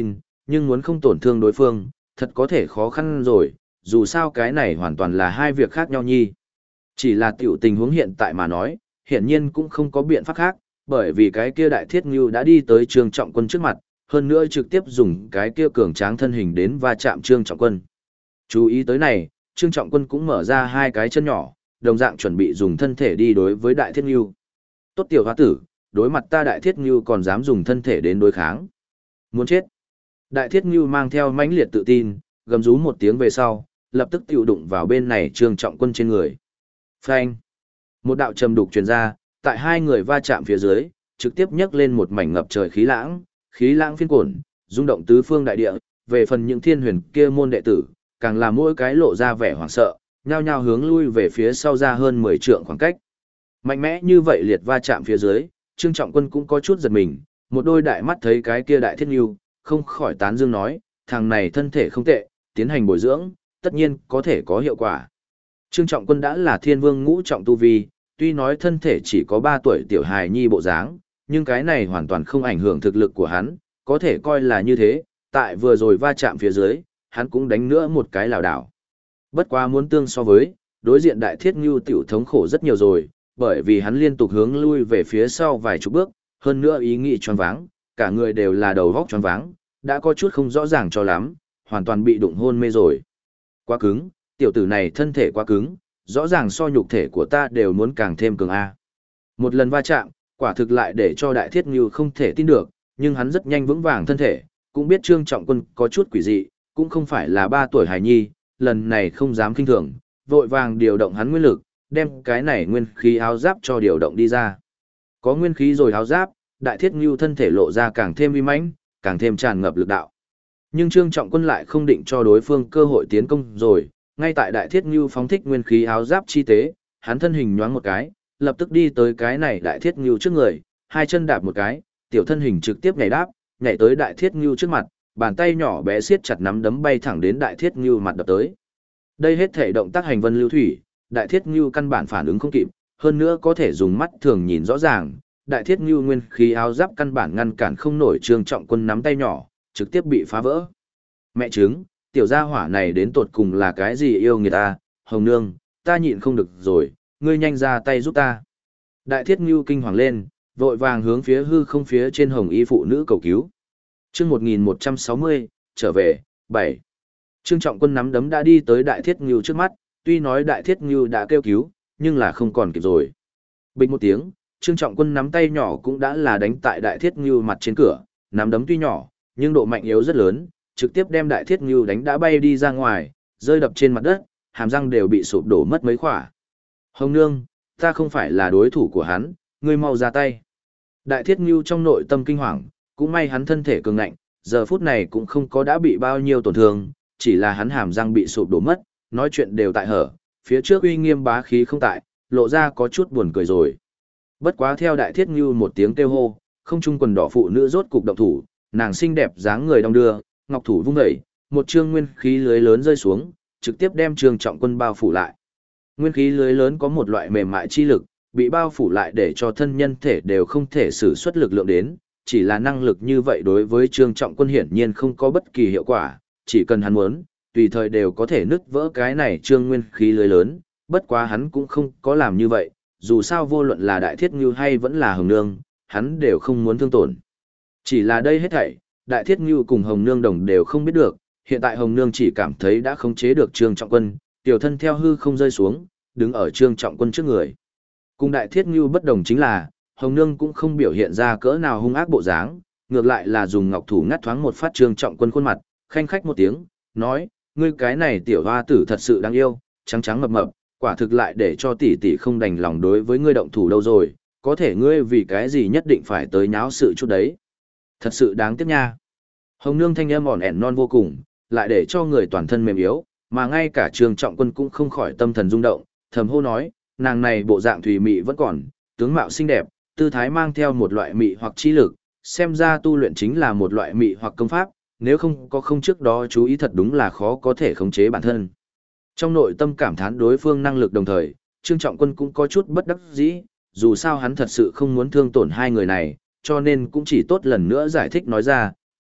nhưng muốn không tổn thương đối phương, thật có thể khó khăn rồi, dù sao cái này hoàn toàn là hai việc khác nhau nhi. Chỉ là tiểu tình huống hiện tại mà nói, hiển nhiên cũng không có biện pháp khác, bởi vì cái kia Đại Thiết Ngưu đã đi tới Trương Trọng Quân trước mặt, hơn nữa trực tiếp dùng cái kia cường tráng thân hình đến va chạm Trương Trọng Quân. Chú ý tới này, Trương Trọng Quân cũng mở ra hai cái chân nhỏ, đồng dạng chuẩn bị dùng thân thể đi đối với Đại Thiết Ngưu. Tốt tiểu hoa tử, đối mặt ta Đại Thiết Ngưu còn dám dùng thân thể đến đối kháng. Muốn chết. Đại Thiết Ngưu mang theo mãnh liệt tự tin, gầm rú một tiếng về sau, lập tức tiêu đụng vào bên này Trương Trọng Quân trên người. Phanh. Một đạo trầm đục truyền ra, tại hai người va chạm phía dưới, trực tiếp nhấc lên một mảnh ngập trời khí lãng phiên cuồn, rung động tứ phương đại địa, về phần những thiên huyền kia môn đệ tử, càng làm mỗi cái lộ ra vẻ hoảng sợ, nhao nhao hướng lui về phía sau ra hơn 10 trượng khoảng cách. Mạnh mẽ như vậy liệt va chạm phía dưới, Trương Trọng Quân cũng có chút giật mình, một đôi đại mắt thấy cái kia Đại Thiết Ngưu, không khỏi tán dương nói, thằng này thân thể không tệ, tiến hành bồi dưỡng, tất nhiên có thể có hiệu quả. Trương Trọng Quân đã là thiên vương ngũ trọng tu vi, tuy nói thân thể chỉ có 3 tuổi tiểu hài nhi bộ dáng, nhưng cái này hoàn toàn không ảnh hưởng thực lực của hắn, có thể coi là như thế, tại vừa rồi va chạm phía dưới, hắn cũng đánh nữa một cái lảo đảo. Bất quá muốn tương so với, đối diện Đại Thiết Ngưu tiểu thống khổ rất nhiều rồi, bởi vì hắn liên tục hướng lui về phía sau vài chục bước, hơn nữa ý nghĩ choáng váng, cả người đều là đầu vóc choáng váng, đã có chút không rõ ràng cho lắm, hoàn toàn bị đụng hôn mê rồi. Quá cứng, tiểu tử này thân thể quá cứng, rõ ràng so nhục thể của ta đều muốn càng thêm cường A. Một lần va chạm, quả thực lại để cho Đại Thiết Ngưu không thể tin được, nhưng hắn rất nhanh vững vàng thân thể, cũng biết Trương Trọng Quân có chút quỷ dị, cũng không phải là 3 tuổi hài nhi, lần này không dám kinh thường, vội vàng điều động hắn nguyên lực, đem cái này nguyên khí áo giáp cho điều động đi ra. Có nguyên khí rồi áo giáp, Đại Thiết Ngưu thân thể lộ ra càng thêm uy mãnh, càng thêm tràn ngập lực đạo. Nhưng Trương Trọng Quân lại không định cho đối phương cơ hội tiến công rồi, ngay tại Đại Thiết Ngưu phóng thích nguyên khí áo giáp chi tế, hắn thân hình nhoáng một cái, lập tức đi tới cái này Đại Thiết Ngưu trước người, hai chân đạp một cái, tiểu thân hình trực tiếp nhảy tới Đại Thiết Ngưu trước mặt, bàn tay nhỏ bé siết chặt nắm đấm bay thẳng đến Đại Thiết Ngưu mặt đập tới. Đây hết thể động tác hành vân lưu thủy, Đại Thiết Ngưu căn bản phản ứng không kịp, hơn nữa có thể dùng mắt thường nhìn rõ ràng, Đại Thiết Ngưu nguyên khí áo giáp căn bản ngăn cản không nổi Trương Trọng Quân nắm tay nhỏ, trực tiếp bị phá vỡ. Mẹ chứng, tiểu gia hỏa này đến tột cùng là cái gì yêu người ta, Hồng Nương, ta nhịn không được rồi, ngươi nhanh ra tay giúp ta. Đại Thiết Ngưu kinh hoàng lên, vội vàng hướng phía hư không phía trên hồng y phụ nữ cầu cứu. Chương 1160, trở về, 7. Trương Trọng Quân nắm đấm đã đi tới Đại Thiết Ngưu trước mắt, tuy nói Đại Thiết Ngưu đã kêu cứu, nhưng là không còn kịp rồi. Bình một tiếng, Trương Trọng Quân nắm tay nhỏ cũng đã là đánh tại Đại Thiết Ngưu mặt trên cửa, nắm đấm tuy nhỏ, nhưng độ mạnh yếu rất lớn, trực tiếp đem Đại Thiết Ngưu đánh đã bay đi ra ngoài, rơi đập trên mặt đất, hàm răng đều bị sụp đổ mất mấy khỏa. Hồng Nương, ta không phải là đối thủ của hắn, ngươi mau ra tay. Đại Thiết Ngưu trong nội tâm kinh hoàng, cũng may hắn thân thể cường ngạnh, giờ phút này cũng không có đã bị bao nhiêu tổn thương, chỉ là hắn hàm răng bị sụp đổ mất, nói chuyện đều tại hở, phía trước uy nghiêm bá khí không tại, lộ ra có chút buồn cười rồi. Bất quá theo Đại Thiết Ngưu một tiếng kêu hô, không trung quần đỏ phụ nữ rốt cục động thủ, nàng xinh đẹp dáng người đong đưa, ngọc thủ vung dậy, một trương nguyên khí lưới lớn rơi xuống, trực tiếp đem Trương Trọng Quân bao phủ lại. Nguyên khí lưới lớn có một loại mềm mại chi lực, bị bao phủ lại để cho thân nhân thể đều không thể sử xuất lực lượng đến, chỉ là năng lực như vậy đối với Trương Trọng Quân hiển nhiên không có bất kỳ hiệu quả, chỉ cần hắn muốn, tùy thời đều có thể nứt vỡ cái này trương nguyên khí lưới lớn, bất quá hắn cũng không có làm như vậy, dù sao vô luận là Đại Thiết Ngưu hay vẫn là Hồng Nương, hắn đều không muốn thương tổn. Chỉ là đây hết thảy, Đại Thiết Ngưu cùng Hồng Nương đồng đều không biết được, hiện tại Hồng Nương chỉ cảm thấy đã khống chế được Trương Trọng Quân, tiểu thân theo hư không rơi xuống, đứng ở Trương Trọng Quân trước người. Cùng Đại Thiết Ngưu bất đồng chính là, Hồng Nương cũng không biểu hiện ra cỡ nào hung ác bộ dáng, ngược lại là dùng ngọc thủ ngắt thoáng một phát Trương Trọng Quân khuôn mặt, khanh khách một tiếng, nói, ngươi cái này tiểu hoa tử thật sự đáng yêu, trắng trắng mập mập, quả thực lại để cho tỷ tỷ không đành lòng đối với ngươi động thủ đâu rồi, có thể ngươi vì cái gì nhất định phải tới nháo sự chút đấy. Thật sự đáng tiếc nha. Hồng Nương thanh âm ỏn ẻn non vô cùng, lại để cho người toàn thân mềm yếu, mà ngay cả Trương Trọng Quân cũng không khỏi tâm thần rung động, thầm hô nói, nàng này bộ dạng thùy mị vẫn còn, tướng mạo xinh đẹp, tư thái mang theo một loại mị hoặc chi lực, xem ra tu luyện chính là một loại mị hoặc công pháp, nếu không trước đó chú ý thật đúng là khó có thể khống chế bản thân. Trong nội tâm cảm thán đối phương năng lực đồng thời, Trương Trọng Quân cũng có chút bất đắc dĩ, dù sao hắn thật sự không muốn thương tổn hai người này, cho nên cũng chỉ tốt lần nữa giải thích nói ra,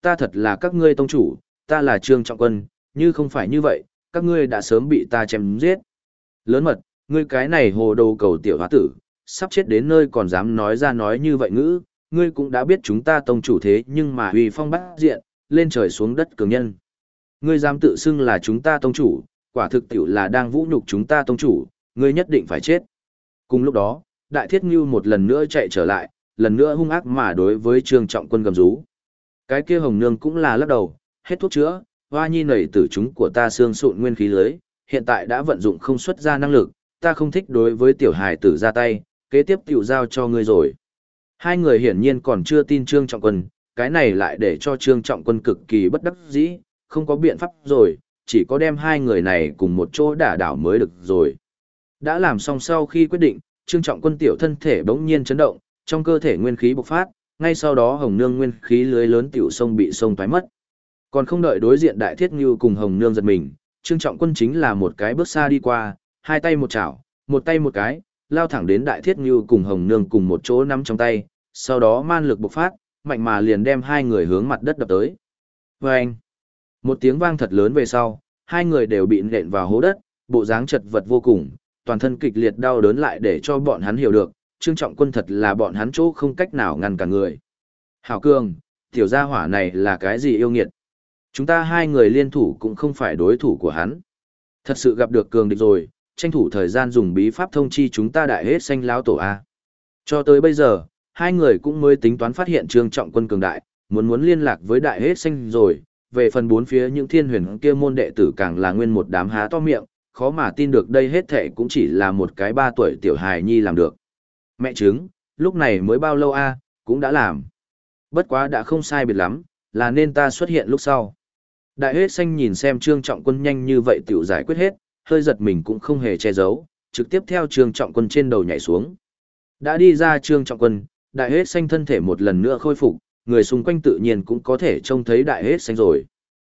ta thật là các ngươi tông chủ, ta là Trương Trọng Quân, như không phải như vậy, các ngươi đã sớm bị ta chém giết. Lớn mật, ngươi cái này hồ đồ cầu tiểu hóa tử, sắp chết đến nơi còn dám nói ra nói như vậy ngữ, ngươi cũng đã biết chúng ta tông chủ thế nhưng mà uy phong bát diện, lên trời xuống đất cường nhân. Ngươi dám tự xưng là chúng ta tông chủ, quả thực tiểu là đang vũ nhục chúng ta tông chủ, ngươi nhất định phải chết. Cùng lúc đó, Đại Thiết Ngưu một lần nữa chạy trở lại, lần nữa hung ác mà đối với Trương Trọng Quân gầm rú. Cái kia Hồng Nương cũng là lắc đầu, hết thuốc chữa, hoa nhi nảy tử chúng của ta xương sụn nguyên khí lưới, hiện tại đã vận dụng không xuất ra năng lực, ta không thích đối với tiểu hài tử ra tay, kế tiếp tiểu giao cho ngươi rồi. Hai người hiển nhiên còn chưa tin Trương Trọng Quân, cái này lại để cho Trương Trọng Quân cực kỳ bất đắc dĩ, không có biện pháp rồi, chỉ có đem hai người này cùng một chỗ đả đảo mới được rồi. Đã làm xong sau khi quyết định, Trương Trọng Quân tiểu thân thể bỗng nhiên chấn động, trong cơ thể nguyên khí bộc phát, ngay sau đó Hồng Nương nguyên khí lưới lớn tiểu sông bị sông toái mất. Còn không đợi đối diện Đại Thiết Ngưu cùng Hồng Nương giật mình, Trương Trọng Quân chính là một cái bước xa đi qua, hai tay một chảo, một tay một cái, lao thẳng đến Đại Thiết Ngưu cùng Hồng Nương cùng một chỗ nắm trong tay, sau đó man lực bộc phát, mạnh mà liền đem hai người hướng mặt đất đập tới. Vâng! Một tiếng vang thật lớn về sau, hai người đều bị nện vào hố đất, bộ dáng chật vật vô cùng, toàn thân kịch liệt đau đớn lại để cho bọn hắn hiểu được, Trương Trọng Quân thật là bọn hắn chỗ không cách nào ngăn cản người. Hảo Cường, tiểu gia hỏa này là cái gì yêu nghiệt? Chúng ta hai người liên thủ cũng không phải đối thủ của hắn. Thật sự gặp được cường địch rồi, tranh thủ thời gian dùng bí pháp thông chi chúng ta đại hết xanh lão tổ A. Cho tới bây giờ, hai người cũng mới tính toán phát hiện Trương Trọng Quân cường đại, muốn liên lạc với đại hết xanh rồi, về phần bốn phía những thiên huyền kia môn đệ tử càng là nguyên một đám há to miệng, khó mà tin được đây hết thệ cũng chỉ là một cái 3 tuổi tiểu hài nhi làm được. Mẹ chứng, lúc này mới bao lâu a, cũng đã làm. Bất quá đã không sai biệt lắm, là nên ta xuất hiện lúc sau. Đại hết xanh nhìn xem Trương Trọng Quân nhanh như vậy tiểu giải quyết hết, hơi giật mình cũng không hề che giấu, trực tiếp theo Trương Trọng Quân trên đầu nhảy xuống. Đã đi ra Trương Trọng Quân, đại hết xanh thân thể một lần nữa khôi phục, người xung quanh tự nhiên cũng có thể trông thấy đại hết xanh rồi.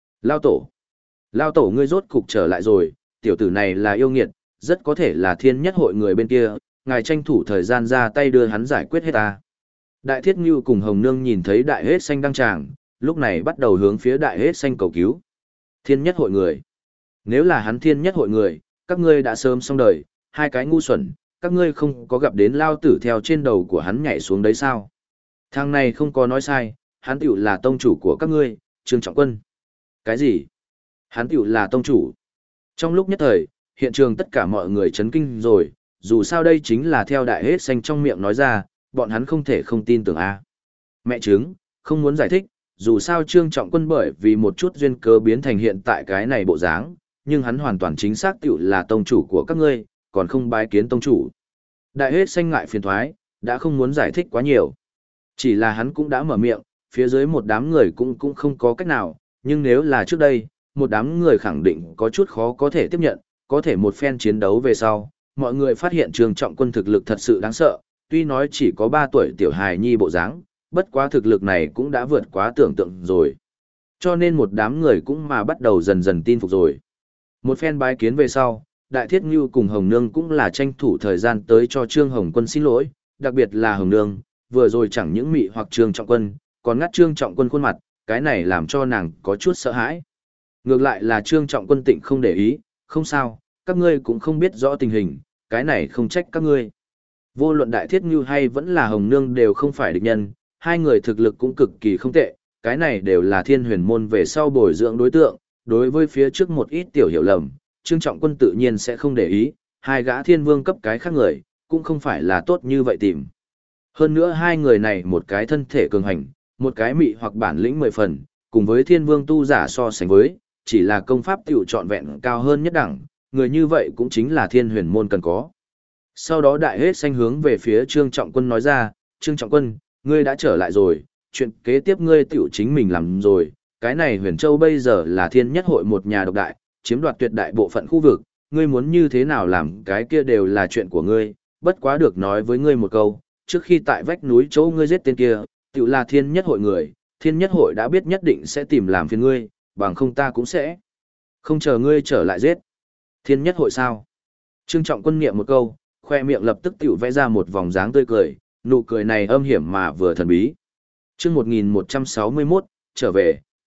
Lao tổ ngươi rốt cục trở lại rồi, tiểu tử này là yêu nghiệt, rất có thể là thiên nhất hội người bên kia, ngài tranh thủ thời gian ra tay đưa hắn giải quyết hết ta. Đại Thiết Ngưu cùng Hồng Nương nhìn thấy đại hết xanh đăng tràng, lúc này bắt đầu hướng phía đại hết xanh cầu cứu. Thiên nhất hội người. Nếu là hắn thiên nhất hội người, các ngươi đã sớm xong đời, hai cái ngu xuẩn, các ngươi không có gặp đến lao tử theo trên đầu của hắn nhảy xuống đấy sao? Thằng này không có nói sai, hắn tiểu là tông chủ của các ngươi, Trương Trọng Quân. Cái gì? Hắn tiểu là tông chủ. Trong lúc nhất thời, hiện trường tất cả mọi người chấn kinh rồi, dù sao đây chính là theo đại hết xanh trong miệng nói ra, bọn hắn không thể không tin tưởng a. Mẹ chứng, không muốn giải thích, dù sao Trương Trọng Quân bởi vì một chút duyên cớ biến thành hiện tại cái này bộ dáng, nhưng hắn hoàn toàn chính xác tiểu là tông chủ của các ngươi, còn không bái kiến tông chủ. Đại hết xanh ngại phiền thoái, đã không muốn giải thích quá nhiều. Chỉ là hắn cũng đã mở miệng, phía dưới một đám người cũng không có cách nào, nhưng nếu là trước đây, một đám người khẳng định có chút khó có thể tiếp nhận, có thể một phen chiến đấu về sau, mọi người phát hiện Trương Trọng Quân thực lực thật sự đáng sợ, tuy nói chỉ có 3 tuổi tiểu hài nhi bộ dáng, bất quá thực lực này cũng đã vượt quá tưởng tượng rồi. Cho nên một đám người cũng mà bắt đầu dần dần tin phục rồi. Một phen bái kiến về sau, Đại Thiết Ngưu cùng Hồng Nương cũng là tranh thủ thời gian tới cho Trương Hồng Quân xin lỗi, đặc biệt là Hồng Nương, vừa rồi chẳng những mị hoặc Trương Trọng Quân, còn ngắt Trương Trọng Quân khuôn mặt, cái này làm cho nàng có chút sợ hãi. Ngược lại là Trương Trọng Quân tịnh không để ý, không sao, các ngươi cũng không biết rõ tình hình, cái này không trách các ngươi. Vô luận Đại Thiết Ngưu hay vẫn là Hồng Nương đều không phải địch nhân, hai người thực lực cũng cực kỳ không tệ, cái này đều là thiên huyền môn về sau bồi dưỡng đối tượng, đối với phía trước một ít tiểu hiểu lầm, Trương Trọng Quân tự nhiên sẽ không để ý, hai gã thiên vương cấp cái khác người, cũng không phải là tốt như vậy tìm. Hơn nữa hai người này một cái thân thể cường hành, một cái mị hoặc bản lĩnh 10 phần, cùng với thiên vương tu giả so sánh với, chỉ là công pháp tiểu trọn vẹn cao hơn nhất đẳng, người như vậy cũng chính là thiên huyền môn cần có. Sau đó đại hết xanh hướng về phía Trương Trọng Quân nói ra, Trương Trọng Quân, ngươi đã trở lại rồi, chuyện kế tiếp ngươi tiểu chính mình làm rồi, cái này huyền châu bây giờ là thiên nhất hội một nhà độc đại, chiếm đoạt tuyệt đại bộ phận khu vực, ngươi muốn như thế nào làm cái kia đều là chuyện của ngươi, bất quá được nói với ngươi một câu, trước khi tại vách núi chỗ ngươi giết tên kia, tiểu là thiên nhất hội người, thiên nhất hội đã biết nhất định sẽ tìm làm phiền ngươi, bằng không ta cũng sẽ không chờ ngươi trở lại giết. Thiên nhất hội sao? Trương Trọng Quân niệm một câu, khoe miệng lập tức tiểu vẽ ra một vòng dáng tươi cười, nụ cười này âm hiểm mà vừa thần bí. Chương 1161, trở về,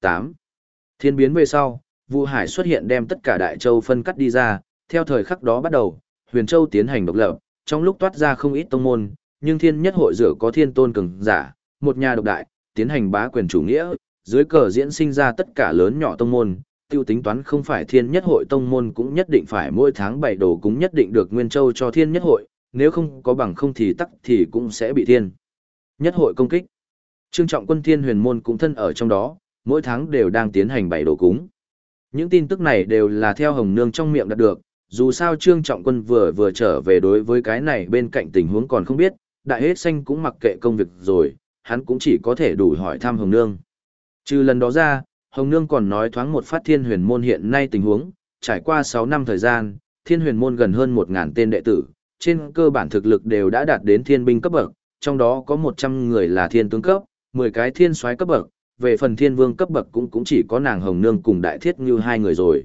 8. Thiên biến về sau, Vu Hải xuất hiện đem tất cả Đại Châu phân cắt đi ra, theo thời khắc đó bắt đầu, Huyền Châu tiến hành độc lập, trong lúc toát ra không ít tông môn, nhưng Thiên Nhất Hội dựa có thiên tôn cường giả, một nhà độc đại, tiến hành bá quyền chủ nghĩa, dưới cờ diễn sinh ra tất cả lớn nhỏ tông môn, tiêu tính toán không phải Thiên Nhất Hội tông môn cũng nhất định phải mỗi tháng 7 đồ cúng nhất định được Nguyên Châu cho Thiên Nhất Hội, nếu không có bằng không thì tắc thì cũng sẽ bị Thiên Nhất Hội công kích. Trương Trọng Quân Thiên Huyền môn cũng thân ở trong đó, mỗi tháng đều đang tiến hành 7 đồ cúng. Những tin tức này đều là theo Hồng Nương trong miệng đạt được, dù sao Trương Trọng Quân vừa trở về đối với cái này bên cạnh tình huống còn không biết, đại hết xanh cũng mặc kệ công việc rồi, hắn cũng chỉ có thể đủ hỏi thăm Hồng Nương. Trừ lần đó ra, Hồng Nương còn nói thoáng một phát Thiên Huyền môn hiện nay tình huống, trải qua 6 năm thời gian, Thiên Huyền môn gần hơn 1000 tên đệ tử, trên cơ bản thực lực đều đã đạt đến thiên binh cấp bậc, trong đó có 100 người là thiên tướng cấp, 10 cái thiên soái cấp bậc, về phần thiên vương cấp bậc cũng chỉ có nàng Hồng Nương cùng Đại Thiết Ngưu hai người rồi.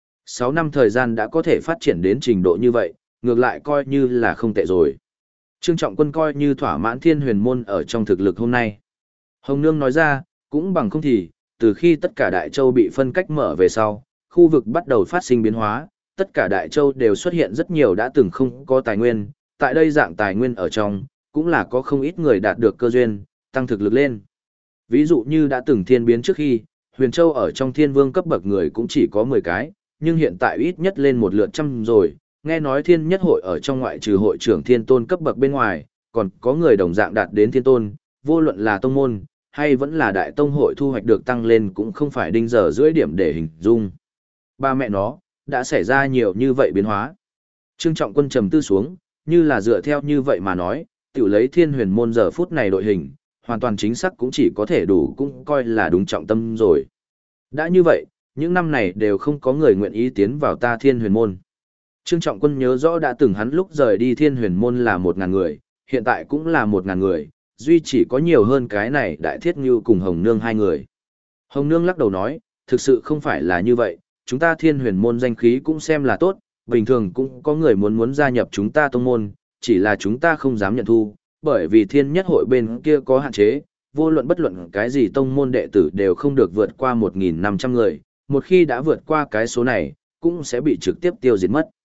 6 năm thời gian đã có thể phát triển đến trình độ như vậy, ngược lại coi như là không tệ rồi. Trương Trọng Quân coi như thỏa mãn Thiên Huyền môn ở trong thực lực hôm nay. Hồng Nương nói ra, cũng bằng không thì, từ khi tất cả Đại Châu bị phân cách mở về sau, khu vực bắt đầu phát sinh biến hóa, tất cả Đại Châu đều xuất hiện rất nhiều đã từng không có tài nguyên, tại đây dạng tài nguyên ở trong, cũng là có không ít người đạt được cơ duyên, tăng thực lực lên. Ví dụ như đã từng thiên biến trước khi, Huyền Châu ở trong thiên vương cấp bậc người cũng chỉ có 10 cái, nhưng hiện tại ít nhất lên một lượt trăm rồi, nghe nói Thiên Nhất Hội ở trong ngoại trừ hội trưởng thiên tôn cấp bậc bên ngoài, còn có người đồng dạng đạt đến thiên tôn, vô luận là tông môn, hay vẫn là đại tông hội thu hoạch được tăng lên cũng không phải đinh giờ rưỡi điểm để hình dung. Ba mẹ nó, đã xảy ra nhiều như vậy biến hóa. Trương Trọng Quân trầm tư xuống, như là dựa theo như vậy mà nói, tiểu lấy Thiên Huyền môn giờ phút này đội hình, hoàn toàn chính xác cũng chỉ có thể đủ cũng coi là đúng trọng tâm rồi. Đã như vậy, những năm này đều không có người nguyện ý tiến vào ta Thiên Huyền môn. Trương Trọng Quân nhớ rõ đã từng hắn lúc rời đi Thiên Huyền môn là 1000 người, hiện tại cũng là 1000 người, duy chỉ có nhiều hơn cái này Đại Thiết Ngưu cùng Hồng Nương hai người. Hồng Nương lắc đầu nói, thực sự không phải là như vậy, chúng ta Thiên Huyền môn danh khí cũng xem là tốt, bình thường cũng có người muốn gia nhập chúng ta tông môn, chỉ là chúng ta không dám nhận thu, bởi vì Thiên Nhất Hội bên kia có hạn chế, vô luận bất luận cái gì tông môn đệ tử đều không được vượt qua 1500 người, một khi đã vượt qua cái số này, cũng sẽ bị trực tiếp tiêu diệt mất.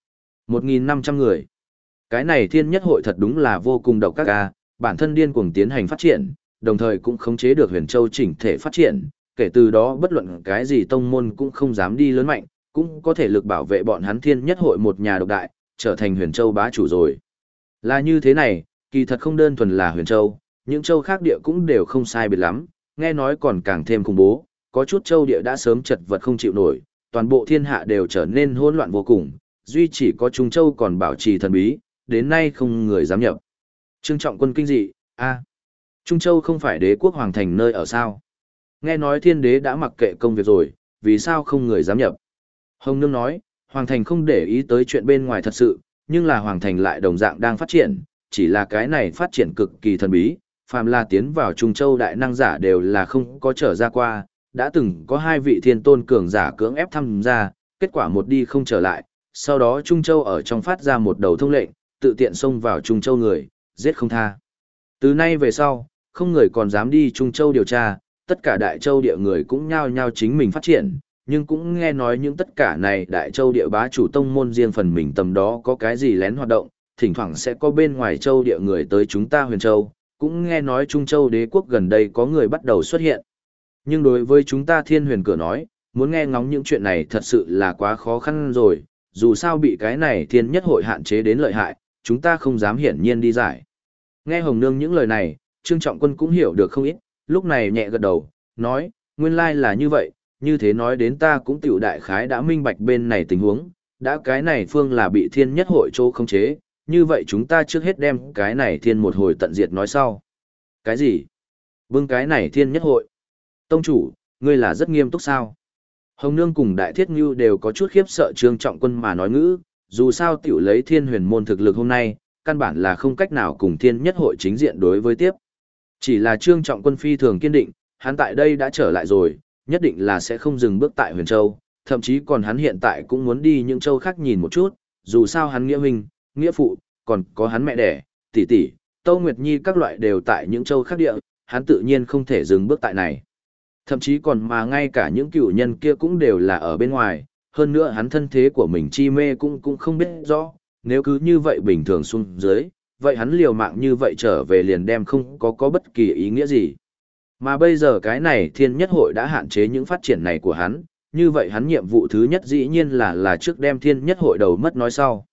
1500 người. Cái này Thiên Nhất Hội thật đúng là vô cùng độc ác, bản thân điên cuồng tiến hành phát triển, đồng thời cũng khống chế được Huyền Châu chỉnh thể phát triển, kể từ đó bất luận cái gì tông môn cũng không dám đi lớn mạnh, cũng có thể lực bảo vệ bọn hắn Thiên Nhất Hội một nhà độc đại, trở thành Huyền Châu bá chủ rồi. Là như thế này, kỳ thật không đơn thuần là Huyền Châu, những châu khác địa cũng đều không sai biệt lắm, nghe nói còn càng thêm khủng bố, có chút châu địa đã sớm chật vật không chịu nổi, toàn bộ thiên hạ đều trở nên hỗn loạn vô cùng, duy chỉ có Trung Châu còn bảo trì thần bí, đến nay không người dám nhập. Trương Trọng Quân kinh dị, Trung Châu không phải đế quốc hoàng thành nơi ở sao? Nghe nói thiên đế đã mặc kệ công việc rồi, vì sao không người dám nhập? Hồng Nương nói, hoàng thành không để ý tới chuyện bên ngoài thật sự, nhưng là hoàng thành lại đồng dạng đang phát triển, chỉ là cái này phát triển cực kỳ thần bí, phàm là tiến vào Trung Châu đại năng giả đều là không có trở ra qua, đã từng có 2 vị thiên tôn cường giả cưỡng ép tham gia, kết quả một đi không trở lại, sau đó Trung Châu ở trong phát ra một đầu thông lệnh, tự tiện xông vào Trung Châu người, giết không tha. Từ nay về sau, không người còn dám đi Trung Châu điều tra, tất cả Đại Châu địa người cũng nhao nhao chính mình phát triển, nhưng cũng nghe nói những tất cả này Đại Châu địa bá chủ tông môn riêng phần mình tầm đó có cái gì lén hoạt động, thỉnh thoảng sẽ có bên ngoài Châu địa người tới chúng ta Huyền Châu, cũng nghe nói Trung Châu đế quốc gần đây có người bắt đầu xuất hiện. Nhưng đối với chúng ta Thiên Huyền cửa nói, muốn nghe ngóng những chuyện này thật sự là quá khó khăn rồi, dù sao bị cái này Thiên Nhất Hội hạn chế đến lợi hại, chúng ta không dám hiển nhiên đi giải. Nghe Hồng Nương những lời này, Trương Trọng Quân cũng hiểu được không ít, lúc này nhẹ gật đầu, nói, nguyên lai là như vậy, như thế nói đến ta cũng tiểu đại khái đã minh bạch bên này tình huống, đã cái này phương là bị Thiên Nhất Hội chỗ khống chế, như vậy chúng ta trước hết đem cái này thiên một hồi tận diệt nói sau. Cái gì? Bưng cái này Thiên Nhất Hội. Tông chủ, ngươi là rất nghiêm túc sao? Hồng Nương cùng Đại Thiết Ngưu đều có chút khiếp sợ Trương Trọng Quân mà nói ngữ, dù sao tiểu lấy Thiên Huyền môn thực lực hôm nay, căn bản là không cách nào cùng Thiên Nhất Hội chính diện đối với tiếp. Chỉ là Trương Trọng Quân phi thường kiên định, hắn tại đây đã trở lại rồi, nhất định là sẽ không dừng bước tại Huyền Châu, thậm chí còn hắn hiện tại cũng muốn đi những châu khác nhìn một chút, dù sao hắn nghĩa huynh, nghĩa phụ, còn có hắn mẹ đẻ, tỷ tỷ, Tâu Nguyệt Nhi các loại đều tại những châu khác địa, hắn tự nhiên không thể dừng bước tại này. Thậm chí còn mà ngay cả những cựu nhân kia cũng đều là ở bên ngoài, hơn nữa hắn thân thế của mình chi mê cũng không biết rõ, nếu cứ như vậy bình thường xuống dưới, vậy hắn liều mạng như vậy trở về liền đem không có bất kỳ ý nghĩa gì. Mà bây giờ cái này thiên nhất hội đã hạn chế những phát triển này của hắn, như vậy hắn nhiệm vụ thứ nhất dĩ nhiên là trước đem thiên nhất hội đầu mất nói sau.